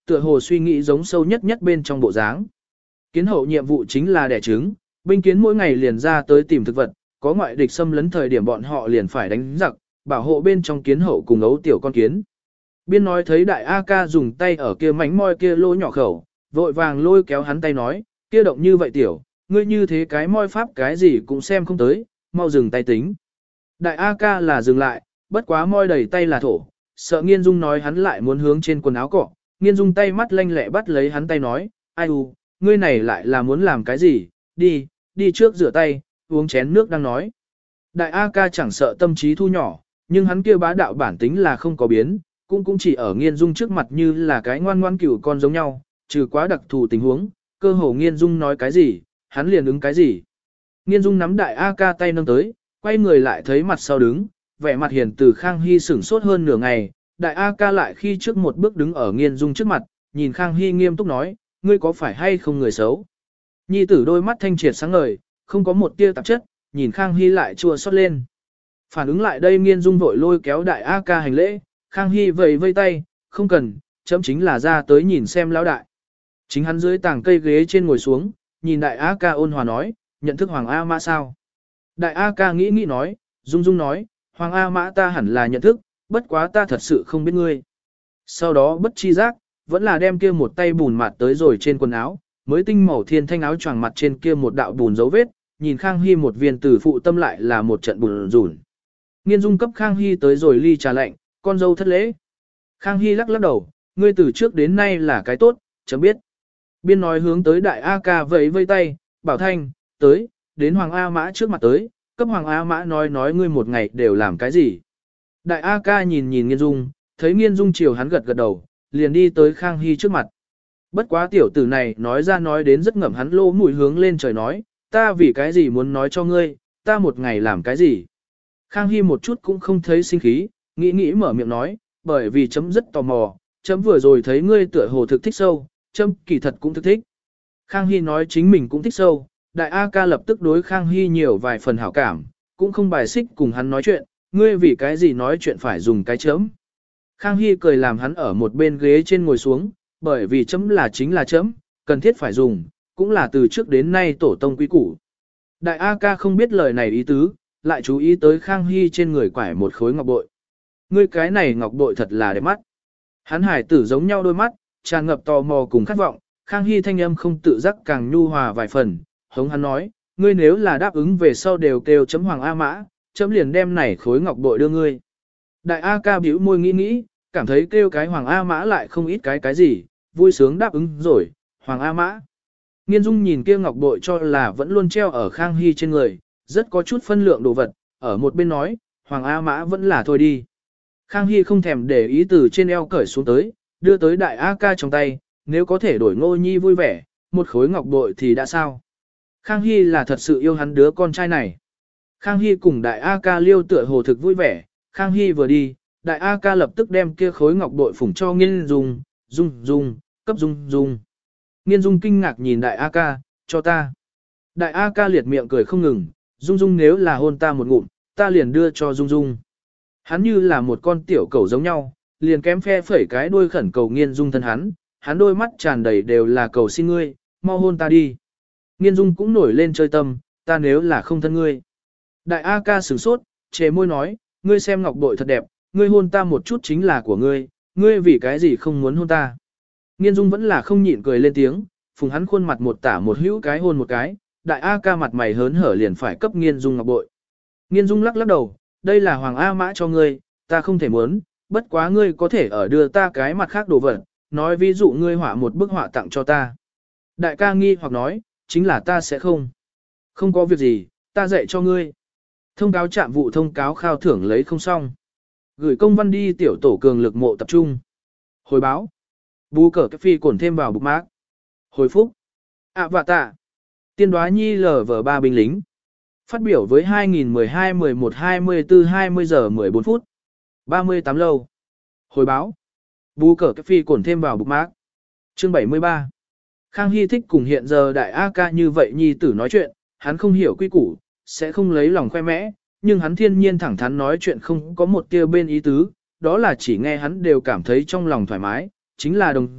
tựa hồ suy nghĩ giống sâu nhất nhất bên trong bộ dáng. Kiến hậu nhiệm vụ chính là đẻ trứng, binh kiến mỗi ngày liền ra tới tìm thực vật, có ngoại địch xâm lấn thời điểm bọn họ liền phải đánh giặc, bảo hộ bên trong kiến hậu cùng ấu tiểu con kiến. Biên nói thấy đại A ca dùng tay ở kia mánh moi kia lỗ nhỏ khẩu, vội vàng lôi kéo hắn tay nói, kia động như vậy tiểu, ngươi như thế cái moi pháp cái gì cũng xem không tới, mau dừng tay tính. Đại A ca là dừng lại, bất quá moi đầy tay là thổ, sợ Nghiên Dung nói hắn lại muốn hướng trên quần áo cọ, Nghiên Dung tay mắt lanh lẹ bắt lấy hắn tay nói, ai u, ngươi này lại là muốn làm cái gì, đi, đi trước rửa tay, uống chén nước đang nói. Đại A ca chẳng sợ tâm trí thu nhỏ, nhưng hắn kia bá đạo bản tính là không có biến, cũng cũng chỉ ở Nghiên Dung trước mặt như là cái ngoan ngoan cừu con giống nhau, trừ quá đặc thù tình huống, cơ hồ Nghiên Dung nói cái gì, hắn liền ứng cái gì. Nghiên Dung nắm đại A ca tay nâng tới, quay người lại thấy mặt sau đứng, vẻ mặt hiền từ Khang Hy sửng sốt hơn nửa ngày, đại A ca lại khi trước một bước đứng ở Nghiên Dung trước mặt, nhìn Khang Hy nghiêm túc nói, ngươi có phải hay không người xấu? Nhi tử đôi mắt thanh triệt sáng ngời, không có một tia tạp chất, nhìn Khang Hy lại chua xót lên. Phản ứng lại đây Nghiên Dung vội lôi kéo đại A ca hành lễ, Khang Hy vẫy vây tay, không cần, chấm chính là ra tới nhìn xem lão đại. Chính hắn dưới tảng cây ghế trên ngồi xuống, nhìn đại A ca ôn hòa nói, nhận thức Hoàng A Mã sao? Đại A ca nghĩ nghĩ nói, Dung Dung nói, Hoàng A Mã ta hẳn là nhận thức, bất quá ta thật sự không biết ngươi. Sau đó bất chi giác, vẫn là đem kia một tay bùn mặt tới rồi trên quần áo, mới tinh màu thiên thanh áo choàng mặt trên kia một đạo bùn dấu vết, nhìn Khang Hy một viên tử phụ tâm lại là một trận bùn rủn. Nghiên Dung cấp Khang Hy tới rồi ly trà lạnh, con dâu thất lễ. Khang Hy lắc lắc đầu, ngươi từ trước đến nay là cái tốt, chấm biết. Biên nói hướng tới đại A ca vẫy vây tay, bảo thanh, tới, đến Hoàng A Mã trước mặt tới, cấp Hoàng A Mã nói nói ngươi một ngày đều làm cái gì. Đại A ca nhìn nhìn Nghiên Dung, thấy Nghiên Dung chiều hắn gật gật đầu, liền đi tới Khang Hy trước mặt. Bất quá tiểu tử này nói ra nói đến rất ngậm hắn lỗ mũi hướng lên trời nói, ta vì cái gì muốn nói cho ngươi, ta một ngày làm cái gì. Khang Hy một chút cũng không thấy sinh khí, nghĩ nghĩ mở miệng nói, bởi vì chấm rất tò mò, chấm vừa rồi thấy ngươi tựa hồ thực thích sâu, chấm kỳ thật cũng thực thích. Khang Hy nói chính mình cũng thích sâu, đại A ca lập tức đối Khang Hy nhiều vài phần hảo cảm, cũng không bài xích cùng hắn nói chuyện, ngươi vì cái gì nói chuyện phải dùng cái chấm. Khang Hy cười làm hắn ở một bên ghế trên ngồi xuống, bởi vì chấm là chính là chấm, cần thiết phải dùng, cũng là từ trước đến nay tổ tông quý củ. Đại A ca không biết lời này ý tứ, lại chú ý tới Khang Hy trên người quải một khối ngọc bội. Ngươi cái này ngọc bội thật là đẹp mắt. Hắn hải tử giống nhau đôi mắt, tràn ngập tò mò cùng khát vọng, Khang Hy thanh âm không tự giác càng nhu hòa vài phần, hống hắn nói, ngươi nếu là đáp ứng về sau đều kêu chấm Hoàng A Mã, chấm liền đem này khối ngọc bội đưa ngươi. Đại A ca bĩu môi nghĩ nghĩ, cảm thấy kêu cái Hoàng A Mã lại không ít cái cái gì, vui sướng đáp ứng rồi, Hoàng A Mã. Nghiên Dung nhìn kia ngọc bội cho là vẫn luôn treo ở Khang Hy trên người, rất có chút phân lượng đồ vật, ở một bên nói, Hoàng A Mã vẫn là thôi đi. Khang Hy không thèm để ý từ trên eo cởi xuống tới, đưa tới đại A ca trong tay, nếu có thể đổi Ngô Nhi vui vẻ, một khối ngọc bội thì đã sao. Khang Hy là thật sự yêu hắn đứa con trai này. Khang Hy cùng đại A ca liêu tựa hồ thực vui vẻ, Khang Hy vừa đi, đại A ca lập tức đem kia khối ngọc bội phủng cho Nghiên Dung, Dung Dung, cấp Dung Dung. Nghiên Dung kinh ngạc nhìn đại A ca, cho ta. Đại A ca liệt miệng cười không ngừng, Dung Dung nếu là hôn ta một ngụm, ta liền đưa cho Dung Dung. Hắn như là một con tiểu cẩu giống nhau, liền kém phe phẩy cái đuôi khẩn cầu Nghiên Dung thân hắn, hắn đôi mắt tràn đầy đều là cầu xin ngươi, mau hôn ta đi. Nghiên Dung cũng nổi lên chơi tâm, ta nếu là không thân ngươi. Đại A ca sửng sốt, chề môi nói, ngươi xem ngọc bội thật đẹp, ngươi hôn ta một chút chính là của ngươi, ngươi vì cái gì không muốn hôn ta. Nghiên Dung vẫn là không nhịn cười lên tiếng, phùng hắn khuôn mặt một tả một hữu cái hôn một cái, đại A ca mặt mày hớn hở liền phải cấp Nghiên Dung ngọc bội. Nghiên Dung lắc lắc đầu, đây là Hoàng A Mã cho ngươi, ta không thể muốn, bất quá ngươi có thể ở đưa ta cái mặt khác đồ vật, nói ví dụ ngươi họa một bức họa tặng cho ta. Đại ca nghi hoặc nói, chính là ta sẽ không. Không có việc gì, ta dạy cho ngươi. Thông cáo trạm vụ thông cáo khao thưởng lấy không xong. Gửi công văn đi tiểu tổ cường lực mộ tập trung. Hồi báo. Bú cờ cái phi cổn thêm vào bục mác. Hồi phúc. À và tạ. Tiên đoá nhi lờ vờ ba binh lính. Phát biểu với hai nghìn mười hai mười một hai mươi tư hai mươi giờ mười bốn phút. ba mươi tám lâu. Hồi báo. Bú cờ cái phi cổn thêm vào bục mác. Chương bảy mươi ba. Khang Hy thích cùng hiện giờ đại A ca như vậy nhi tử nói chuyện, hắn không hiểu quy củ, sẽ không lấy lòng khoe mẽ, nhưng hắn thiên nhiên thẳng thắn nói chuyện không có một tia bên ý tứ, đó là chỉ nghe hắn đều cảm thấy trong lòng thoải mái, chính là đồng dạng,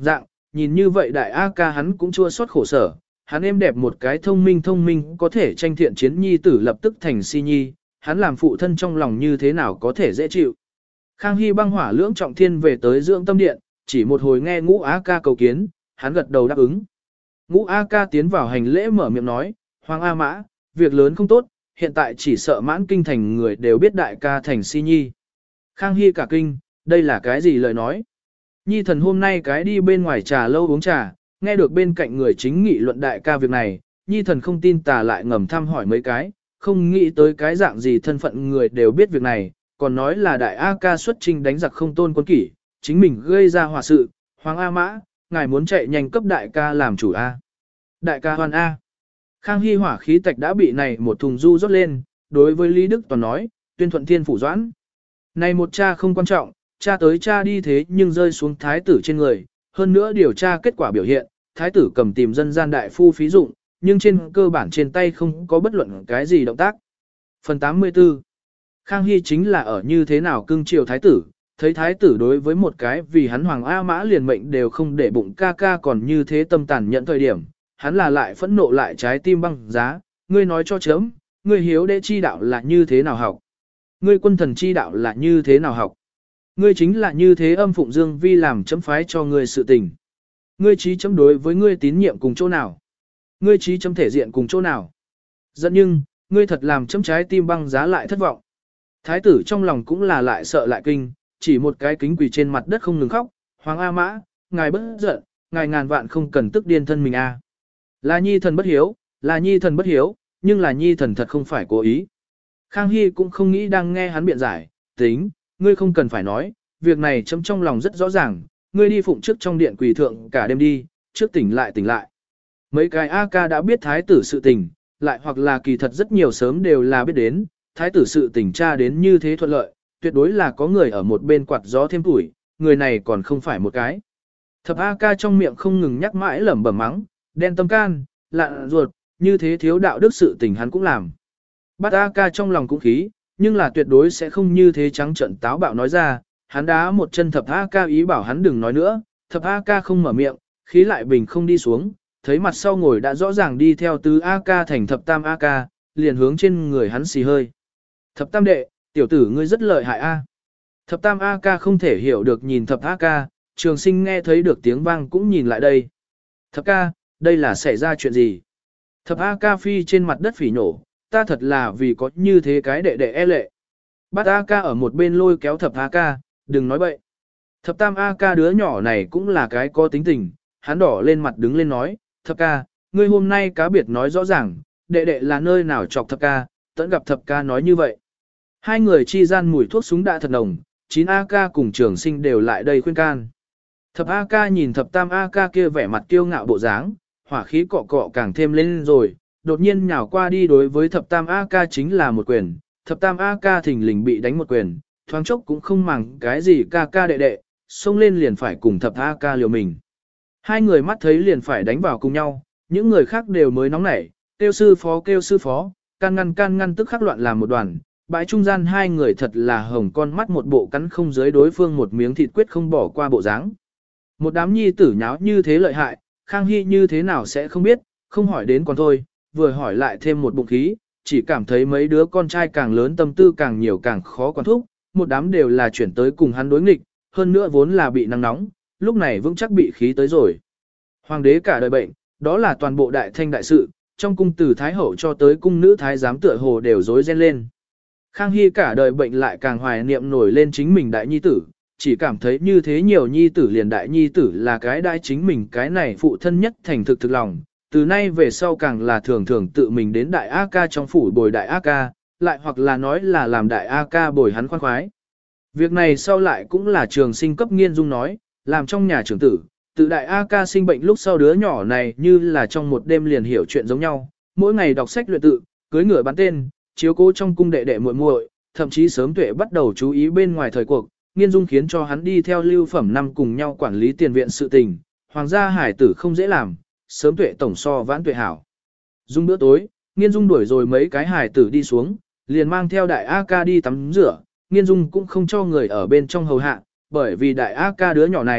nhìn như vậy đại A ca hắn cũng chua xót khổ sở, hắn êm đẹp một cái thông minh thông minh có thể tranh thiện chiến nhi tử lập tức thành si nhi, hắn làm phụ thân trong lòng như thế nào có thể dễ chịu. Khang Hy băng hỏa lưỡng trọng thiên về tới dưỡng tâm điện, chỉ một hồi nghe ngũ A ca cầu kiến, hắn gật đầu đáp ứng. Ngũ A ca tiến vào hành lễ mở miệng nói, Hoàng A Mã, việc lớn không tốt, hiện tại chỉ sợ mãn kinh thành người đều biết đại ca thành si nhi. Khang Hy cả kinh, đây là cái gì lời nói? Nhi thần hôm nay cái đi bên ngoài trà lâu uống trà, nghe được bên cạnh người chính nghị luận đại ca việc này, Nhi thần không tin tà lại ngầm thăm hỏi mấy cái, không nghĩ tới cái dạng gì thân phận người đều biết việc này, còn nói là đại A ca xuất trinh đánh giặc không tôn quân kỷ, chính mình gây ra hòa sự, Hoàng A Mã, ngài muốn chạy nhanh cấp đại ca làm chủ A. Đại ca Hoàn A. Khang Hy hỏa khí tạch đã bị này một thùng du rót lên, đối với Lý Đức Toàn nói, tuyên thuận thiên phủ doãn. Này một cha không quan trọng, cha tới cha đi thế nhưng rơi xuống thái tử trên người, hơn nữa điều tra kết quả biểu hiện, thái tử cầm tìm dân gian đại phu phí dụng, nhưng trên cơ bản trên tay không có bất luận cái gì động tác. Phần tám mươi tư. Khang Hy chính là ở như thế nào cưng chiều thái tử, thấy thái tử đối với một cái vì hắn Hoàng A Mã liền mệnh đều không để bụng ca ca còn như thế tâm tàn nhận thời điểm, hắn là lại phẫn nộ lại trái tim băng giá, ngươi nói cho chấm, ngươi hiếu đệ chi đạo là như thế nào học, ngươi quân thần chi đạo là như thế nào học, ngươi chính là như thế âm phụng dương vi làm chấm phái cho ngươi sự tình, ngươi trí chấm đối với ngươi tín nhiệm cùng chỗ nào, ngươi trí chấm thể diện cùng chỗ nào, giận nhưng, ngươi thật làm chấm trái tim băng giá lại thất vọng. Thái tử trong lòng cũng là lại sợ lại kinh, chỉ một cái kính quỳ trên mặt đất không ngừng khóc, Hoàng A Mã, ngài bất giận, ngài ngàn vạn không cần tức điên thân mình a. Là nhi thần bất hiếu, là nhi thần bất hiếu, nhưng là nhi thần thật không phải cố ý. Khang Hy cũng không nghĩ đang nghe hắn biện giải, tính, ngươi không cần phải nói, việc này chấm trong lòng rất rõ ràng, ngươi đi phụng trước trong điện quỳ thượng cả đêm đi, trước tỉnh lại tỉnh lại. Mấy cái A ca đã biết thái tử sự tình, lại hoặc là kỳ thật rất nhiều sớm đều là biết đến, thái tử sự tình tra đến như thế thuận lợi, tuyệt đối là có người ở một bên quạt gió thêm tuổi, người này còn không phải một cái. Thập A ca trong miệng không ngừng nhắc mãi lẩm bẩm mắng, đen tâm can, lạn ruột, như thế thiếu đạo đức sự tình hắn cũng làm. Bát A ca trong lòng cũng khí, nhưng là tuyệt đối sẽ không như thế trắng trận táo bạo nói ra, hắn đá một chân thập A ca ý bảo hắn đừng nói nữa, thập A ca không mở miệng, khí lại bình không đi xuống, thấy mặt sau ngồi đã rõ ràng đi theo tứ A ca thành thập tam A ca, liền hướng trên người hắn xì hơi. Thập tam đệ, tiểu tử ngươi rất lợi hại A. Thập tam A ca không thể hiểu được nhìn thập A ca, Trường Sinh nghe thấy được tiếng vang cũng nhìn lại đây. Thập ca, đây là xảy ra chuyện gì? Thập A ca phi trên mặt đất phỉ nổ, ta thật là vì có như thế cái đệ đệ e lệ. Bát A ca ở một bên lôi kéo thập A ca, đừng nói bậy. Thập tam A ca đứa nhỏ này cũng là cái có tính tình, hắn đỏ lên mặt đứng lên nói, thập ca, ngươi hôm nay cá biệt nói rõ ràng, đệ đệ là nơi nào chọc thập ca, tẫn gặp thập ca nói như vậy. Hai người chi gian mùi thuốc súng đã thật nồng, chín A ca cùng Trường Sinh đều lại đây khuyên can. Thập A ca nhìn thập tam A ca kia vẻ mặt kiêu ngạo bộ dáng, hỏa khí cọ cọ càng thêm lên rồi, đột nhiên nhào qua đi đối với thập tam A ca chính là một quyền, thập tam A ca thình lình bị đánh một quyền, thoáng chốc cũng không màng cái gì ca ca đệ đệ, xông lên liền phải cùng thập A ca liều mình. Hai người mắt thấy liền phải đánh vào cùng nhau, những người khác đều mới nóng nảy, kêu sư phó kêu sư phó, can ngăn can ngăn tức khắc loạn làm một đoàn, bãi trung gian hai người thật là hồng con mắt một bộ cắn không dưới đối phương một miếng thịt quyết không bỏ qua bộ dáng. Một đám nhi tử nháo như thế lợi hại, Khang Hy như thế nào sẽ không biết, không hỏi đến còn thôi, vừa hỏi lại thêm một bụng khí, chỉ cảm thấy mấy đứa con trai càng lớn tâm tư càng nhiều càng khó quản thúc, một đám đều là chuyển tới cùng hắn đối nghịch, hơn nữa vốn là bị nắng nóng, lúc này vững chắc bị khí tới rồi. Hoàng đế cả đời bệnh, đó là toàn bộ đại thanh đại sự, trong cung từ thái hậu cho tới cung nữ thái giám tựa hồ đều rối ren lên. Khang Hy cả đời bệnh lại càng hoài niệm nổi lên chính mình đại nhi tử, chỉ cảm thấy như thế nhiều nhi tử liền đại nhi tử là cái đại chính mình cái này phụ thân nhất thành thực thực lòng. Từ nay về sau càng là thường thường tự mình đến đại A ca trong phủ bồi đại A ca, lại hoặc là nói là làm đại A ca bồi hắn khoan khoái. Việc này sau lại cũng là Trường Sinh cấp Nghiên Dung nói, làm trong nhà trưởng tử, tự đại A ca sinh bệnh lúc sau đứa nhỏ này như là trong một đêm liền hiểu chuyện giống nhau, mỗi ngày đọc sách luyện tự, cưới ngựa bán tên, chiếu cố trong cung đệ đệ muội muội, thậm chí sớm tuệ bắt đầu chú ý bên ngoài thời cuộc, Nghiên Dung khiến cho hắn đi theo Lưu Phẩm năm cùng nhau quản lý tiền viện sự tình, hoàng gia hải tử không dễ làm, sớm tuệ tổng so vãn tuệ hảo. Dung bữa tối, Nghiên Dung đuổi rồi mấy cái hải tử đi xuống, liền mang theo đại A ca đi tắm rửa, Nghiên Dung cũng không cho người ở bên trong hầu hạ, bởi vì đại A ca đứa nhỏ này,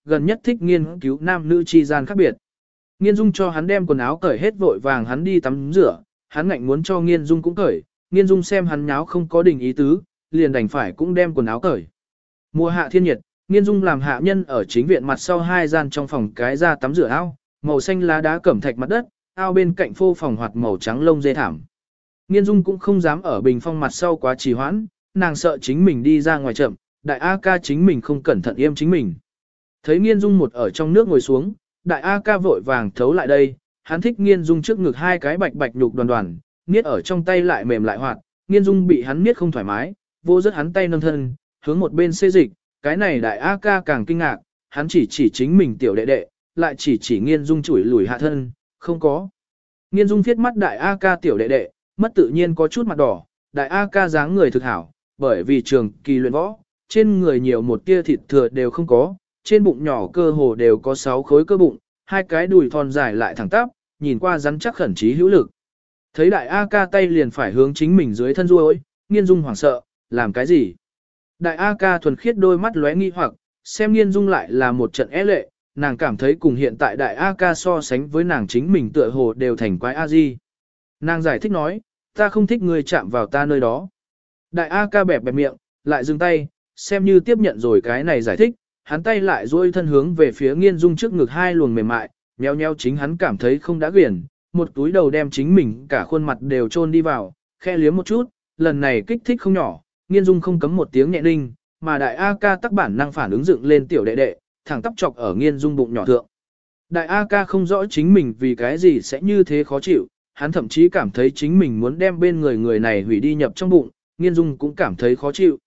gần nhất thích nghiên cứu nam nữ chi gian khác biệt. Nghiên Dung cho hắn đem quần áo cởi hết vội vàng hắn đi tắm rửa, hắn ngạnh muốn cho Nghiên Dung cũng cởi, Nghiên Dung xem hắn nháo không có đình ý tứ, liền đành phải cũng đem quần áo cởi. Mùa hạ thiên nhiệt, Nghiên Dung làm hạ nhân ở chính viện mặt sau hai gian trong phòng cái ra tắm rửa ao, màu xanh lá đá cẩm thạch mặt đất, ao bên cạnh phô phòng hoạt màu trắng lông dê thảm. Nghiên Dung cũng không dám ở bình phong mặt sau quá trì hoãn, nàng sợ chính mình đi ra ngoài chậm, đại A ca chính mình không cẩn thận yêm chính mình. Thấy Nghiên Dung một ở trong nước ngồi xuống, đại A ca vội vàng thấu lại đây, hắn thích Nghiên Dung trước ngực hai cái bạch bạch nhục đoàn đoàn, niết ở trong tay lại mềm lại hoạt, Nghiên Dung bị hắn niết không thoải mái, vô rất hắn tay nâng thân, hướng một bên xê dịch, cái này đại A ca càng kinh ngạc, hắn chỉ chỉ chính mình tiểu đệ đệ, lại chỉ chỉ Nghiên Dung chủi lùi hạ thân, không có. Nghiên Dung thiết mắt đại A ca tiểu đệ đệ, mất tự nhiên có chút mặt đỏ, đại A ca dáng người thực hảo, bởi vì trường kỳ luyện võ, trên người nhiều một tia thịt thừa đều không có, trên bụng nhỏ cơ hồ đều có sáu khối cơ bụng, hai cái đùi thon dài lại thẳng tắp, nhìn qua rắn chắc khẩn trí hữu lực. Thấy đại A ca tay liền phải hướng chính mình dưới thân ruôi, Nghiên Dung hoảng sợ, làm cái gì? Đại A ca thuần khiết đôi mắt lóe nghi hoặc, xem Nghiên Dung lại là một trận é lệ, nàng cảm thấy cùng hiện tại đại A ca so sánh với nàng chính mình tựa hồ đều thành quái A Di. Nàng giải thích nói, ta không thích người chạm vào ta nơi đó. Đại A ca bẹp bẹp miệng, lại dừng tay, xem như tiếp nhận rồi cái này giải thích, hắn tay lại duỗi thân hướng về phía Nghiên Dung trước ngực hai luồng mềm mại, nheo nheo chính hắn cảm thấy không đã quyển, một túi đầu đem chính mình cả khuôn mặt đều chôn đi vào, khe liếm một chút, lần này kích thích không nhỏ, Nghiên Dung không cấm một tiếng nhẹ ninh, mà đại A ca tắc bản năng phản ứng dựng lên tiểu đệ đệ, thẳng tắp chọc ở Nghiên Dung bụng nhỏ thượng. Đại A ca không rõ chính mình vì cái gì sẽ như thế khó chịu, hắn thậm chí cảm thấy chính mình muốn đem bên người người này hủy đi nhập trong bụng, Nghiên Dung cũng cảm thấy khó chịu.